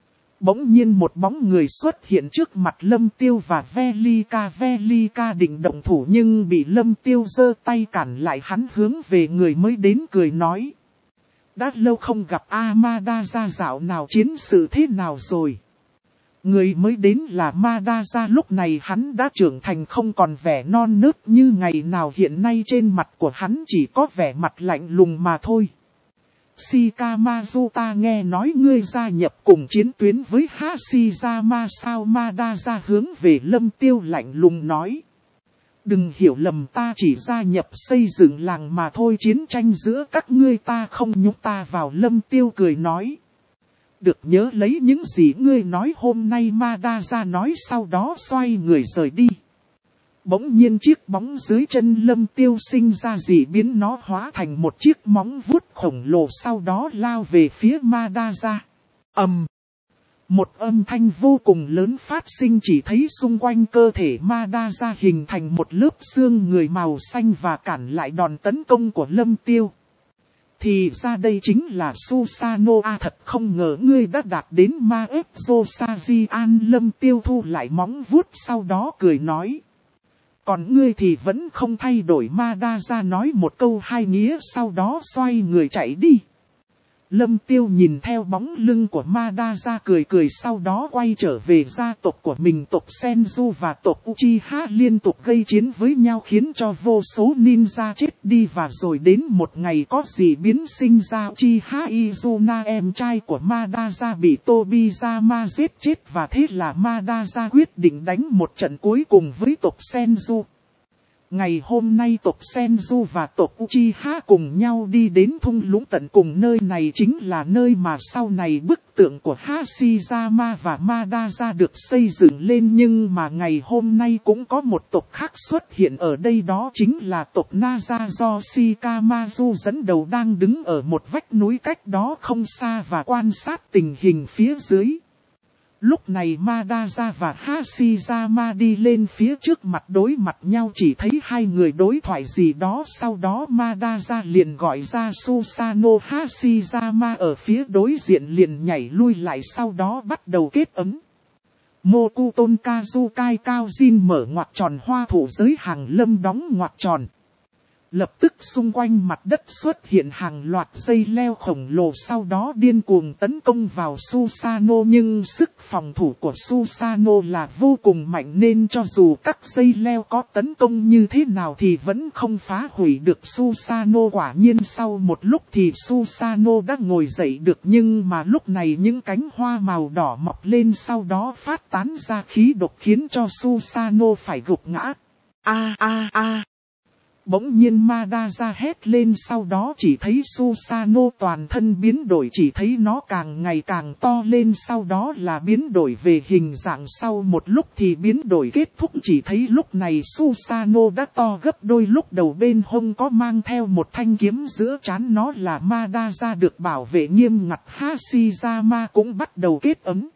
Bỗng nhiên một bóng người xuất hiện trước mặt Lâm Tiêu và Velika. Velika định động thủ nhưng bị Lâm Tiêu giơ tay cản lại, hắn hướng về người mới đến cười nói. Đã lâu không gặp, Amada ra dạo nào chiến sự thế nào rồi? Người mới đến là Madara, lúc này hắn đã trưởng thành không còn vẻ non nớt như ngày nào, hiện nay trên mặt của hắn chỉ có vẻ mặt lạnh lùng mà thôi. Shikamaru, ta nghe nói ngươi gia nhập cùng chiến tuyến với Hashirama sao? Madara hướng về Lâm Tiêu lạnh lùng nói. Đừng hiểu lầm, ta chỉ gia nhập xây dựng làng mà thôi, chiến tranh giữa các ngươi ta không nhúc ta vào. Lâm Tiêu cười nói. Được, nhớ lấy những gì ngươi nói hôm nay. Madara nói sau đó xoay người rời đi. Bỗng nhiên chiếc bóng dưới chân Lâm Tiêu sinh ra dị biến, nó hóa thành một chiếc móng vuốt khổng lồ sau đó lao về phía Madara. Ầm! Một âm thanh vô cùng lớn phát sinh, chỉ thấy xung quanh cơ thể Madara hình thành một lớp xương người màu xanh và cản lại đòn tấn công của Lâm Tiêu. Thì ra đây chính là Susanoo, à, thật không ngờ ngươi đã đạt đến Maep Josajian. Lâm Tiêu thu lại móng vuốt sau đó cười nói. Còn ngươi thì vẫn không thay đổi. Madara nói một câu hai nghĩa sau đó xoay người chạy đi. Lâm Tiêu nhìn theo bóng lưng của Madara cười cười, sau đó quay trở về gia tộc của mình. Tộc Senju và tộc Uchiha liên tục gây chiến với nhau khiến cho vô số ninja chết đi, và rồi đến một ngày có dị biến sinh ra. Uchiha Izuna, em trai của Madara, bị Tobizama giết chết, và thế là Madara quyết định đánh một trận cuối cùng với tộc Senju. Ngày hôm nay tộc Senju và tộc Uchiha cùng nhau đi đến thung lũng tận cùng, nơi này chính là nơi mà sau này bức tượng của Hashirama và Madara được xây dựng lên. Nhưng mà ngày hôm nay cũng có một tộc khác xuất hiện ở đây, đó chính là tộc Naza do Shikamaru dẫn đầu, đang đứng ở một vách núi cách đó không xa và quan sát tình hình phía dưới. Lúc này Madara và Hashirama đi lên phía trước mặt đối mặt nhau, chỉ thấy hai người đối thoại gì đó, sau đó Madara liền gọi ra Susanoo. Hashirama ở phía đối diện liền nhảy lui lại, sau đó bắt đầu kết ấn. Mokuton Kazukai Cao Jin mở ngoặc tròn, hoa thủ giới hàng lâm đóng ngoặc tròn. Lập tức xung quanh mặt đất xuất hiện hàng loạt dây leo khổng lồ, sau đó điên cuồng tấn công vào Susanoo, nhưng sức phòng thủ của Susanoo là vô cùng mạnh nên cho dù các dây leo có tấn công như thế nào thì vẫn không phá hủy được Susanoo. Quả nhiên sau một lúc thì Susanoo đã ngồi dậy được, nhưng mà lúc này những cánh hoa màu đỏ mọc lên sau đó phát tán ra khí độc khiến cho Susanoo phải gục ngã. A a a! Bỗng nhiên Madara hét lên, sau đó chỉ thấy Susanoo toàn thân biến đổi, chỉ thấy nó càng ngày càng to lên, sau đó là biến đổi về hình dạng, sau một lúc thì biến đổi kết thúc, chỉ thấy lúc này Susanoo đã to gấp đôi, lúc đầu bên hông có mang theo một thanh kiếm, giữa trán nó là Madara được bảo vệ nghiêm ngặt. Hashirama cũng bắt đầu kết ấn.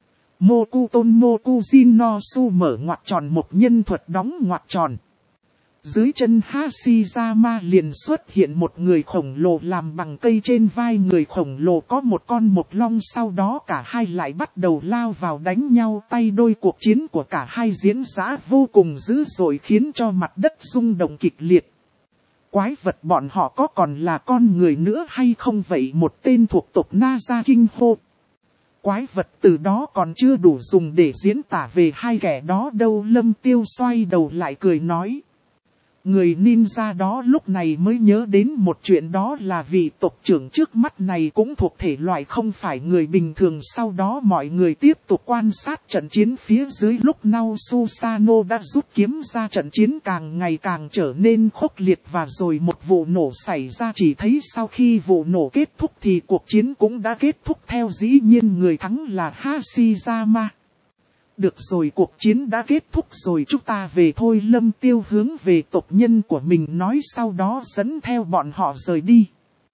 Mokuton Mokujin no Su mở ngoặc tròn, một nhân thuật đóng ngoặc tròn. Dưới chân Hashirama liền xuất hiện một người khổng lồ làm bằng cây, trên vai người khổng lồ có một con mộc long, sau đó cả hai lại bắt đầu lao vào đánh nhau tay đôi. Cuộc chiến của cả hai diễn ra vô cùng dữ dội khiến cho mặt đất rung động kịch liệt. Quái vật bọn họ có còn là con người nữa hay không vậy? Một tên thuộc tộc Naza kinh hô. Quái vật từ đó còn chưa đủ dùng để diễn tả về hai kẻ đó đâu. Lâm Tiêu xoay đầu lại cười nói. Người ninja đó lúc này mới nhớ đến một chuyện, đó là vị tộc trưởng trước mắt này cũng thuộc thể loại không phải người bình thường. Sau đó mọi người tiếp tục quan sát trận chiến phía dưới. Lúc nào Susanoo đã rút kiếm ra, trận chiến càng ngày càng trở nên khốc liệt, và rồi một vụ nổ xảy ra. Chỉ thấy sau khi vụ nổ kết thúc thì cuộc chiến cũng đã kết thúc theo, dĩ nhiên người thắng là Hashirama. Được rồi, cuộc chiến đã kết thúc rồi, chúng ta về thôi. Lâm Tiêu hướng về tộc nhân của mình nói, sau đó dẫn theo bọn họ rời đi.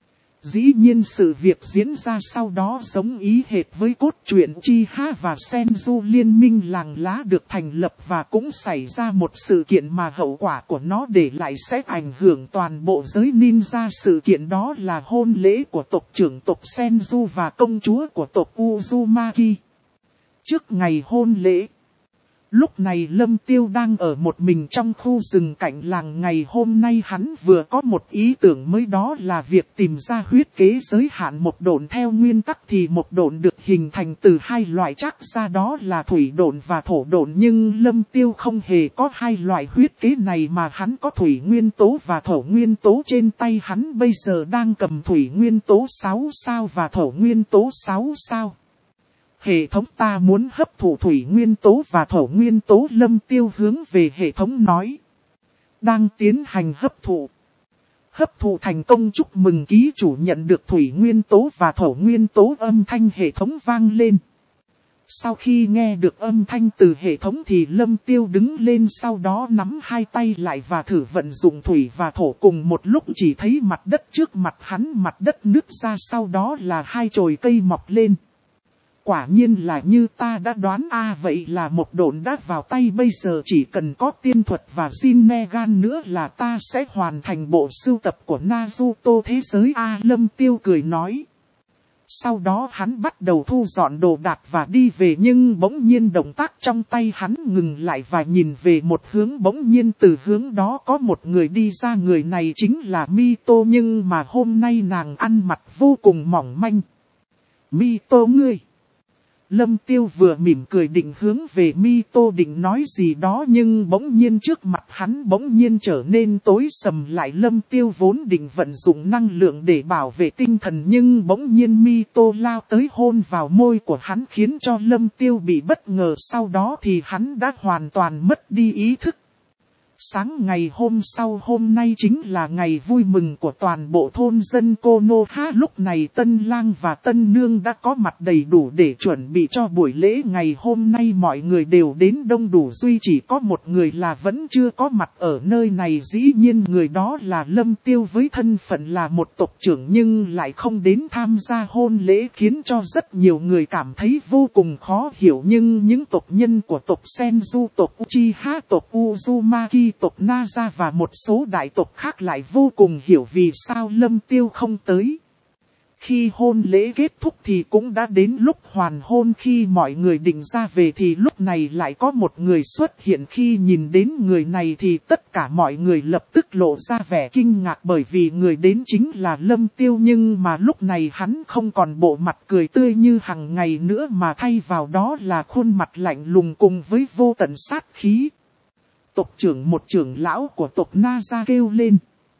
Dĩ nhiên sự việc diễn ra sau đó giống ý hệt với cốt truyện Uchiha và Senju liên minh làng lá được thành lập, và cũng xảy ra một sự kiện mà hậu quả của nó để lại sẽ ảnh hưởng toàn bộ giới ninja. Sự kiện đó là hôn lễ của tộc trưởng tộc Senju và công chúa của tộc Uzumaki. Trước ngày hôn lễ, Lúc này Lâm Tiêu đang ở một mình trong khu rừng cạnh làng. Ngày hôm nay hắn vừa có một ý tưởng mới, đó là việc tìm ra huyết kế giới hạn một độn. Theo nguyên tắc thì một độn được hình thành từ hai loại chắc ra, đó là thủy độn và thổ độn. Nhưng Lâm Tiêu không hề có hai loại huyết kế này, mà hắn có thủy nguyên tố và thổ nguyên tố. Trên tay hắn bây giờ đang cầm thủy nguyên tố sáu sao và thổ nguyên tố sáu sao. Hệ thống, ta muốn hấp thụ thủy nguyên tố và thổ nguyên tố. Lâm Tiêu hướng về hệ thống nói. Đang tiến hành hấp thụ. Hấp thụ thành công, chúc mừng ký chủ nhận được thủy nguyên tố và thổ nguyên tố. Âm thanh hệ thống vang lên. Sau khi nghe được âm thanh từ hệ thống thì Lâm Tiêu đứng lên, sau đó nắm hai tay lại và thử vận dụng thủy và thổ cùng một lúc. Chỉ thấy mặt đất trước mặt hắn, mặt đất nứt ra, sau đó là hai chồi cây mọc lên. Quả nhiên là như ta đã đoán. a à, vậy là một độn đã vào tay, bây giờ chỉ cần có tiên thuật và Zinnegan nữa là ta sẽ hoàn thành bộ sưu tập của Naruto thế giới. a à, Lâm Tiêu cười nói. Sau đó hắn bắt đầu thu dọn đồ đạc và đi về, nhưng bỗng nhiên động tác trong tay hắn ngừng lại và nhìn về một hướng. Bỗng nhiên từ hướng đó có một người đi ra, người này chính là Mito, nhưng mà hôm nay nàng ăn mặc vô cùng mỏng manh. Mito ngươi! Lâm Tiêu vừa mỉm cười định hướng về Mito định nói gì đó, nhưng bỗng nhiên trước mặt hắn bỗng nhiên trở nên tối sầm lại. Lâm Tiêu vốn định vận dụng năng lượng để bảo vệ tinh thần, nhưng bỗng nhiên Mito lao tới hôn vào môi của hắn khiến cho Lâm Tiêu bị bất ngờ. Sau đó thì hắn đã hoàn toàn mất đi ý thức. Sáng ngày hôm sau, hôm nay chính là ngày vui mừng của toàn bộ thôn dân Konoha. Lúc này tân lang và tân nương đã có mặt đầy đủ để chuẩn bị cho buổi lễ ngày hôm nay. Mọi người đều đến đông đủ, duy chỉ có một người là vẫn chưa có mặt ở nơi này. Dĩ nhiên người đó là Lâm Tiêu, với thân phận là một tộc trưởng nhưng lại không đến tham gia hôn lễ, khiến cho rất nhiều người cảm thấy vô cùng khó hiểu. Nhưng những tộc nhân của tộc Senju, tộc Uchiha, tộc Uzumaki, tộc Naza và một số đại tộc khác lại vô cùng hiểu vì sao Lâm Tiêu không tới. Khi hôn lễ kết thúc thì cũng đã đến lúc hoàn hôn. Khi mọi người định ra về thì lúc này lại có một người xuất hiện. Khi nhìn đến người này thì tất cả mọi người lập tức lộ ra vẻ kinh ngạc, bởi vì người đến chính là Lâm Tiêu. Nhưng mà lúc này hắn không còn bộ mặt cười tươi như hàng ngày nữa, mà thay vào đó là khuôn mặt lạnh lùng cùng với vô tận sát khí. Tộc trưởng, một trưởng lão của tộc Naza kêu lên.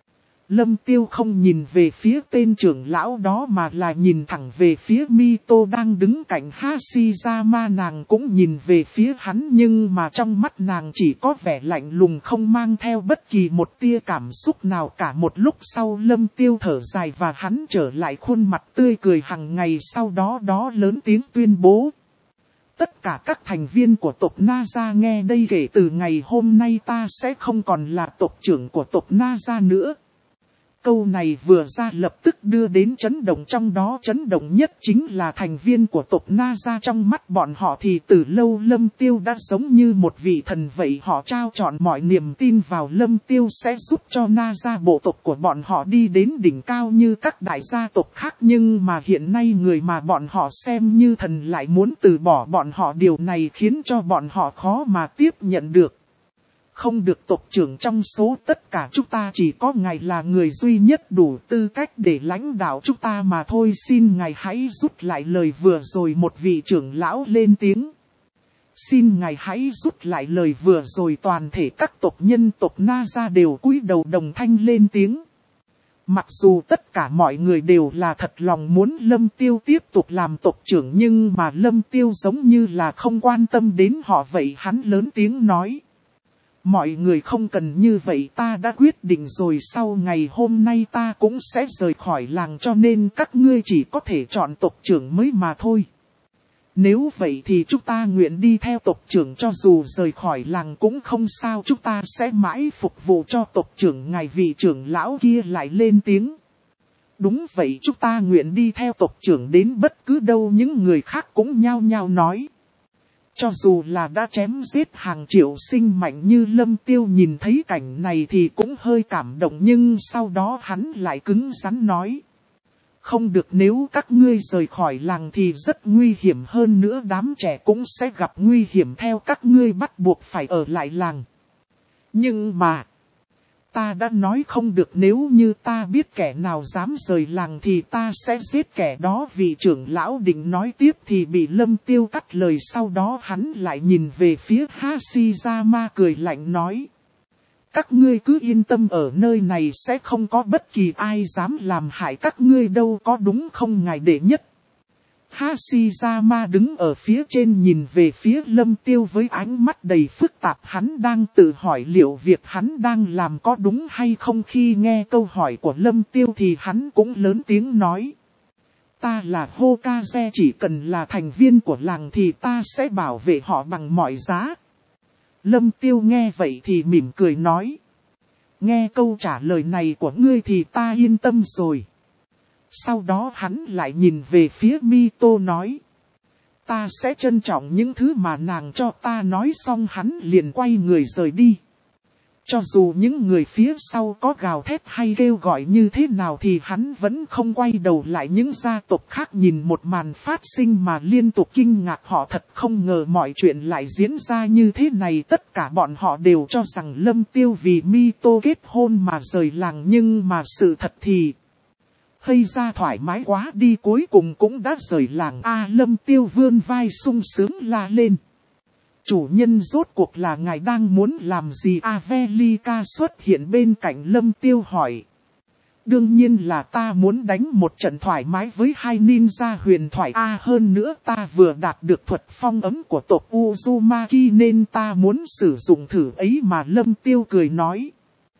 Lâm Tiêu không nhìn về phía tên trưởng lão đó mà là nhìn thẳng về phía Mito đang đứng cạnh Hashirama. Nàng cũng nhìn về phía hắn, nhưng mà trong mắt nàng chỉ có vẻ lạnh lùng, không mang theo bất kỳ một tia cảm xúc nào cả. Một lúc sau Lâm Tiêu thở dài và hắn trở lại khuôn mặt tươi cười hàng ngày. Sau đó đó lớn tiếng tuyên bố. Tất cả các thành viên của tộc Naza nghe đây, kể từ ngày hôm nay ta sẽ không còn là tộc trưởng của tộc Naza nữa. Câu này vừa ra lập tức đưa đến chấn động, trong đó chấn động nhất chính là thành viên của tộc Naza. Trong mắt bọn họ thì từ lâu Lâm Tiêu đã giống như một vị thần vậy. Họ trao trọn mọi niềm tin vào Lâm Tiêu sẽ giúp cho Naza bộ tộc của bọn họ đi đến đỉnh cao như các đại gia tộc khác. Nhưng mà hiện nay người mà bọn họ xem như thần lại muốn từ bỏ bọn họ, điều này khiến cho bọn họ khó mà tiếp nhận được. Không được tộc trưởng, trong số tất cả chúng ta chỉ có ngài là người duy nhất đủ tư cách để lãnh đạo chúng ta mà thôi. Xin ngài hãy rút lại lời vừa rồi. Một vị trưởng lão lên tiếng. Xin ngài hãy rút lại lời vừa rồi. Toàn thể các tộc nhân tộc Naza đều cúi đầu đồng thanh lên tiếng. Mặc dù tất cả mọi người đều là thật lòng muốn Lâm Tiêu tiếp tục làm tộc trưởng, nhưng mà Lâm Tiêu giống như là không quan tâm đến họ vậy. Hắn lớn tiếng nói. Mọi người không cần như vậy, ta đã quyết định rồi, sau ngày hôm nay ta cũng sẽ rời khỏi làng, cho nên các ngươi chỉ có thể chọn tộc trưởng mới mà thôi. Nếu vậy thì chúng ta nguyện đi theo tộc trưởng, cho dù rời khỏi làng cũng không sao, chúng ta sẽ mãi phục vụ cho tộc trưởng ngài. Vị trưởng lão kia lại lên tiếng. Đúng vậy, chúng ta nguyện đi theo tộc trưởng đến bất cứ đâu. Những người khác cũng nhao nhao nói. Cho dù là đã chém giết hàng triệu sinh mạnh như Lâm Tiêu nhìn thấy cảnh này thì cũng hơi cảm động, nhưng sau đó hắn lại cứng rắn nói. Không được, nếu các ngươi rời khỏi làng thì rất nguy hiểm, hơn nữa đám trẻ cũng sẽ gặp nguy hiểm theo các ngươi, bắt buộc phải ở lại làng. Nhưng mà, ta đã nói không được, nếu như ta biết kẻ nào dám rời làng thì ta sẽ giết kẻ đó. Vị trưởng lão định nói tiếp thì bị Lâm Tiêu cắt lời, sau đó hắn lại nhìn về phía Hashirama cười lạnh nói. Các ngươi cứ yên tâm, ở nơi này sẽ không có bất kỳ ai dám làm hại các ngươi đâu, có đúng không ngài đệ nhất? Hashirama đứng ở phía trên nhìn về phía Lâm Tiêu với ánh mắt đầy phức tạp, hắn đang tự hỏi liệu việc hắn đang làm có đúng hay không. Khi nghe câu hỏi của Lâm Tiêu thì hắn cũng lớn tiếng nói. Ta là Hokage, chỉ cần là thành viên của làng thì ta sẽ bảo vệ họ bằng mọi giá. Lâm Tiêu nghe vậy thì mỉm cười nói. Nghe câu trả lời này của ngươi thì ta yên tâm rồi. Sau đó hắn lại nhìn về phía Mito nói. Ta sẽ trân trọng những thứ mà nàng cho ta. Nói xong hắn liền quay người rời đi. Cho dù những người phía sau có gào thét hay kêu gọi như thế nào thì hắn vẫn không quay đầu lại. Những gia tộc khác nhìn một màn phát sinh mà liên tục kinh ngạc, họ thật không ngờ mọi chuyện lại diễn ra như thế này. Tất cả bọn họ đều cho rằng Lâm Tiêu vì Mito kết hôn mà rời làng, nhưng mà sự thật thì hơi ra thoải mái quá đi, cuối cùng cũng đã rời làng. A Lâm Tiêu vươn vai sung sướng la lên. Chủ nhân, rốt cuộc là ngài đang muốn làm gì? Avelika xuất hiện bên cạnh Lâm Tiêu hỏi. Đương nhiên là ta muốn đánh một trận thoải mái với hai ninja huyền thoại. A hơn nữa ta vừa đạt được thuật phong ấm của tộc Uzumaki nên ta muốn sử dụng thử ấy mà. Lâm Tiêu cười nói.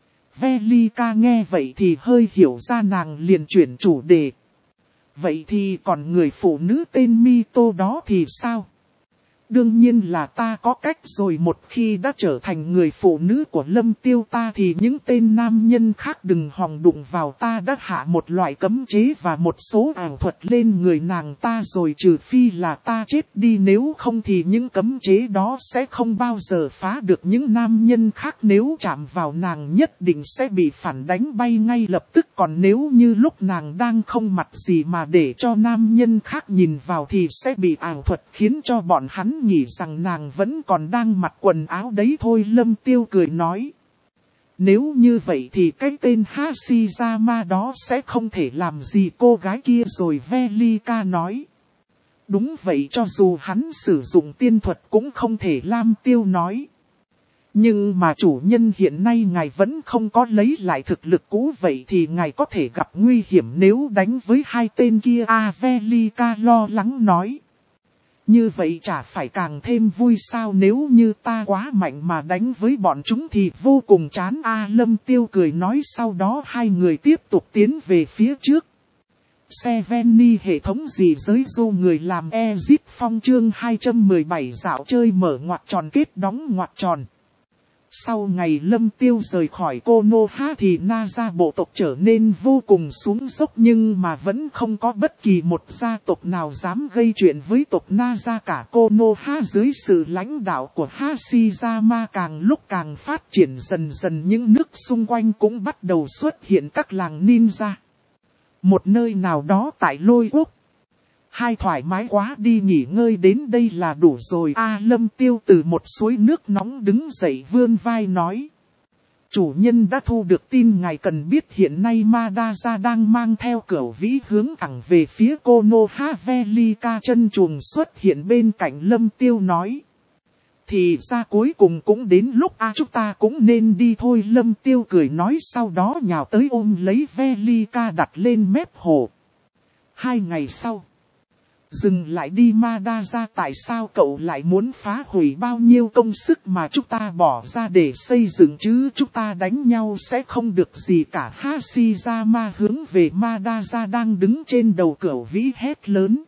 Velika nghe vậy thì hơi hiểu ra, nàng liền chuyển chủ đề. Vậy thì còn người phụ nữ tên Mito đó thì sao? Đương nhiên là ta có cách rồi, một khi đã trở thành người phụ nữ của Lâm Tiêu ta thì những tên nam nhân khác đừng hòng đụng vào. Ta đã hạ một loại cấm chế và một số ảo thuật lên người nàng ta rồi, trừ phi là ta chết đi, nếu không thì những cấm chế đó sẽ không bao giờ phá được. Những nam nhân khác nếu chạm vào nàng nhất định sẽ bị phản đánh bay ngay lập tức, còn nếu như lúc nàng đang không mặc gì mà để cho nam nhân khác nhìn vào thì sẽ bị ảo thuật khiến cho bọn hắn nghĩ rằng nàng vẫn còn đang mặc quần áo đấy thôi. Lâm Tiêu cười nói. Nếu như vậy thì cái tên Hashirama đó sẽ không thể làm gì cô gái kia rồi. Velika nói. Đúng vậy, cho dù hắn sử dụng tiên thuật cũng không thể. Lâm Tiêu nói. Nhưng mà chủ nhân, hiện nay ngài vẫn không có lấy lại thực lực cũ, vậy thì ngài có thể gặp nguy hiểm nếu đánh với hai tên kia. Avelika lo lắng nói. Như vậy chả phải càng thêm vui sao? Nếu như ta quá mạnh mà đánh với bọn chúng thì vô cùng chán. A Lâm Tiêu cười nói. Sau đó hai người tiếp tục tiến về phía trước. Seveni hệ thống gì giới du người làm Exit Phong chương hai trăm mười bảy dạo chơi mở ngoặc tròn kết đóng ngoặc tròn. Sau ngày Lâm Tiêu rời khỏi Konoha thì Naza bộ tộc trở nên vô cùng xuống dốc, nhưng mà vẫn không có bất kỳ một gia tộc nào dám gây chuyện với tộc Naza cả. Konoha dưới sự lãnh đạo của Hashirama càng lúc càng phát triển, dần dần những nước xung quanh cũng bắt đầu xuất hiện các làng ninja. Một nơi nào đó tại Lôi Quốc. Hai thoải mái quá đi, nghỉ ngơi đến đây là đủ rồi. A Lâm Tiêu từ một suối nước nóng đứng dậy vươn vai nói. Chủ nhân đã thu được tin ngài cần biết, hiện nay Madara đang mang theo cửu vĩ hướng thẳng về phía Konoha. Velika chân chuồng xuất hiện bên cạnh Lâm Tiêu nói. Thì ra cuối cùng cũng đến lúc a chúng ta cũng nên đi thôi. Lâm Tiêu cười nói, sau đó nhào tới ôm lấy Velika đặt lên mép hồ. Hai ngày sau. Dừng lại đi Madara, tại sao cậu lại muốn phá hủy bao nhiêu công sức mà chúng ta bỏ ra để xây dựng chứ? Chúng ta đánh nhau sẽ không được gì cả. Hashirama hướng về Madara đang đứng trên đầu cửu vĩ hét lớn.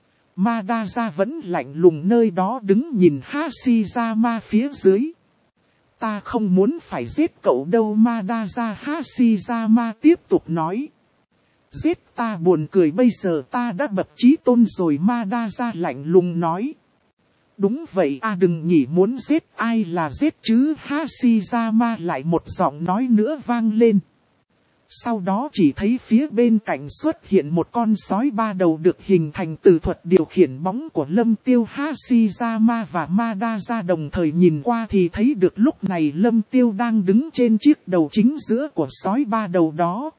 Madara vẫn lạnh lùng nơi đó đứng nhìn Hashirama phía dưới. Ta không muốn phải giết cậu đâu Madara. Hashirama tiếp tục nói. Giết ta buồn cười, bây giờ ta đã bậc chí tôn rồi. Madara lạnh lùng nói. Đúng vậy à, đừng nhỉ, muốn giết ai là giết chứ? Hashirama lại một giọng nói nữa vang lên. Sau đó chỉ thấy phía bên cạnh xuất hiện một con sói ba đầu được hình thành từ thuật điều khiển bóng của Lâm Tiêu. Hashirama và Madara đồng thời nhìn qua thì thấy được lúc này Lâm Tiêu đang đứng trên chiếc đầu chính giữa của sói ba đầu đó.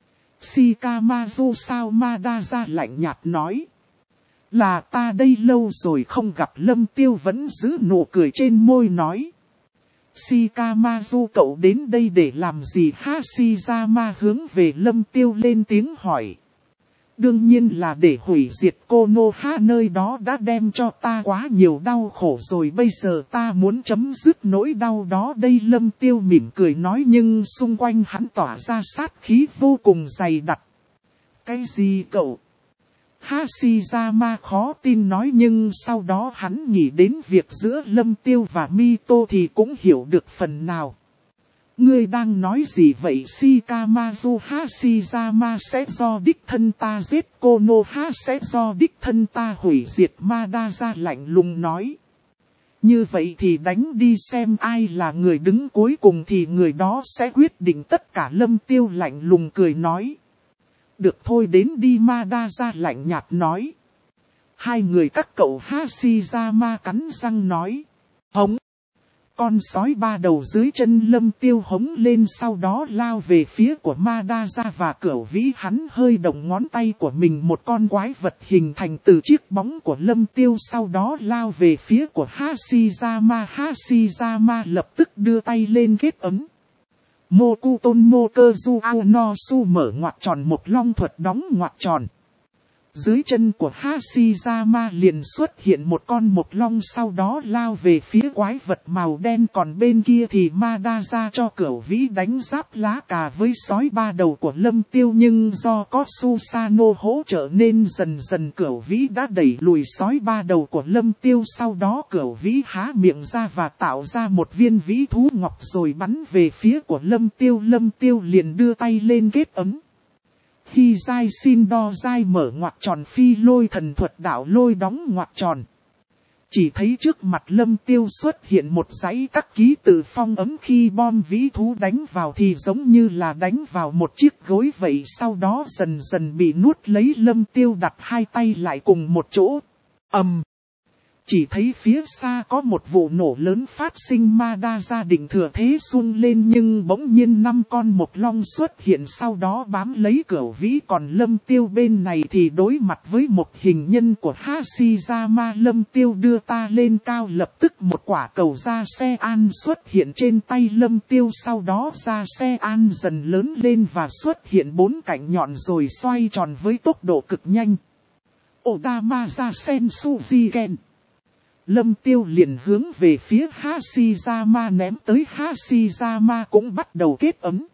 Shikamaru sao? Madara lạnh nhạt nói. Là ta đây, lâu rồi không gặp. Lâm Tiêu vẫn giữ nụ cười trên môi nói. Shikamaru, cậu đến đây để làm gì? Hashirama hướng về Lâm Tiêu lên tiếng hỏi. Đương nhiên là để hủy diệt Konoha, nơi đó đã đem cho ta quá nhiều đau khổ rồi, bây giờ ta muốn chấm dứt nỗi đau đó đây. Lâm Tiêu mỉm cười nói, nhưng xung quanh hắn tỏa ra sát khí vô cùng dày đặc. Cái gì cậu? Hashirama khó tin nói, nhưng sau đó hắn nghĩ đến việc giữa Lâm Tiêu và Mito thì cũng hiểu được phần nào. Ngươi đang nói gì vậy Shikamaru? Hashirama sẽ do đích thân ta giết, Konoha sẽ do đích thân ta hủy diệt. Madara lạnh lùng nói. Như vậy thì đánh đi, xem ai là người đứng cuối cùng thì người đó sẽ quyết định tất cả. Lâm Tiêu lạnh lùng cười nói. Được thôi, đến đi. Madara lạnh nhạt nói. Hai người các cậu. Hashirama cắn răng nói. Hống. Con sói ba đầu dưới chân Lâm Tiêu hống lên, sau đó lao về phía của Madara và Cửu Vĩ. Hắn hơi động ngón tay của mình, một con quái vật hình thành từ chiếc bóng của Lâm Tiêu, sau đó lao về phía của Hashirama. Hashirama lập tức đưa tay lên kết ấn. Mokuton Mokezu Aonosu mở ngoặc tròn, một long thuật đóng ngoặc tròn. Dưới chân của Hashirama liền xuất hiện một con mộc long, sau đó lao về phía quái vật màu đen. Còn bên kia thì Madara cho Cửu Vĩ đánh giáp lá cà với sói ba đầu của Lâm Tiêu, nhưng do có Susano hỗ trợ nên dần dần Cửu Vĩ đã đẩy lùi sói ba đầu của Lâm Tiêu. Sau đó Cửu Vĩ há miệng ra và tạo ra một viên vĩ thú ngọc rồi bắn về phía của Lâm Tiêu. Lâm Tiêu liền đưa tay lên kết ấn. Khi Giai Xin Đo Giai mở ngoặc tròn, phi lôi thần thuật đạo lôi đóng ngoặc tròn. Chỉ thấy trước mặt Lâm Tiêu xuất hiện một dãy các ký tự phong ấm, khi bom vĩ thú đánh vào thì giống như là đánh vào một chiếc gối vậy, sau đó dần dần bị nuốt lấy. Lâm Tiêu đặt hai tay lại cùng một chỗ. ầm. Um. Chỉ thấy phía xa có một vụ nổ lớn phát sinh. Madara định thừa thế xung lên, nhưng bỗng nhiên năm con mộc long xuất hiện, sau đó bám lấy Cửu Vĩ. Còn Lâm Tiêu bên này thì đối mặt với một hình nhân của Hashirama. Lâm Tiêu đưa ta lên cao, lập tức một quả cầu ra xe an xuất hiện trên tay Lâm Tiêu. Sau đó ra xe an dần lớn lên và xuất hiện bốn cạnh nhọn rồi xoay tròn với tốc độ cực nhanh. Odama ra sen Sujigen. Lâm Tiêu liền hướng về phía Hashirama ném tới. Hashirama cũng bắt đầu kết ấn.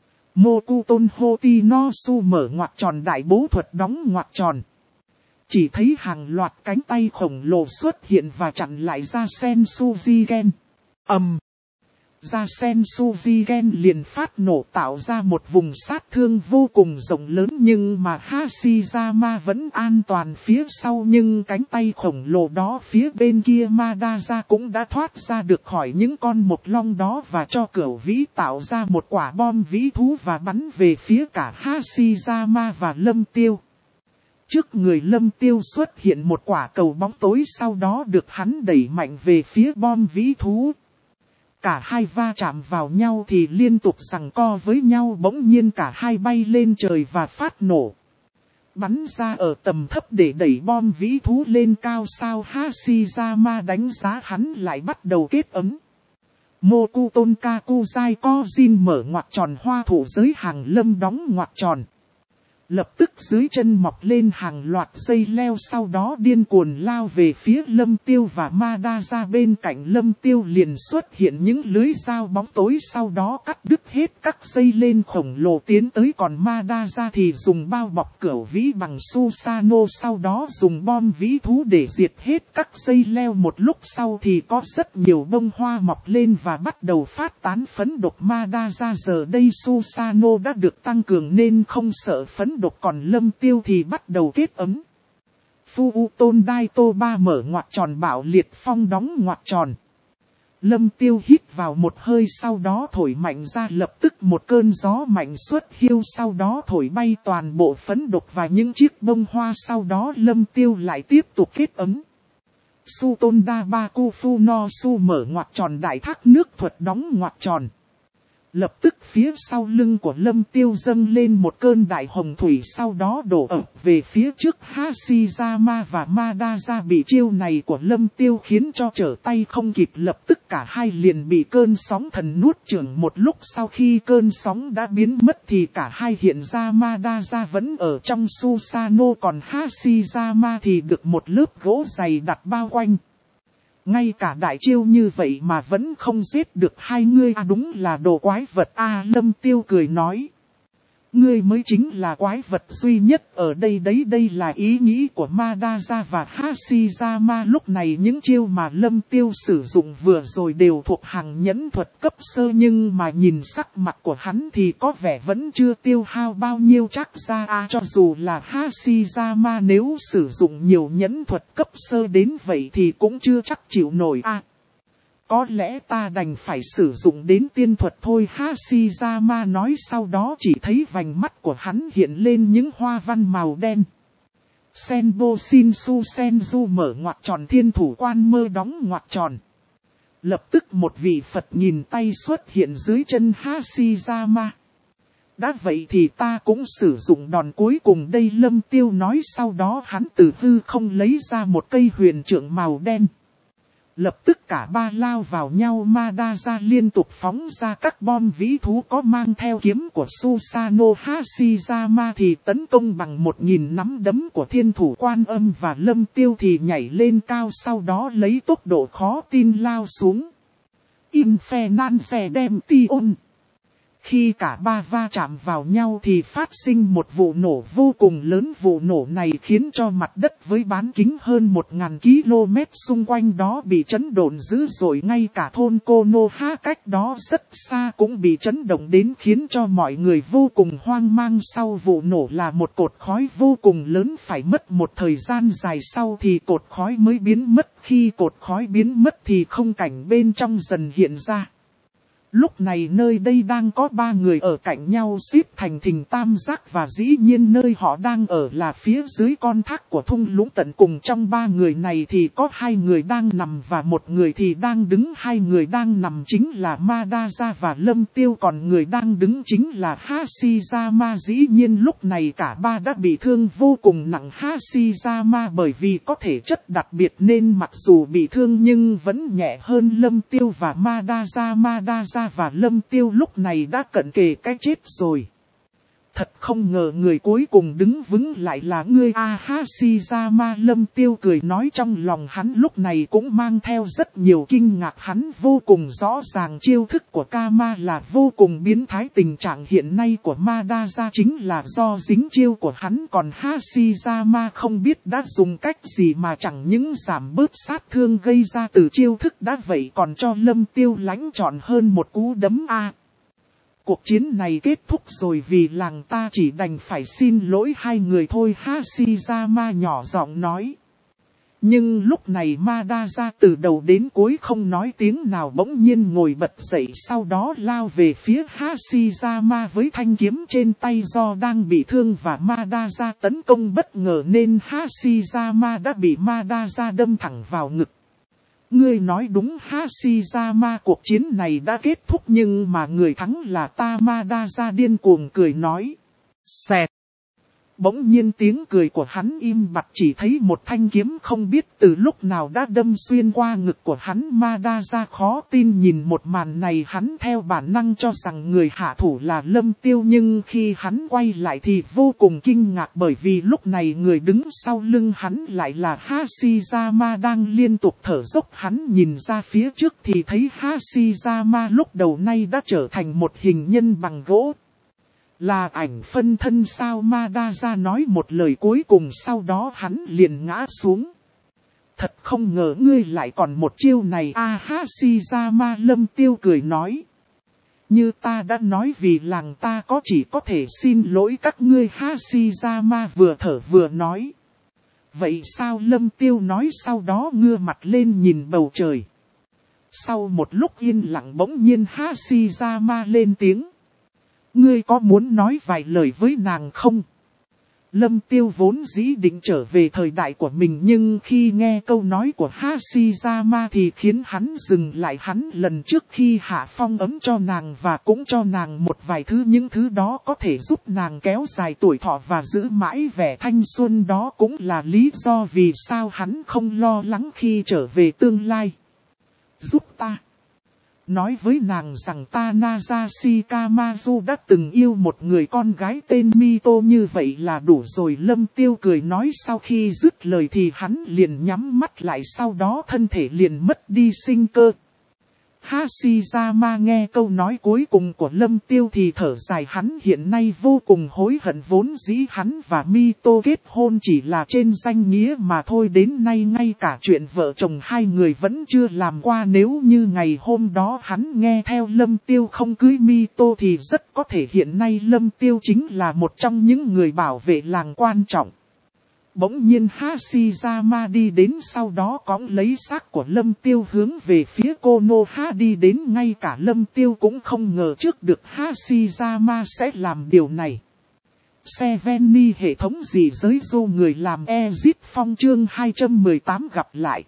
Mokuton Hoti no Su mở ngoặc tròn, đại bố thuật đóng ngoặc tròn. Chỉ thấy hàng loạt cánh tay khổng lồ xuất hiện và chặn lại ra sen Sujigen. ầm. Um. Ra sen Sujigen liền phát nổ, tạo ra một vùng sát thương vô cùng rộng lớn, nhưng mà Hashirama vẫn an toàn phía sau. Nhưng cánh tay khổng lồ đó phía bên kia Madara cũng đã thoát ra được khỏi những con mộc long đó và cho Cửu Vĩ tạo ra một quả bom vĩ thú và bắn về phía cả Hashirama và Lâm Tiêu. Trước người Lâm Tiêu xuất hiện một quả cầu bóng tối, sau đó được hắn đẩy mạnh về phía bom vĩ thú. Cả hai va chạm vào nhau thì liên tục giằng co với nhau, bỗng nhiên cả hai bay lên trời và phát nổ. Bắn ra ở tầm thấp để đẩy bom vĩ thú lên cao. Sao? Hashirama đánh giá hắn lại bắt đầu kết ấn. Mokuton Kakuzai Kojin mở ngoặc tròn, hoa thủ giới hàng lâm đóng ngoặc tròn. Lập tức dưới chân mọc lên hàng loạt dây leo, sau đó điên cuồng lao về phía Lâm Tiêu và Madara. Bên cạnh Lâm Tiêu liền xuất hiện những lưới dao bóng tối, sau đó cắt đứt hết các dây lên khổng lồ tiến tới. Còn Madara thì dùng bao bọc Cửu Vĩ bằng Susano, sau đó dùng bom vĩ thú để diệt hết các dây leo. Một lúc sau thì có rất nhiều bông hoa mọc lên và bắt đầu phát tán phấn độc. Madara giờ đây Susano đã được tăng cường nên không sợ phấn độc, còn Lâm Tiêu thì bắt đầu kết ấn. Phu Tôn Daito ba mở ngoặc tròn, bạo liệt phong đóng ngoặc tròn. Lâm Tiêu hít vào một hơi sau đó thổi mạnh ra, lập tức một cơn gió mạnh xuất hiu, sau đó thổi bay toàn bộ phấn độc và những chiếc bông hoa, sau đó Lâm Tiêu lại tiếp tục kết ấm. Su tôn đa ba cu phu no su mở ngoặc tròn đại thác nước thuật đóng ngoặc tròn. Lập tức phía sau lưng của Lâm Tiêu dâng lên một cơn đại hồng thủy, sau đó đổ ập về phía trước Hashirama và Madara. Bị chiêu này của Lâm Tiêu khiến cho trở tay không kịp, lập tức cả hai liền bị cơn sóng thần nuốt chửng. Một lúc sau khi cơn sóng đã biến mất thì cả hai hiện ra, Madara vẫn ở trong Susanoo, còn Hashirama thì được một lớp gỗ dày đặt bao quanh. Ngay cả đại chiêu như vậy mà vẫn không giết được hai ngươi, à đúng là đồ quái vật a. À, Lâm Tiêu cười nói. Ngươi mới chính là quái vật duy nhất ở đây đấy, đây là ý nghĩ của Madara và Hashirama. Lúc này những chiêu mà Lâm Tiêu sử dụng vừa rồi đều thuộc hàng nhẫn thuật cấp sơ, nhưng mà nhìn sắc mặt của hắn thì có vẻ vẫn chưa tiêu hao bao nhiêu chắc ra. À, cho dù là Hashirama nếu sử dụng nhiều nhẫn thuật cấp sơ đến vậy thì cũng chưa chắc chịu nổi. À, có lẽ ta đành phải sử dụng đến tiên thuật thôi, Hashirama nói, sau đó chỉ thấy vành mắt của hắn hiện lên những hoa văn màu đen. Senbo Shinsu Senju mở ngoặc tròn thiên thủ quan mơ đóng ngoặc tròn. Lập tức một vị Phật nhìn tay xuất hiện dưới chân Hashirama. Đã vậy thì ta cũng sử dụng đòn cuối cùng đây, Lâm Tiêu nói, sau đó hắn từ hư không lấy ra một cây huyền trượng màu đen. Lập tức cả ba lao vào nhau, Madara liên tục phóng ra các bom vĩ thú có mang theo kiếm của Susanoo, Hashirama thì tấn công bằng một nghìn nắm đấm của thiên thủ quan âm, và Lâm Tiêu thì nhảy lên cao, sau đó lấy tốc độ khó tin lao xuống. Infernal Redemption. Khi cả ba va chạm vào nhau thì phát sinh một vụ nổ vô cùng lớn. Vụ nổ này khiến cho mặt đất với bán kính hơn một nghìn ki lô mét xung quanh đó bị chấn động dữ dội. Ngay cả thôn Konoha cách đó rất xa cũng bị chấn động đến, khiến cho mọi người vô cùng hoang mang. Sau vụ nổ là một cột khói vô cùng lớn, phải mất một thời gian dài sau thì cột khói mới biến mất. Khi cột khói biến mất thì không cảnh bên trong dần hiện ra. Lúc này nơi đây đang có ba người ở cạnh nhau xếp thành thình tam giác, và dĩ nhiên nơi họ đang ở là phía dưới con thác của thung lũng tận cùng. Trong ba người này thì có hai người đang nằm và một người thì đang đứng. Hai người đang nằm chính là Madara và Lâm Tiêu, còn người đang đứng chính là Hashirama. Dĩ nhiên lúc này cả ba đã bị thương vô cùng nặng. Hashirama bởi vì có thể chất đặc biệt nên mặc dù bị thương nhưng vẫn nhẹ hơn Lâm Tiêu và Madara. Madara và Lâm Tiêu lúc này đã cận kề cái chết rồi. Thật không ngờ người cuối cùng đứng vững lại là ngươi a. Hashirama. Lâm Tiêu cười nói, trong lòng hắn lúc này cũng mang theo rất nhiều kinh ngạc. Hắn vô cùng rõ ràng chiêu thức của Kama là vô cùng biến thái. Tình trạng hiện nay của Madara chính là do dính chiêu của hắn, còn Hashirama không biết đã dùng cách gì mà chẳng những giảm bớt sát thương gây ra từ chiêu thức đã vậy còn cho Lâm Tiêu lãnh trọn hơn một cú đấm a. Cuộc chiến này kết thúc rồi, vì làng ta chỉ đành phải xin lỗi hai người thôi, Hashirama nhỏ giọng nói. Nhưng lúc này Madara từ đầu đến cuối không nói tiếng nào, bỗng nhiên ngồi bật dậy, sau đó lao về phía Hashirama với thanh kiếm trên tay. Do đang bị thương và Madara tấn công bất ngờ nên Hashirama đã bị Madara đâm thẳng vào ngực. Ngươi nói đúng Hashirama, cuộc chiến này đã kết thúc nhưng mà người thắng là ta. Madara điên cuồng cười nói. Xẹt. Bỗng nhiên tiếng cười của hắn im bặt, chỉ thấy một thanh kiếm không biết từ lúc nào đã đâm xuyên qua ngực của hắn. Madara khó tin nhìn một màn này, hắn theo bản năng cho rằng người hạ thủ là Lâm Tiêu, nhưng khi hắn quay lại thì vô cùng kinh ngạc, bởi vì lúc này người đứng sau lưng hắn lại là Hashirama đang liên tục thở dốc. Hắn nhìn ra phía trước thì thấy Hashirama lúc đầu nay đã trở thành một hình nhân bằng gỗ. Là ảnh phân thân sao? Madara nói một lời cuối cùng, sau đó hắn liền ngã xuống. Thật không ngờ ngươi lại còn một chiêu này a. À, Hashirama. Lâm Tiêu cười nói. Như ta đã nói, vì làng ta có chỉ có thể xin lỗi các ngươi. Hashirama vừa thở vừa nói. Vậy sao? Lâm Tiêu nói, sau đó ngửa mặt lên nhìn bầu trời. Sau một lúc yên lặng bỗng nhiên Hashirama lên tiếng. Ngươi có muốn nói vài lời với nàng không? Lâm Tiêu vốn dĩ định trở về thời đại của mình, nhưng khi nghe câu nói của Hashirama thì khiến hắn dừng lại. Hắn lần trước khi hạ phong ấm cho nàng và cũng cho nàng một vài thứ, những thứ đó có thể giúp nàng kéo dài tuổi thọ và giữ mãi vẻ thanh xuân, đó cũng là lý do vì sao hắn không lo lắng khi trở về tương lai. Giúp ta. Nói với nàng rằng ta Naza Shikamaru đã từng yêu một người con gái tên Mito, như vậy là đủ rồi. Lâm Tiêu cười nói, sau khi dứt lời thì hắn liền nhắm mắt lại, sau đó thân thể liền mất đi sinh cơ. Hashirama nghe câu nói cuối cùng của Lâm Tiêu thì thở dài, hắn hiện nay vô cùng hối hận, vốn dĩ hắn và Mito kết hôn chỉ là trên danh nghĩa mà thôi, đến nay ngay cả chuyện vợ chồng hai người vẫn chưa làm qua. Nếu như ngày hôm đó hắn nghe theo Lâm Tiêu không cưới Mito thì rất có thể hiện nay Lâm Tiêu chính là một trong những người bảo vệ làng quan trọng. Bỗng nhiên Hashirama đi đến, sau đó cõng lấy xác của Lâm Tiêu hướng về phía Konoha đi đến. Ngay cả Lâm Tiêu cũng không ngờ trước được Hashirama sẽ làm điều này. Seveni hệ thống dị giới du người làm Exit Phong chương hai trăm mười tám gặp lại.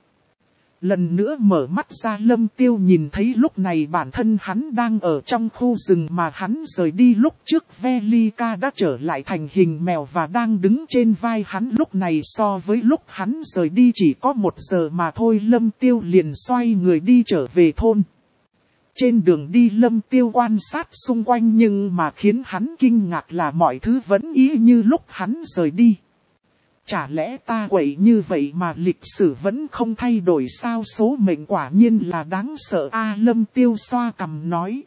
Lần nữa mở mắt ra, Lâm Tiêu nhìn thấy lúc này bản thân hắn đang ở trong khu rừng mà hắn rời đi lúc trước. Velika đã trở lại thành hình mèo và đang đứng trên vai hắn lúc này. So với lúc hắn rời đi chỉ có một giờ mà thôi, Lâm Tiêu liền xoay người đi trở về thôn. Trên đường đi Lâm Tiêu quan sát xung quanh, nhưng mà khiến hắn kinh ngạc là mọi thứ vẫn y như lúc hắn rời đi. Chả lẽ ta quậy như vậy mà lịch sử vẫn không thay đổi sao? Số mệnh quả nhiên là đáng sợ a. Lâm Tiêu xoa cằm nói.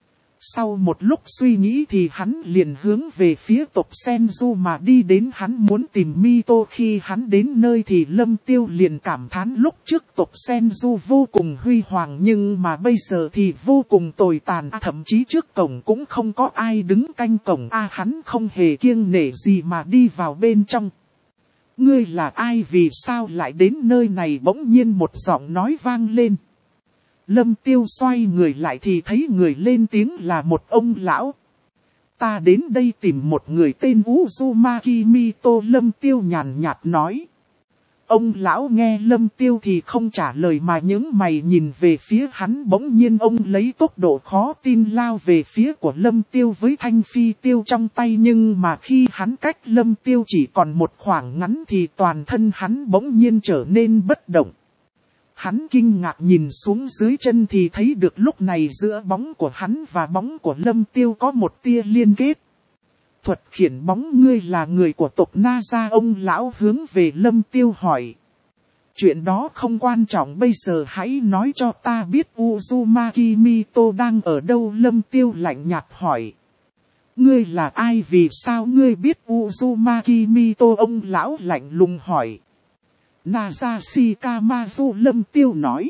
Sau một lúc suy nghĩ thì hắn liền hướng về phía tộc Senju mà đi đến. Hắn muốn tìm Mito. Khi hắn đến nơi thì Lâm Tiêu liền cảm thán lúc trước tộc Senju vô cùng huy hoàng, nhưng mà bây giờ thì vô cùng tồi tàn. À, thậm chí trước cổng cũng không có ai đứng canh cổng. À, hắn không hề kiêng nể gì mà đi vào bên trong. Ngươi là ai, vì sao lại đến nơi này? Bỗng nhiên một giọng nói vang lên. Lâm Tiêu xoay người lại thì thấy người lên tiếng là một ông lão. Ta đến đây tìm một người tên Uzumaki Mito. Lâm Tiêu nhàn nhạt nói. Ông lão nghe Lâm Tiêu thì không trả lời mà nhướng mày nhìn về phía hắn. Bỗng nhiên ông lấy tốc độ khó tin lao về phía của Lâm Tiêu với thanh phi tiêu trong tay. Nhưng mà khi hắn cách Lâm Tiêu chỉ còn một khoảng ngắn thì toàn thân hắn bỗng nhiên trở nên bất động. Hắn kinh ngạc nhìn xuống dưới chân thì thấy được lúc này giữa bóng của hắn và bóng của Lâm Tiêu có một tia liên kết. Thuật khiển bóng, ngươi là người của tộc Naza? Ông lão hướng về Lâm Tiêu hỏi. Chuyện đó không quan trọng, bây giờ hãy nói cho ta biết Uzumaki Mito đang ở đâu? Lâm Tiêu lạnh nhạt hỏi. Ngươi là ai, vì sao ngươi biết Uzumaki Mito? Ông lão lạnh lùng hỏi. Naza Shikamaru. Lâm Tiêu nói.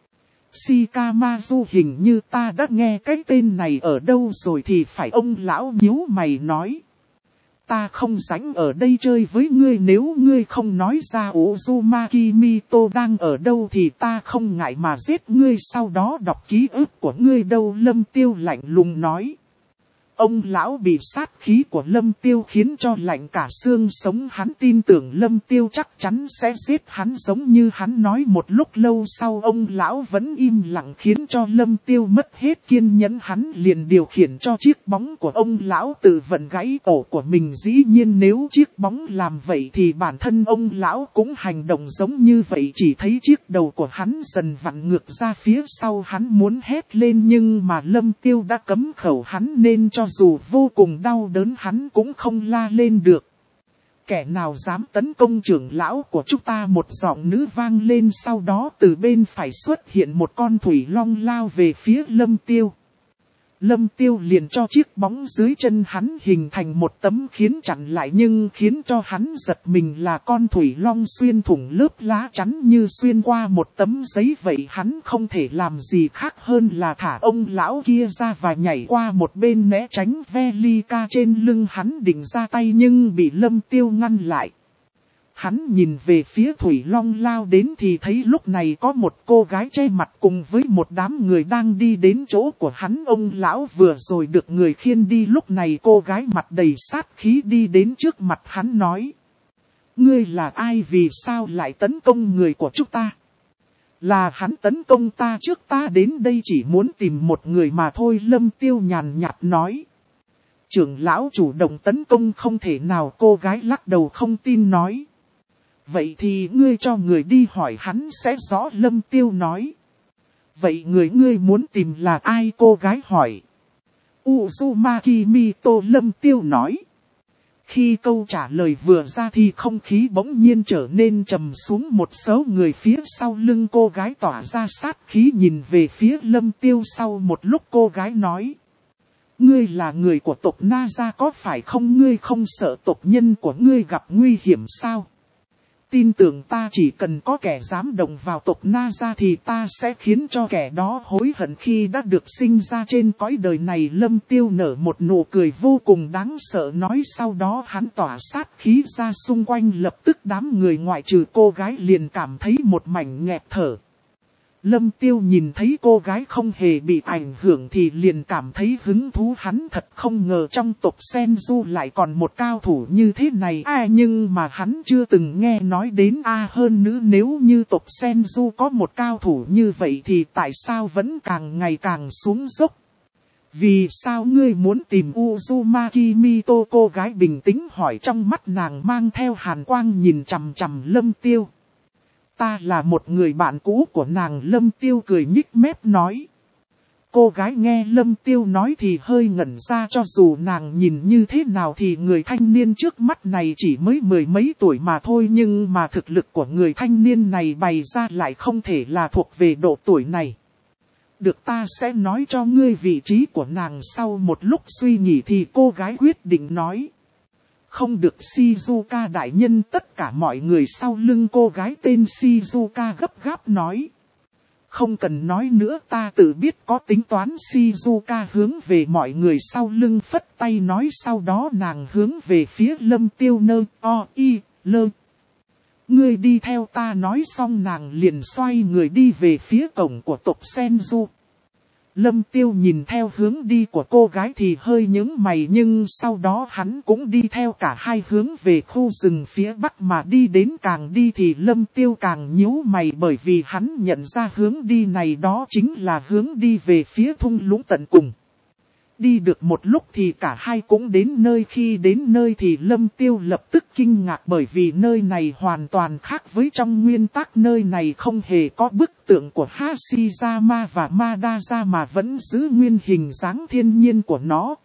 Shikamaru, hình như ta đã nghe cái tên này ở đâu rồi thì phải. Ông lão nhíu mày nói. Ta không rảnh ở đây chơi với ngươi, nếu ngươi không nói ra Uzumaki Mito đang ở đâu thì ta không ngại mà giết ngươi, sau đó đọc ký ức của ngươi đâu. Lâm Tiêu lạnh lùng nói. Ông lão bị sát khí của Lâm Tiêu khiến cho lạnh cả xương sống. Hắn tin tưởng Lâm Tiêu chắc chắn sẽ giết hắn giống như hắn nói. Một lúc lâu sau ông lão vẫn im lặng khiến cho Lâm Tiêu mất hết kiên nhẫn. Hắn liền điều khiển cho chiếc bóng của ông lão tự vận gãy cổ của mình. Dĩ nhiên nếu chiếc bóng làm vậy thì bản thân ông lão cũng hành động giống như vậy. Chỉ thấy chiếc đầu của hắn dần vặn ngược ra phía sau. Hắn muốn hét lên nhưng mà Lâm Tiêu đã cấm khẩu hắn, nên cho dù vô cùng đau đớn hắn cũng không la lên được. Kẻ nào dám tấn công trưởng lão của chúng ta? Một giọng nữ vang lên, sau đó từ bên phải xuất hiện một con thủy long lao về phía Lâm Tiêu. Lâm Tiêu liền cho chiếc bóng dưới chân hắn hình thành một tấm khiến chặn lại, nhưng khiến cho hắn giật mình là con thủy long xuyên thủng lớp lá chắn như xuyên qua một tấm giấy vậy. Hắn không thể làm gì khác hơn là thả ông lão kia ra và nhảy qua một bên né tránh. Velika trên lưng hắn định ra tay nhưng bị Lâm Tiêu ngăn lại. Hắn nhìn về phía Thủy Long lao đến thì thấy lúc này có một cô gái che mặt cùng với một đám người đang đi đến chỗ của hắn. Ông lão vừa rồi được người khiêng đi, lúc này cô gái mặt đầy sát khí đi đến trước mặt hắn nói. Ngươi là ai, vì sao lại tấn công người của chúng ta? Là hắn tấn công ta trước, ta đến đây chỉ muốn tìm một người mà thôi. Lâm Tiêu nhàn nhạt nói. Trưởng lão chủ động tấn công không thể nào, cô gái lắc đầu không tin nói. Vậy thì ngươi cho người đi hỏi hắn sẽ rõ. Lâm Tiêu nói. Vậy người ngươi muốn tìm là ai, cô gái hỏi. Uzumaki Mito, Lâm Tiêu nói. Khi câu trả lời vừa ra thì không khí bỗng nhiên trở nên trầm xuống, một số người phía sau lưng cô gái tỏa ra sát khí nhìn về phía Lâm Tiêu. Sau một lúc cô gái nói. Ngươi là người của tộc Na Gia có phải không, ngươi không sợ tộc nhân của ngươi gặp nguy hiểm sao? Tin tưởng ta, chỉ cần có kẻ dám động vào tộc Na Gia thì ta sẽ khiến cho kẻ đó hối hận khi đã được sinh ra trên cõi đời này. Lâm Tiêu nở một nụ cười vô cùng đáng sợ nói, sau đó hắn tỏa sát khí ra xung quanh, lập tức đám người ngoại trừ cô gái liền cảm thấy một mảnh nghẹt thở. Lâm Tiêu nhìn thấy cô gái không hề bị ảnh hưởng thì liền cảm thấy hứng thú, hắn thật không ngờ trong tộc Senju lại còn một cao thủ như thế này. À, nhưng mà hắn chưa từng nghe nói đến. À, hơn nữa nếu như tộc Senju có một cao thủ như vậy thì tại sao vẫn càng ngày càng xuống dốc? Vì sao ngươi muốn tìm Uzumaki Mito, cô gái bình tĩnh hỏi, trong mắt nàng mang theo hàn quang nhìn chằm chằm Lâm Tiêu. Ta là một người bạn cũ của nàng. Lâm Tiêu cười nhích mép nói. Cô gái nghe Lâm Tiêu nói thì hơi ngẩn ra, cho dù nàng nhìn như thế nào thì người thanh niên trước mắt này chỉ mới mười mấy tuổi mà thôi, nhưng mà thực lực của người thanh niên này bày ra lại không thể là thuộc về độ tuổi này. Được, ta sẽ nói cho ngươi vị trí của nàng. Sau một lúc suy nghĩ thì cô gái quyết định nói. Không được Shizuka đại nhân. Tất cả mọi người sau lưng cô gái tên Shizuka gấp gáp nói. Không cần nói nữa, ta tự biết có tính toán. Shizuka hướng về mọi người sau lưng phất tay nói, sau đó nàng hướng về phía Lâm Tiêu nơ o y lơ. Ngươi đi theo ta, nói xong nàng liền xoay người đi về phía cổng của tộc Senju. Lâm Tiêu nhìn theo hướng đi của cô gái thì hơi nhướng mày, nhưng sau đó hắn cũng đi theo cả hai hướng về khu rừng phía bắc mà đi. Đến càng đi thì Lâm Tiêu càng nhíu mày, bởi vì hắn nhận ra hướng đi này đó chính là hướng đi về phía thung lũng tận cùng. Đi được một lúc thì cả hai cũng đến nơi. Khi đến nơi thì Lâm Tiêu lập tức kinh ngạc, bởi vì nơi này hoàn toàn khác với trong nguyên tắc. Nơi này không hề có bức tượng của Hashirama và Madara mà vẫn giữ nguyên hình dáng thiên nhiên của nó.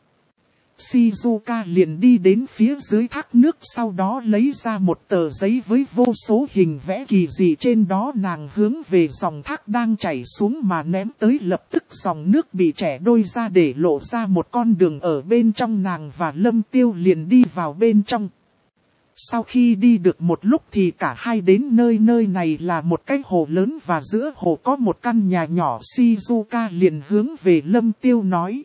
Shizuka liền đi đến phía dưới thác nước, sau đó lấy ra một tờ giấy với vô số hình vẽ kỳ dị trên đó. Nàng hướng về dòng thác đang chảy xuống mà ném tới, lập tức dòng nước bị chẻ đôi ra để lộ ra một con đường ở bên trong. Nàng và Lâm Tiêu liền đi vào bên trong. Sau khi đi được một lúc thì cả hai đến nơi. Nơi này là một cái hồ lớn và giữa hồ có một căn nhà nhỏ. Shizuka liền hướng về Lâm Tiêu nói.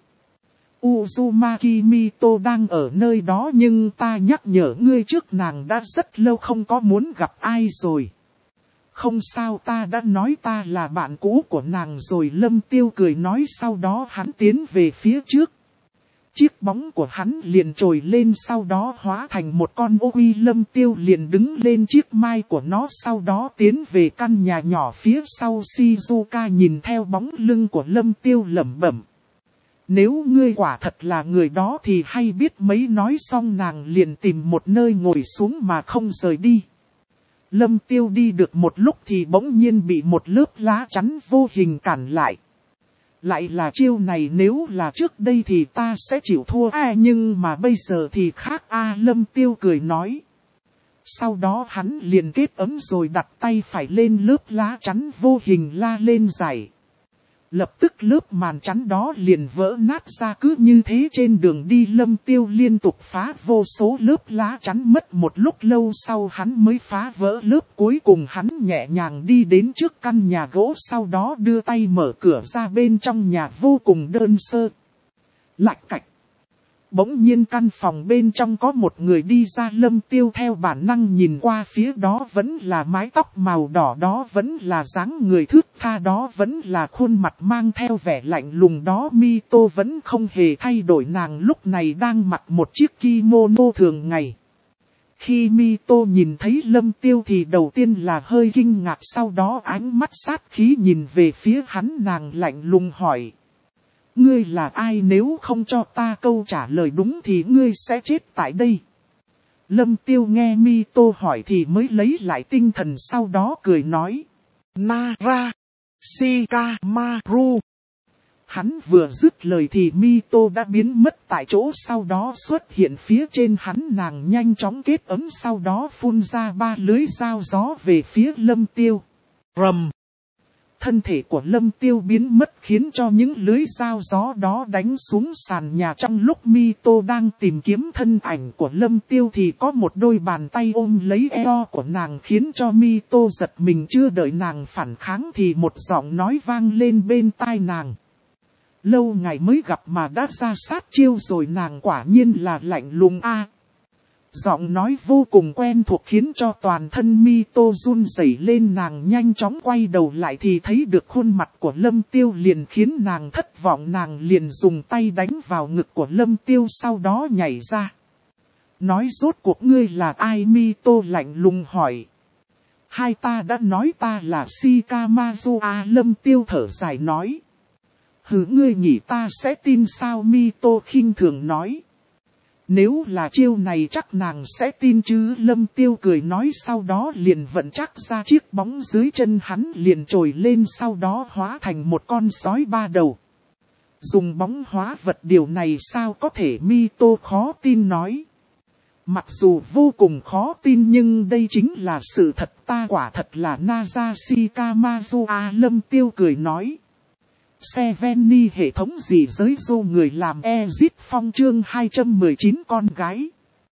Uzumaki Mito đang ở nơi đó, nhưng ta nhắc nhở ngươi trước, nàng đã rất lâu không có muốn gặp ai rồi. Không sao, ta đã nói ta là bạn cũ của nàng rồi. Lâm Tiêu cười nói, sau đó hắn tiến về phía trước. Chiếc bóng của hắn liền trồi lên, sau đó hóa thành một con ô uy. Lâm Tiêu liền đứng lên chiếc mai của nó, sau đó tiến về căn nhà nhỏ phía sau. Shizuka nhìn theo bóng lưng của Lâm Tiêu lẩm bẩm. Nếu ngươi quả thật là người đó thì hay biết mấy. Nói xong nàng liền tìm một nơi ngồi xuống mà không rời đi. Lâm Tiêu đi được một lúc thì bỗng nhiên bị một lớp lá chắn vô hình cản lại. Lại là chiêu này, nếu là trước đây thì ta sẽ chịu thua. À, nhưng mà bây giờ thì khác. À, Lâm Tiêu cười nói. Sau đó hắn liền kết ấm rồi đặt tay phải lên lớp lá chắn vô hình, la lên giải. Lập tức lớp màn chắn đó liền vỡ nát ra. Cứ như thế trên đường đi Lâm Tiêu liên tục phá vô số lớp lá chắn, mất một lúc lâu sau hắn mới phá vỡ lớp cuối cùng. Hắn nhẹ nhàng đi đến trước căn nhà gỗ, sau đó đưa tay mở cửa ra. Bên trong nhà vô cùng đơn sơ. Lạch cạch. bỗng nhiên căn phòng bên trong có một người đi ra. Lâm Tiêu theo bản năng nhìn qua phía đó, vẫn là mái tóc màu đỏ đó, vẫn là dáng người thướt tha đó, vẫn là khuôn mặt mang theo vẻ lạnh lùng đó. Mito vẫn không hề thay đổi, nàng lúc này đang mặc một chiếc kimono thường ngày. Khi Mito nhìn thấy Lâm Tiêu thì đầu tiên là hơi kinh ngạc, sau đó ánh mắt sát khí nhìn về phía hắn, nàng lạnh lùng hỏi. Ngươi là ai? Nếu không cho ta câu trả lời đúng thì ngươi sẽ chết tại đây. Lâm Tiêu nghe Mito hỏi thì mới lấy lại tinh thần, sau đó cười nói. Nara Shikamaru. Hắn vừa dứt lời thì Mito đã biến mất tại chỗ, sau đó xuất hiện phía trên hắn. Nàng nhanh chóng kết ấm, sau đó phun ra ba lưới dao gió về phía Lâm Tiêu. Rầm. Thân thể của Lâm Tiêu biến mất khiến cho những lưới dao gió đó đánh xuống sàn nhà. Trong lúc Mito đang tìm kiếm thân ảnh của Lâm Tiêu thì có một đôi bàn tay ôm lấy eo của nàng, khiến cho Mito giật mình. Chưa đợi nàng phản kháng thì một giọng nói vang lên bên tai nàng. Lâu ngày mới gặp mà đã ra sát chiêu rồi, nàng quả nhiên là lạnh lùng a. À, giọng nói vô cùng quen thuộc khiến cho toàn thân Mito run rẩy lên. Nàng nhanh chóng quay đầu lại thì thấy được khuôn mặt của Lâm Tiêu, liền khiến nàng thất vọng. Nàng liền dùng tay đánh vào ngực của Lâm Tiêu, sau đó nhảy ra. Nói rốt cuộc ngươi là ai? Mito lạnh lùng hỏi. Hai ta đã nói ta là Shikamaru a. Lâm Tiêu thở dài nói. Hứ, ngươi nghĩ ta sẽ tin sao? Mito khinh thường nói. Nếu là chiêu này chắc nàng sẽ tin chứ. Lâm Tiêu cười nói, sau đó liền vận chắc ra chiếc bóng dưới chân hắn liền trồi lên, sau đó hóa thành một con sói ba đầu. Dùng bóng hóa vật điều này sao có thể? Mito khó tin nói. Mặc dù vô cùng khó tin nhưng đây chính là sự thật, ta quả thật là Nara Shikamaru a. Lâm Tiêu cười nói. Seveni hệ thống gì giới dô người làm Exit Phong chương hai trăm mười chín con gái.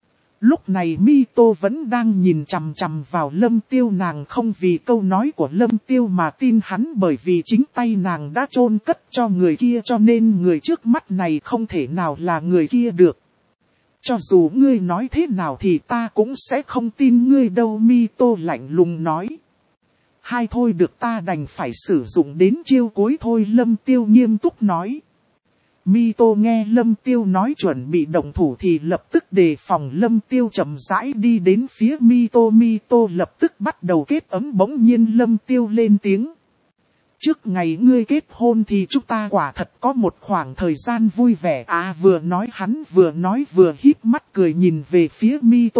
Lúc này Mito vẫn đang nhìn chằm chằm vào Lâm Tiêu, nàng không vì câu nói của Lâm Tiêu mà tin hắn, bởi vì chính tay nàng đã chôn cất cho người kia, cho nên người trước mắt này không thể nào là người kia được. Cho dù ngươi nói thế nào thì ta cũng sẽ không tin ngươi đâu. Mito lạnh lùng nói. Hai thôi được, ta đành phải sử dụng đến chiêu cuối thôi. Lâm Tiêu nghiêm túc nói. Mito nghe Lâm Tiêu nói chuẩn bị động thủ thì lập tức đề phòng. Lâm Tiêu chậm rãi đi đến phía Mito. Mito lập tức bắt đầu kết ấm. Bỗng nhiên Lâm Tiêu lên tiếng. Trước ngày ngươi kết hôn thì chúng ta quả thật có một khoảng thời gian vui vẻ. À, vừa nói hắn vừa nói vừa híp mắt cười nhìn về phía Mito.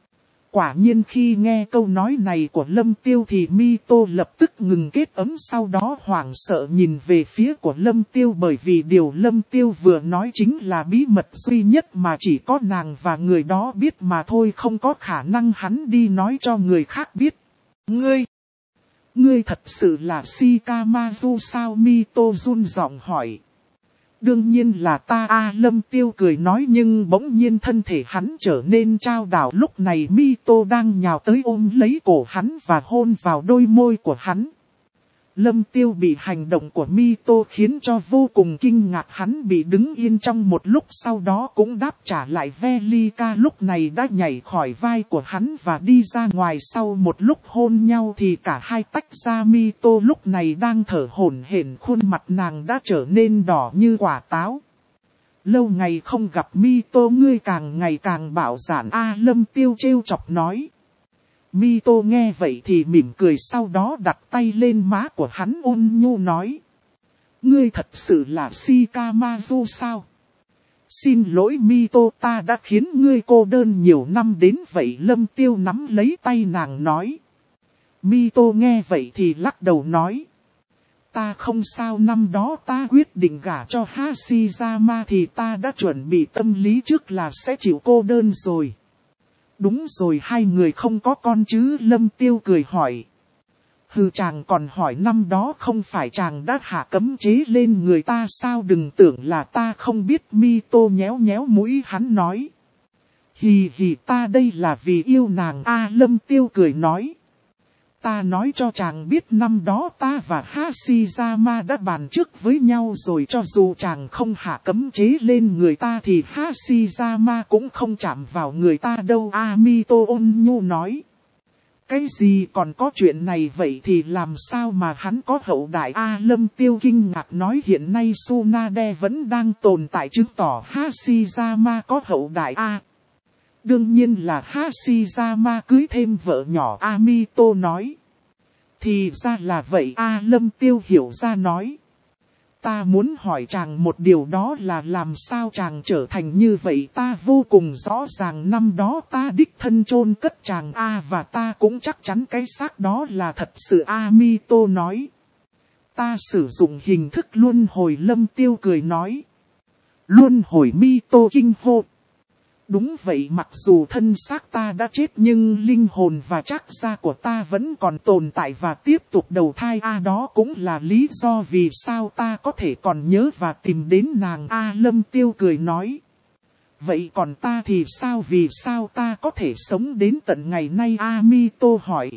Quả nhiên khi nghe câu nói này của Lâm Tiêu thì Mito lập tức ngừng kết ấm, sau đó hoảng sợ nhìn về phía của Lâm Tiêu, bởi vì điều Lâm Tiêu vừa nói chính là bí mật duy nhất mà chỉ có nàng và người đó biết mà thôi, không có khả năng hắn đi nói cho người khác biết. Ngươi, ngươi thật sự là Shikamaru sao? Mito run giọng hỏi. Đương nhiên là ta a. Lâm Tiêu cười nói, nhưng bỗng nhiên thân thể hắn trở nên trao đảo. Lúc này Mito đang nhào tới ôm lấy cổ hắn và hôn vào đôi môi của hắn. Lâm Tiêu bị hành động của Mito khiến cho vô cùng kinh ngạc, hắn bị đứng yên trong một lúc, sau đó cũng đáp trả lại. Velika lúc này đã nhảy khỏi vai của hắn và đi ra ngoài. Sau một lúc hôn nhau thì cả hai tách ra. Mito lúc này đang thở hổn hển, khuôn mặt nàng đã trở nên đỏ như quả táo. Lâu ngày không gặp Mito, ngươi càng ngày càng bạo dạn a. Lâm Tiêu trêu chọc nói. Mito nghe vậy thì mỉm cười, sau đó đặt tay lên má của hắn ôn nhu nói. Ngươi thật sự là Shikamaru sao? Xin lỗi Mito, ta đã khiến ngươi cô đơn nhiều năm đến vậy. Lâm Tiêu nắm lấy tay nàng nói. Mito nghe vậy thì lắc đầu nói. Ta không sao, năm đó ta quyết định gả cho Hashirama thì ta đã chuẩn bị tâm lý trước là sẽ chịu cô đơn rồi. Đúng rồi, hai người không có con chứ? Lâm Tiêu cười hỏi. Hừ, chàng còn hỏi năm đó không phải chàng đã hạ cấm chế lên người ta sao? Đừng tưởng là ta không biết. Mito nhéo nhéo mũi hắn nói. Hì hì, ta đây là vì yêu nàng a. Lâm Tiêu cười nói. ta nói cho chàng biết năm đó ta và Hashirama đã bàn trước với nhau rồi, cho dù chàng không hạ cấm chế lên người ta thì Hashirama cũng không chạm vào người ta đâu. Amito ôn nhu nói. Cái gì còn có chuyện này vậy thì làm sao mà hắn có hậu đại? A Lâm Tiêu kinh ngạc nói hiện nay Tsunade vẫn đang tồn tại, chứng tỏ Hashirama có hậu đại. A đương nhiên là Hashirama cưới thêm vợ nhỏ. Amito nói. Thì ra là vậy. A Lâm Tiêu hiểu ra nói. Ta muốn hỏi chàng một điều, đó là làm sao chàng trở thành như vậy? Ta vô cùng rõ ràng năm đó ta đích thân chôn cất chàng A và ta cũng chắc chắn cái xác đó là thật sự. Amito nói. Ta sử dụng hình thức luân hồi. Lâm Tiêu cười nói. Luân hồi? Mito kinh hô. Đúng vậy, mặc dù thân xác ta đã chết nhưng linh hồn và trắc gia của ta vẫn còn tồn tại và tiếp tục đầu thai. A đó cũng là lý do vì sao ta có thể còn nhớ và tìm đến nàng. A Lâm Tiêu cười nói. Vậy còn ta thì sao, vì sao ta có thể sống đến tận ngày nay? Amito hỏi.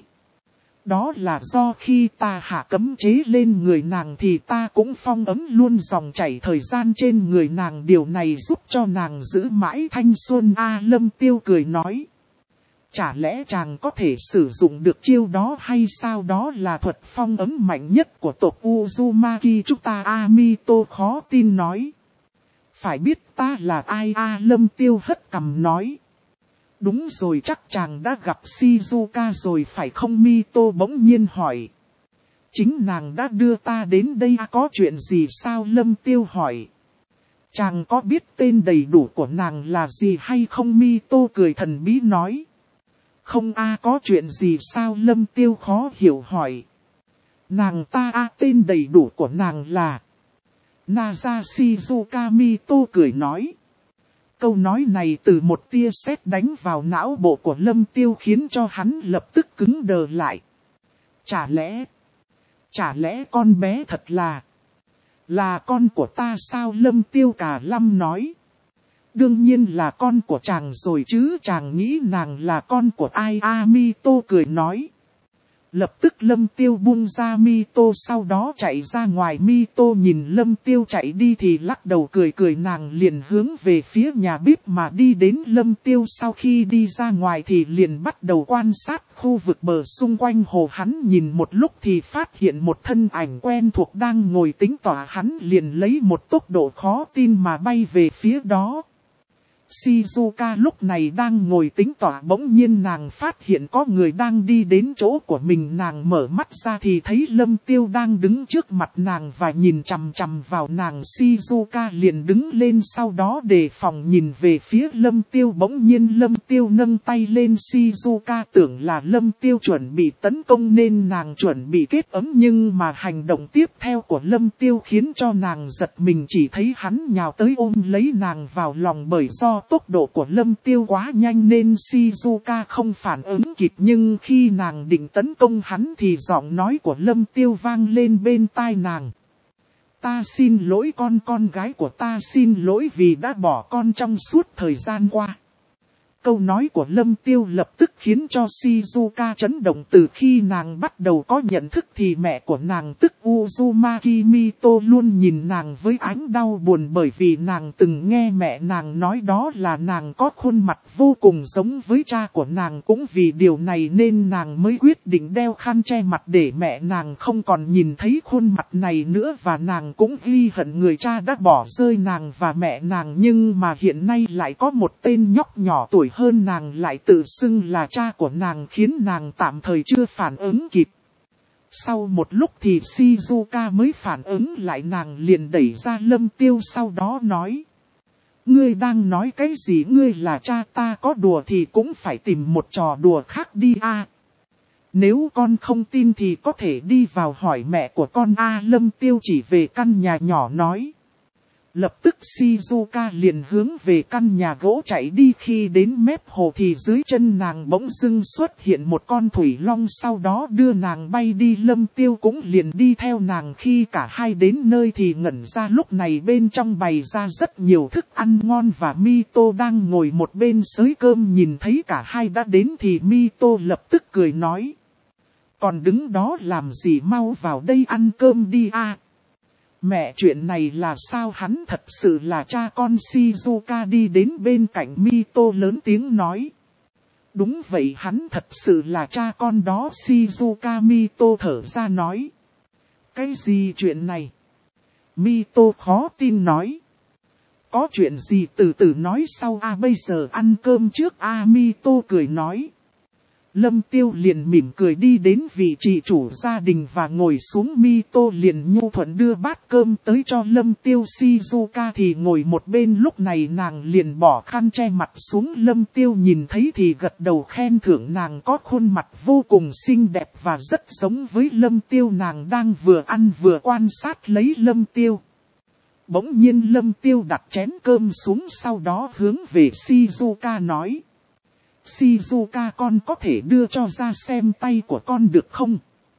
Đó là do khi ta hạ cấm chế lên người nàng thì ta cũng phong ấm luôn dòng chảy thời gian trên người nàng. Điều này giúp cho nàng giữ mãi thanh xuân. A Lâm Tiêu cười nói. Chả lẽ chàng có thể sử dụng được chiêu đó hay sao? Đó là thuật phong ấm mạnh nhất của tộc Uzumaki chúng ta. Amito khó tin nói. Phải biết ta là ai? A Lâm Tiêu hất cằm nói. Đúng rồi, chắc chàng đã gặp Shizuka rồi phải không? Mito bỗng nhiên hỏi. Chính nàng đã đưa ta đến đây. À, có chuyện gì sao? Lâm Tiêu hỏi. Chàng có biết tên đầy đủ của nàng là gì hay không? Mito cười thần bí nói. Không. A à, có chuyện gì sao? Lâm Tiêu khó hiểu hỏi. Nàng ta a à, tên đầy đủ của nàng là Naza Shizuka. Mito cười nói. Câu nói này từ một tia sét đánh vào não bộ của Lâm Tiêu khiến cho hắn lập tức cứng đờ lại. Chả lẽ, chả lẽ con bé thật là, là con của ta sao? Lâm Tiêu cả lâm nói. Đương nhiên là con của chàng rồi chứ, chàng nghĩ nàng là con của ai? Amito cười nói. Lập tức Lâm Tiêu buông ra Mito, sau đó chạy ra ngoài. Mito nhìn Lâm Tiêu chạy đi thì lắc đầu cười cười, nàng liền hướng về phía nhà bếp mà đi đến. Lâm Tiêu sau khi đi ra ngoài thì liền bắt đầu quan sát khu vực bờ xung quanh hồ. Hắn nhìn một lúc thì phát hiện một thân ảnh quen thuộc đang ngồi tĩnh tọa, hắn liền lấy một tốc độ khó tin mà bay về phía đó. Shizuka lúc này đang ngồi tĩnh tọa, bỗng nhiên nàng phát hiện có người đang đi đến chỗ của mình. Nàng mở mắt ra thì thấy Lâm Tiêu đang đứng trước mặt nàng và nhìn chằm chằm vào nàng. Shizuka liền đứng lên, sau đó đề phòng nhìn về phía Lâm Tiêu. Bỗng nhiên Lâm Tiêu nâng tay lên, Shizuka tưởng là Lâm Tiêu chuẩn bị tấn công nên nàng chuẩn bị kết ấm, nhưng mà hành động tiếp theo của Lâm Tiêu khiến cho nàng giật mình, chỉ thấy hắn nhào tới ôm lấy nàng vào lòng. Bởi do tốc độ của Lâm Tiêu quá nhanh nên Shizuka không phản ứng kịp, nhưng khi nàng định tấn công hắn thì giọng nói của Lâm Tiêu vang lên bên tai nàng. Ta xin lỗi con, con gái của ta xin lỗi vì đã bỏ con trong suốt thời gian qua. Câu nói của Lâm Tiêu lập tức khiến cho Shizuka chấn động. Từ khi nàng bắt đầu có nhận thức thì mẹ của nàng tức Uzumaki Mito luôn nhìn nàng với ánh đau buồn, bởi vì nàng từng nghe mẹ nàng nói đó là nàng có khuôn mặt vô cùng giống với cha của nàng. Cũng vì điều này nên nàng mới quyết định đeo khăn che mặt để mẹ nàng không còn nhìn thấy khuôn mặt này nữa, và nàng cũng ghi hận người cha đã bỏ rơi nàng và mẹ nàng. Nhưng mà hiện nay lại có một tên nhóc nhỏ tuổi hơn nàng lại tự xưng là cha của nàng, khiến nàng tạm thời chưa phản ứng kịp. Sau một lúc thì Shizuka mới phản ứng lại, nàng liền đẩy ra Lâm Tiêu, sau đó nói. Ngươi đang nói cái gì? Ngươi là cha ta, có đùa thì cũng phải tìm một trò đùa khác đi a. À, nếu con không tin thì có thể đi vào hỏi mẹ của con a. À, Lâm Tiêu chỉ về căn nhà nhỏ nói. Lập tức Shizuka liền hướng về căn nhà gỗ chạy đi. Khi đến mép hồ thì dưới chân nàng bỗng dưng xuất hiện một con thủy long, sau đó đưa nàng bay đi. Lâm Tiêu cũng liền đi theo nàng. Khi cả hai đến nơi thì ngẩn ra, lúc này bên trong bày ra rất nhiều thức ăn ngon và Mito đang ngồi một bên xới cơm. Nhìn thấy cả hai đã đến thì Mito lập tức cười nói. Còn đứng đó làm gì, mau vào đây ăn cơm đi a. Mẹ, chuyện này là sao, hắn thật sự là cha con. Shizuka đi đến bên cạnh Mito lớn tiếng nói. Đúng vậy, hắn thật sự là cha con đó. Shizuka Mito thở ra nói. Cái gì chuyện này? Mito khó tin nói. Có chuyện gì từ từ nói sau a, à, bây giờ ăn cơm trước a. À, Mito cười nói. Lâm Tiêu liền mỉm cười đi đến vị trí chủ gia đình và ngồi xuống. Mito liền nhu thuận đưa bát cơm tới cho Lâm Tiêu. Shizuka thì ngồi một bên, lúc này nàng liền bỏ khăn che mặt xuống. Lâm Tiêu nhìn thấy thì gật đầu khen thưởng nàng có khuôn mặt vô cùng xinh đẹp và rất giống với Lâm Tiêu. Nàng đang vừa ăn vừa quan sát lấy Lâm Tiêu. Bỗng nhiên Lâm Tiêu đặt chén cơm xuống, sau đó hướng về Shizuka nói. Shizuka, con có thể đưa cho ra xem tay của con được không?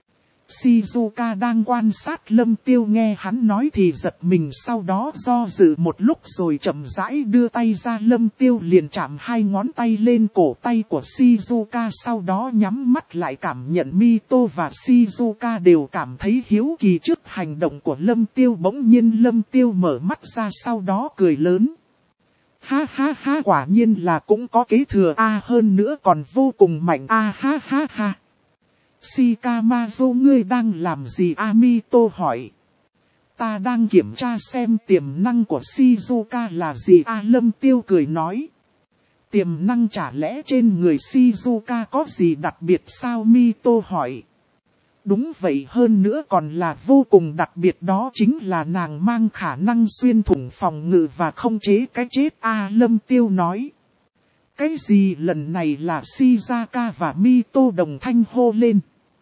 Shizuka đang quan sát Lâm Tiêu, nghe hắn nói thì giật mình, sau đó do dự một lúc rồi chậm rãi đưa tay ra. Lâm Tiêu liền chạm hai ngón tay lên cổ tay của Shizuka, sau đó nhắm mắt lại cảm nhận. Mito và Shizuka đều cảm thấy hiếu kỳ trước hành động của Lâm Tiêu. Bỗng nhiên Lâm Tiêu mở mắt ra, sau đó cười lớn. Ha ha ha, quả nhiên là cũng có kế thừa a, à, hơn nữa còn vô cùng mạnh a, à, ha ha ha. Shikamaru, ngươi đang làm gì? Amito hỏi. Ta đang kiểm tra xem tiềm năng của Shizuka là gì a. À, Lâm Tiêu cười nói. Tiềm năng, chả lẽ trên người Shizuka có gì đặc biệt sao? Mito hỏi. Đúng vậy, hơn nữa còn là vô cùng đặc biệt, đó chính là nàng mang khả năng xuyên thủng phòng ngự và không chế cái chết a. À, Lâm Tiêu nói. Cái gì? Lần này là Shizaka và Mito đồng thanh hô lên.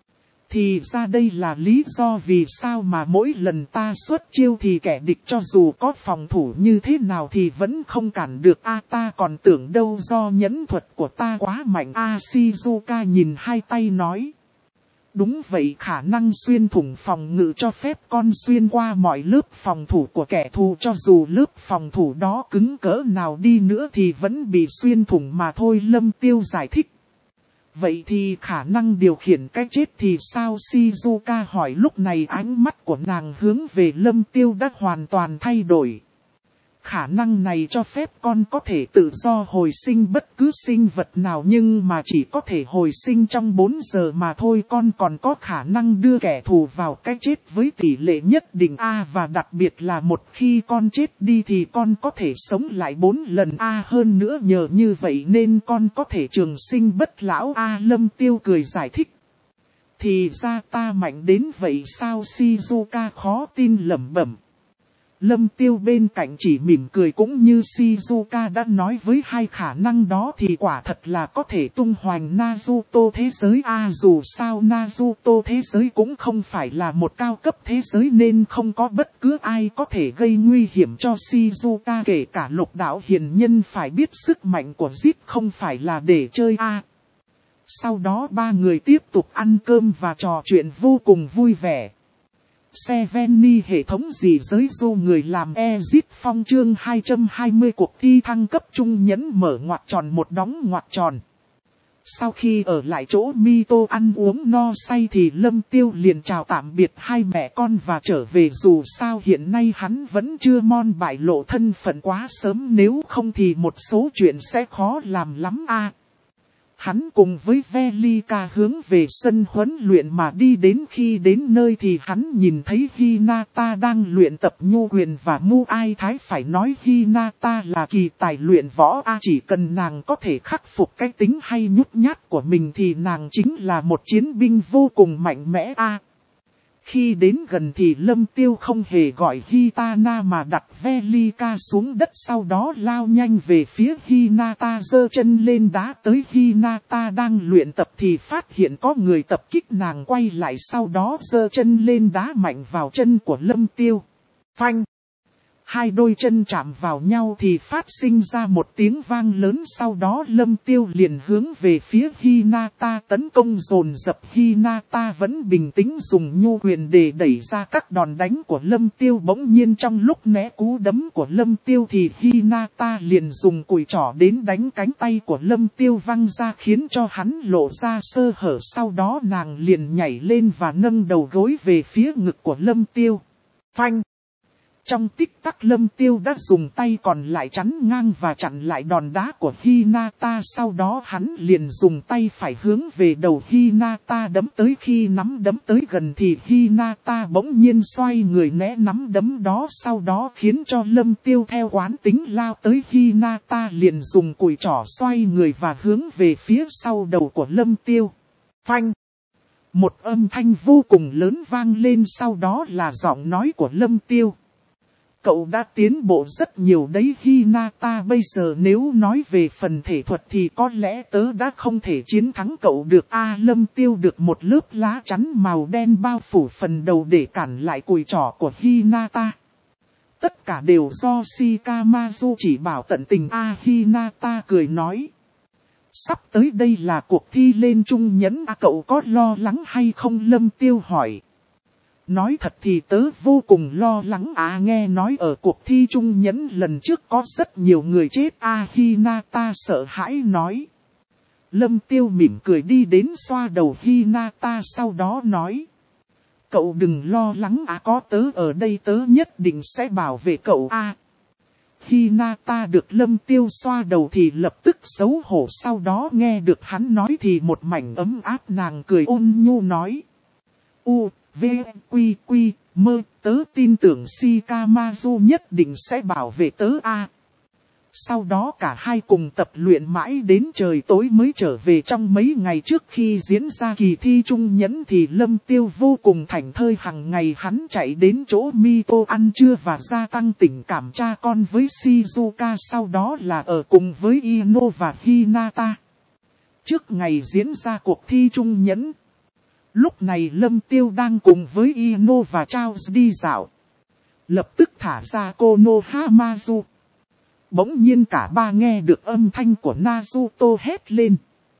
Thì ra đây là lý do vì sao mà mỗi lần ta xuất chiêu thì kẻ địch cho dù có phòng thủ như thế nào thì vẫn không cản được a. À, ta còn tưởng đâu do nhẫn thuật của ta quá mạnh a. À, Shizuka nhìn hai tay nói. Đúng vậy, khả năng xuyên thủng phòng ngự cho phép con xuyên qua mọi lớp phòng thủ của kẻ thù, cho dù lớp phòng thủ đó cứng cỡ nào đi nữa thì vẫn bị xuyên thủng mà thôi. Lâm Tiêu giải thích. Vậy thì khả năng điều khiển cái chết thì sao? Shizuka hỏi. Lúc này ánh mắt của nàng hướng về Lâm Tiêu đã hoàn toàn thay đổi. Khả năng này cho phép con có thể tự do hồi sinh bất cứ sinh vật nào, nhưng mà chỉ có thể hồi sinh trong bốn giờ mà thôi. Con còn có khả năng đưa kẻ thù vào cái chết với tỷ lệ nhất định a, à, và đặc biệt là một khi con chết đi thì con có thể sống lại bốn lần a. À, hơn nữa nhờ như vậy nên con có thể trường sinh bất lão a. À, Lâm Tiêu cười giải thích. Thì ra ta mạnh đến vậy sao? Shizuka khó tin lẩm bẩm. Lâm Tiêu bên cạnh chỉ mỉm cười, cũng như Shizuka đã nói, với hai khả năng đó thì quả thật là có thể tung hoành Naruto thế giới a. À, dù sao Naruto thế giới cũng không phải là một cao cấp thế giới nên không có bất cứ ai có thể gây nguy hiểm cho Shizuka, kể cả Lục Đạo Hiền Nhân. Phải biết sức mạnh của Zip không phải là để chơi a. À, sau đó ba người tiếp tục ăn cơm và trò chuyện vô cùng vui vẻ. Seveni hệ thống gì giới du người làm Exit Phong chương hai trăm hai mươi cuộc thi thăng cấp trung nhẫn mở ngoặc tròn một đóng ngoặc tròn. Sau khi ở lại chỗ Mito ăn uống no say thì Lâm Tiêu liền chào tạm biệt hai mẹ con và trở về, dù sao hiện nay hắn vẫn chưa mon bại lộ thân phận quá sớm, nếu không thì một số chuyện sẽ khó làm lắm a. À, hắn cùng với Velika hướng về sân huấn luyện mà đi, đến khi đến nơi thì hắn nhìn thấy Hinata đang luyện tập nhu quyền và Muay Thái. Phải nói Hinata là kỳ tài luyện võ a, à, chỉ cần nàng có thể khắc phục cái tính hay nhút nhát của mình thì nàng chính là một chiến binh vô cùng mạnh mẽ a. À, khi đến gần thì Lâm Tiêu không hề gọi Hitana mà đặt Velika xuống đất, sau đó lao nhanh về phía Hinata, giơ chân lên đá tới. Hinata đang luyện tập thì phát hiện có người tập kích, nàng quay lại sau đó giơ chân lên đá mạnh vào chân của Lâm Tiêu. Phanh! Hai đôi chân chạm vào nhau thì phát sinh ra một tiếng vang lớn, sau đó Lâm Tiêu liền hướng về phía Hinata tấn công dồn dập. Hinata vẫn bình tĩnh dùng nhu quyền để đẩy ra các đòn đánh của Lâm Tiêu. Bỗng nhiên trong lúc né cú đấm của Lâm Tiêu thì Hinata liền dùng cùi trỏ đến đánh cánh tay của Lâm Tiêu văng ra, khiến cho hắn lộ ra sơ hở. Sau đó nàng liền nhảy lên và nâng đầu gối về phía ngực của Lâm Tiêu. Phanh! Trong tích tắc Lâm Tiêu đã dùng tay còn lại chắn ngang và chặn lại đòn đá của Hinata. Sau đó hắn liền dùng tay phải hướng về đầu Hinata đấm tới. Khi nắm đấm tới gần thì Hinata bỗng nhiên xoay người né nắm đấm đó. Sau đó khiến cho Lâm Tiêu theo quán tính lao tới. Hinata liền dùng cùi trỏ xoay người và hướng về phía sau đầu của Lâm Tiêu. Phanh! Một âm thanh vô cùng lớn vang lên, sau đó là giọng nói của Lâm Tiêu. Cậu đã tiến bộ rất nhiều đấy Hinata, bây giờ nếu nói về phần thể thuật thì có lẽ tớ đã không thể chiến thắng cậu được. A Lâm Tiêu được một lớp lá chắn màu đen bao phủ phần đầu để cản lại cùi trỏ của Hinata. Tất cả đều do Shikamaru chỉ bảo tận tình. A Hinata cười nói. Sắp tới đây là cuộc thi lên trung nhẫn, à, cậu có lo lắng hay không? Lâm Tiêu hỏi. Nói thật thì tớ vô cùng lo lắng. À nghe nói ở cuộc thi trung nhẫn lần trước có rất nhiều người chết. A Hinata sợ hãi nói. Lâm Tiêu mỉm cười đi đến xoa đầu Hinata, sau đó nói. Cậu đừng lo lắng, à có tớ ở đây tớ nhất định sẽ bảo vệ cậu. A à, Hinata được Lâm Tiêu xoa đầu thì lập tức xấu hổ, sau đó nghe được hắn nói thì một mảnh ấm áp, nàng cười ôn nhu nói. U, V, Quy, Quy, mơ, tớ tin tưởng Shikamaru nhất định sẽ bảo vệ tớ. A à, sau đó cả hai cùng tập luyện mãi đến trời tối mới trở về. Trong mấy ngày trước khi diễn ra kỳ thi trung nhẫn thì Lâm Tiêu vô cùng thảnh thơi, hàng ngày hắn chạy đến chỗ Mito ăn trưa và gia tăng tình cảm cha con với Shizuka, sau đó là ở cùng với Ino và Hinata. Trước ngày diễn ra cuộc thi trung nhẫn, lúc này Lâm Tiêu đang cùng với Ino và Charles đi dạo. Lập tức thả ra Konohamaru. Bỗng nhiên cả ba nghe được âm thanh của Naruto hét lên.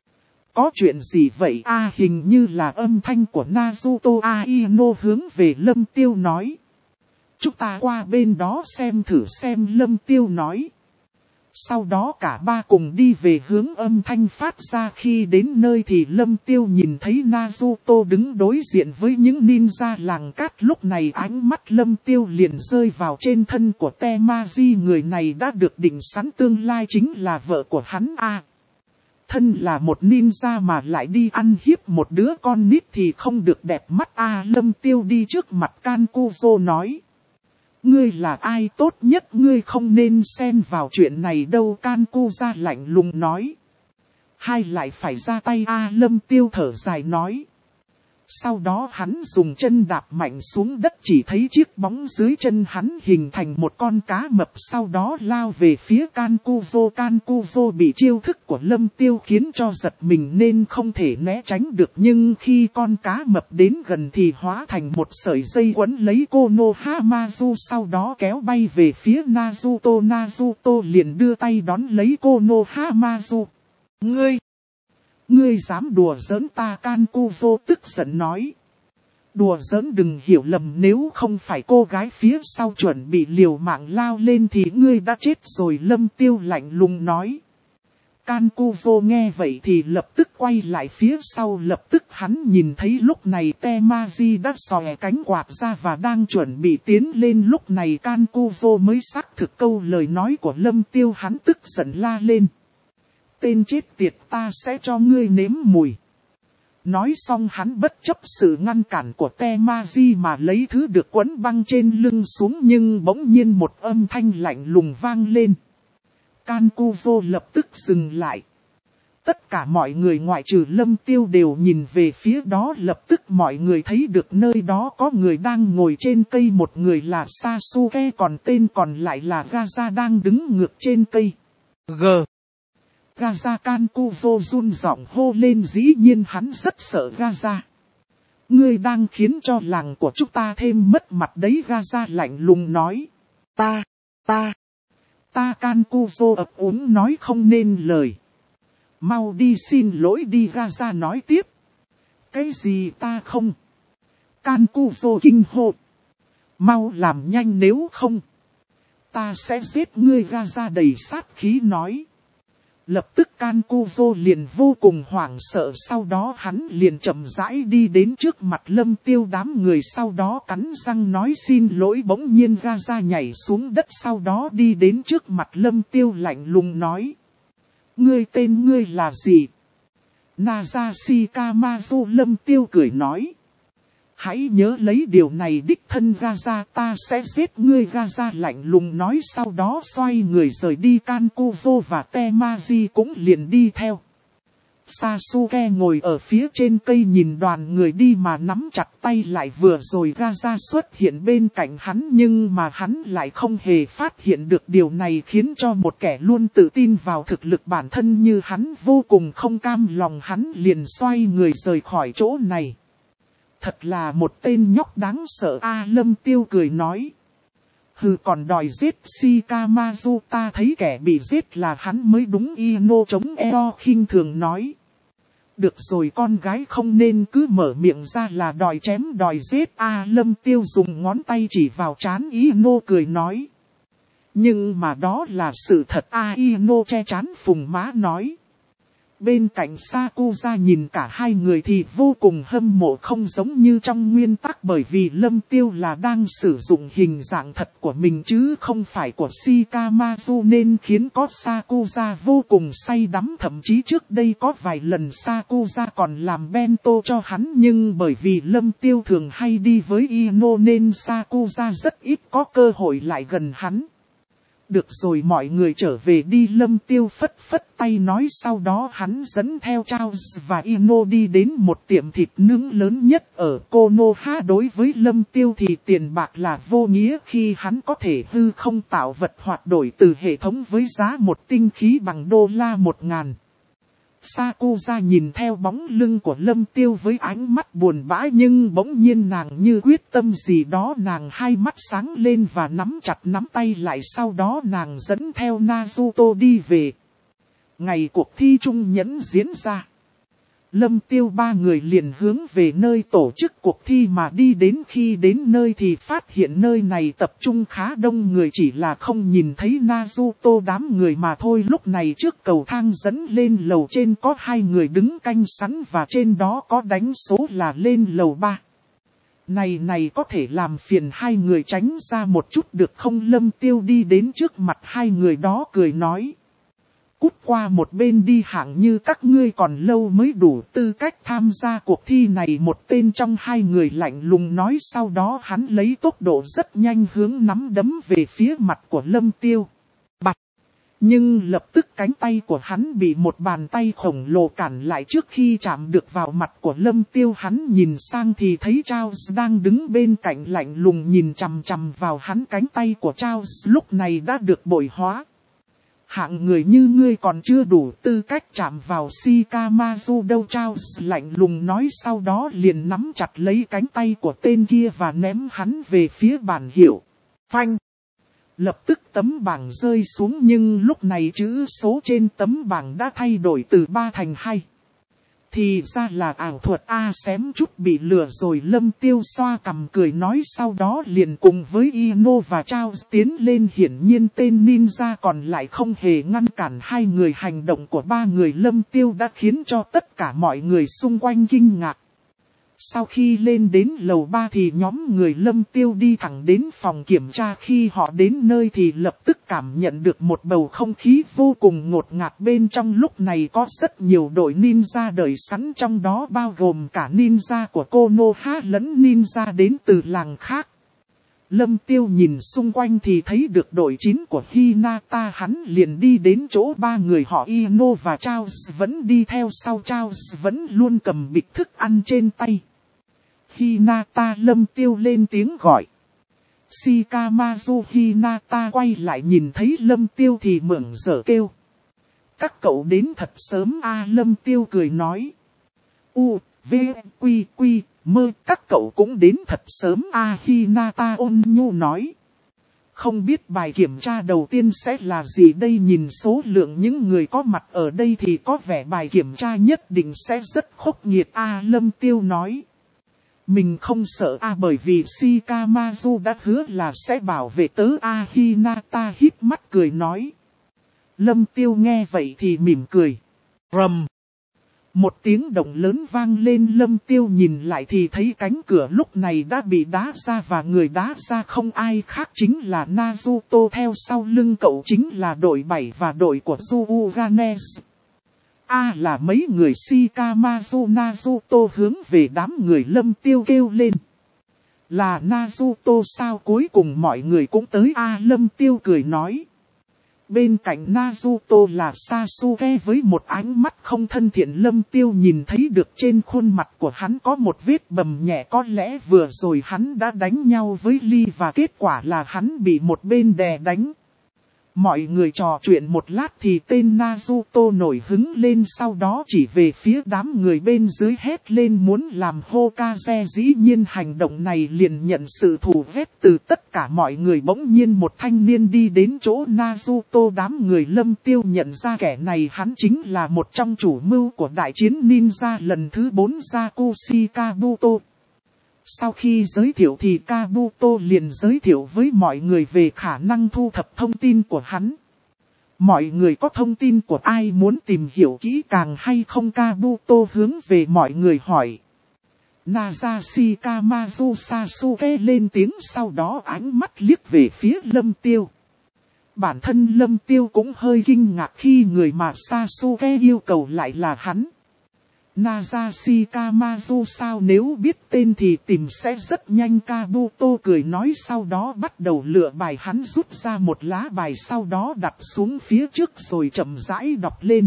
Có chuyện gì vậy? A à, hình như là âm thanh của Naruto. Aino hướng về Lâm Tiêu nói. Chúng ta qua bên đó xem thử xem, Lâm Tiêu nói. Sau đó cả ba cùng đi về hướng âm thanh phát ra. Khi đến nơi thì Lâm Tiêu nhìn thấy Naruto đứng đối diện với những ninja làng cát. Lúc này ánh mắt Lâm Tiêu liền rơi vào trên thân của Temaji. Người này đã được định sẵn tương lai chính là vợ của hắn. A à, thân là một ninja mà lại đi ăn hiếp một đứa con nít thì không được đẹp mắt. A à, Lâm Tiêu đi trước mặt Kankuzo nói. Ngươi là ai, tốt nhất ngươi không nên xen vào chuyện này đâu. Kankuza lạnh lùng nói. Hai lại phải ra tay. A à, Lâm Tiêu thở dài nói. Sau đó hắn dùng chân đạp mạnh xuống đất, chỉ thấy chiếc bóng dưới chân hắn hình thành một con cá mập, sau đó lao về phía Kankuzo. Kankuzo bị chiêu thức của Lâm Tiêu khiến cho giật mình nên không thể né tránh được, nhưng khi con cá mập đến gần thì hóa thành một sợi dây quấn lấy Konohamaru, sau đó kéo bay về phía Naruto. Naruto liền đưa tay đón lấy Konohamaru. Ngươi! Ngươi dám đùa giỡn ta? Kankuzo tức giận nói. Đùa giỡn đừng hiểu lầm, nếu không phải cô gái phía sau chuẩn bị liều mạng lao lên thì ngươi đã chết rồi, Lâm Tiêu lạnh lùng nói. Kankuzo nghe vậy thì lập tức quay lại phía sau, lập tức hắn nhìn thấy lúc này Temaji đã xòe cánh quạt ra và đang chuẩn bị tiến lên. Lúc này Kankuzo mới xác thực câu lời nói của Lâm Tiêu, hắn tức giận la lên. Tên chết tiệt, ta sẽ cho ngươi nếm mùi. Nói xong hắn bất chấp sự ngăn cản của Temaji mà lấy thứ được quấn băng trên lưng xuống, nhưng bỗng nhiên một âm thanh lạnh lùng vang lên. Kankuzo lập tức dừng lại. Tất cả mọi người ngoại trừ Lâm Tiêu đều nhìn về phía đó, lập tức mọi người thấy được nơi đó có người đang ngồi trên cây, một người là Sasuke còn tên còn lại là Gaza đang đứng ngược trên cây. G. Gaza, Kankuzo run giọng hô lên, dĩ nhiên hắn rất sợ Gaza. Ngươi đang khiến cho làng của chúng ta thêm mất mặt đấy, Gaza lạnh lùng nói. Ta. Ta, ta Kankuzo ấp úng nói không nên lời. Mau đi xin lỗi đi, Gaza nói tiếp. Cái gì ta không? Kankuzo kinh hô. Mau làm nhanh nếu không. Ta sẽ giết ngươi, Gaza đầy sát khí nói. Lập tức Kankuzo liền vô cùng hoảng sợ, sau đó hắn liền chậm rãi đi đến trước mặt Lâm Tiêu đám người, sau đó cắn răng nói xin lỗi. Bỗng nhiên Gaza nhảy xuống đất, sau đó đi đến trước mặt Lâm Tiêu lạnh lùng nói. Ngươi tên ngươi là gì? Naza Shikamaru. Lâm Tiêu cười nói. Hãy nhớ lấy điều này đích thân Gaza, ta sẽ giết ngươi, Gaza lạnh lùng nói, sau đó xoay người rời đi. Kankuzo và Temaji cũng liền đi theo. Sasuke ngồi ở phía trên cây nhìn đoàn người đi mà nắm chặt tay lại, vừa rồi Gaza xuất hiện bên cạnh hắn nhưng mà hắn lại không hề phát hiện được điều này, khiến cho một kẻ luôn tự tin vào thực lực bản thân như hắn vô cùng không cam lòng, hắn liền xoay người rời khỏi chỗ này. Thật là một tên nhóc đáng sợ a, Lâm Tiêu cười nói. Hừ, còn đòi giết Shikamaru, ta thấy kẻ bị giết là hắn mới đúng, Ino chống eo khinh thường nói. Được rồi, con gái không nên cứ mở miệng ra là đòi chém đòi giết a, Lâm Tiêu dùng ngón tay chỉ vào trán Ino cười nói. Nhưng mà đó là sự thật a, Ino che trán phùng má nói. Bên cạnh Sakuza nhìn cả hai người thì vô cùng hâm mộ, không giống như trong nguyên tắc, bởi vì Lâm Tiêu là đang sử dụng hình dạng thật của mình chứ không phải của Shikamaru, nên khiến có Sakuza vô cùng say đắm. Thậm chí trước đây có vài lần Sakuza còn làm bento cho hắn, nhưng bởi vì Lâm Tiêu thường hay đi với Ino nên Sakuza rất ít có cơ hội lại gần hắn. Được rồi, mọi người trở về đi, Lâm Tiêu phất phất tay nói, sau đó hắn dẫn theo Charles và Ino đi đến một tiệm thịt nướng lớn nhất ở Konoha. Đối với Lâm Tiêu thì tiền bạc là vô nghĩa khi hắn có thể hư không tạo vật hoạt đổi từ hệ thống với giá một tinh khí bằng đô la một ngàn. Sakuza nhìn theo bóng lưng của Lâm Tiêu với ánh mắt buồn bã, nhưng bỗng nhiên nàng như quyết tâm gì đó, nàng hai mắt sáng lên và nắm chặt nắm tay lại, sau đó nàng dẫn theo Naruto đi về. Ngày cuộc thi trung nhẫn diễn ra, Lâm Tiêu ba người liền hướng về nơi tổ chức cuộc thi mà đi đến. Khi đến nơi thì phát hiện nơi này tập trung khá đông người, chỉ là không nhìn thấy Naruto đám người mà thôi. Lúc này trước cầu thang dẫn lên lầu trên có hai người đứng canh sẵn và trên đó có đánh số là lên lầu ba. Này này, có thể làm phiền hai người tránh ra một chút được không? Lâm Tiêu đi đến trước mặt hai người đó cười nói. Cút qua một bên đi, hạng như các ngươi còn lâu mới đủ tư cách tham gia cuộc thi này, một tên trong hai người lạnh lùng nói. Sau đó hắn lấy tốc độ rất nhanh hướng nắm đấm về phía mặt của Lâm Tiêu. Bạch! Nhưng lập tức cánh tay của hắn bị một bàn tay khổng lồ cản lại. Trước khi chạm được vào mặt của Lâm Tiêu, hắn nhìn sang thì thấy Charles đang đứng bên cạnh lạnh lùng nhìn chằm chằm vào hắn. Cánh tay của Charles lúc này đã được bội hóa. Hạng người như ngươi còn chưa đủ tư cách chạm vào Shikamaru đâu, Charles lạnh lùng nói, sau đó liền nắm chặt lấy cánh tay của tên kia và ném hắn về phía bảng hiệu. Phanh! Lập tức tấm bảng rơi xuống, nhưng lúc này chữ số trên tấm bảng đã thay đổi từ ba thành hai. Thì ra là ảo thuật a, xém chút bị lừa rồi. Lâm Tiêu xoa cằm cười nói, sau đó liền cùng với Ino và Charles tiến lên. Hiển nhiên tên ninja còn lại không hề ngăn cản hai người. Hành động của ba người Lâm Tiêu đã khiến cho tất cả mọi người xung quanh kinh ngạc. Sau khi lên đến lầu ba thì nhóm người Lâm Tiêu đi thẳng đến phòng kiểm tra. Khi họ đến nơi thì lập tức cảm nhận được một bầu không khí vô cùng ngột ngạt. Bên trong lúc này có rất nhiều đội ninja đợi sẵn, trong đó bao gồm cả ninja của Konoha lẫn ninja đến từ làng khác. Lâm Tiêu nhìn xung quanh thì thấy được đội chín của Hinata, hắn liền đi đến chỗ ba người họ Ino và Charles vẫn đi theo sau. Charles vẫn luôn cầm bịch thức ăn trên tay. Hinata, Lâm Tiêu lên tiếng gọi. Shikamaru. Hinata quay lại nhìn thấy Lâm Tiêu thì mởn dở kêu. Các cậu đến thật sớm a, Lâm Tiêu cười nói. U, V, Quy, Quy, Mơ, các cậu cũng đến thật sớm a, Hinata ôn nhu nói. Không biết bài kiểm tra đầu tiên sẽ là gì đây, nhìn số lượng những người có mặt ở đây thì có vẻ bài kiểm tra nhất định sẽ rất khốc nghiệt a. Lâm Tiêu nói. Mình không sợ a bởi vì Shikamaru đã hứa là sẽ bảo vệ tớ a. Hinata híp mắt cười nói. Lâm Tiêu nghe vậy thì mỉm cười. Rầm. Một tiếng động lớn vang lên, Lâm Tiêu nhìn lại thì thấy cánh cửa lúc này đã bị đá ra và người đá ra không ai khác chính là Naruto, theo sau lưng cậu chính là đội bảy và đội của Yuganes. A à, là mấy người Shikamaru. Naruto hướng về đám người Lâm Tiêu kêu lên. Là Naruto sao, cuối cùng mọi người cũng tới a. À, Lâm Tiêu cười nói. Bên cạnh Naruto là Sasuke với một ánh mắt không thân thiện. Lâm Tiêu nhìn thấy được trên khuôn mặt của hắn có một vết bầm nhẹ, có lẽ vừa rồi hắn đã đánh nhau với Lee và kết quả là hắn bị một bên đè đánh. Mọi người trò chuyện một lát thì tên Naruto nổi hứng lên, sau đó chỉ về phía đám người bên dưới hét lên muốn làm Hokage. Dĩ nhiên hành động này liền nhận sự thù ghét từ tất cả mọi người. Bỗng nhiên một thanh niên đi đến chỗ Naruto, đám người Lâm Tiêu nhận ra kẻ này hắn chính là một trong chủ mưu của đại chiến ninja lần thứ bốn Yakushi Kabuto. Sau khi giới thiệu thì Kabuto liền giới thiệu với mọi người về khả năng thu thập thông tin của hắn. Mọi người có thông tin của ai muốn tìm hiểu kỹ càng hay không? Kabuto hướng về mọi người hỏi. Naza Shikamaru Sasuke lên tiếng, sau đó ánh mắt liếc về phía Lâm Tiêu. Bản thân Lâm Tiêu cũng hơi kinh ngạc khi người mà Sasuke yêu cầu lại là hắn. Naza Shikamaru sao, nếu biết tên thì tìm sẽ rất nhanh. Kabuto cười nói, sau đó bắt đầu lựa bài. Hắn rút ra một lá bài sau đó đặt xuống phía trước rồi chậm rãi đọc lên.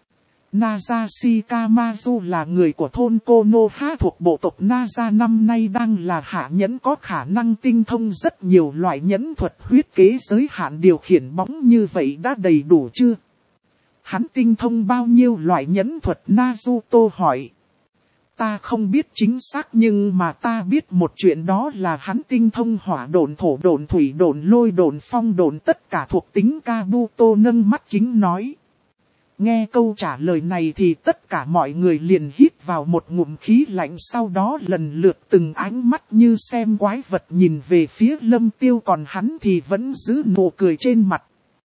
Naza Shikamaru là người của thôn Konoha thuộc bộ tộc Naza, năm nay đang là hạ nhẫn, có khả năng tinh thông rất nhiều loại nhẫn thuật, huyết kế giới hạn điều khiển bóng, như vậy đã đầy đủ chưa? Hắn tinh thông bao nhiêu loại nhẫn thuật? Naruto hỏi. Ta không biết chính xác nhưng mà ta biết một chuyện, đó là hắn tinh thông hỏa độn, thổ độn, thủy độn, lôi độn, phong độn, tất cả thuộc tính. Kabuto nâng mắt kính nói. Nghe câu trả lời này thì tất cả mọi người liền hít vào một ngụm khí lạnh, sau đó lần lượt từng ánh mắt như xem quái vật nhìn về phía Lâm Tiêu, còn hắn thì vẫn giữ nụ cười trên mặt.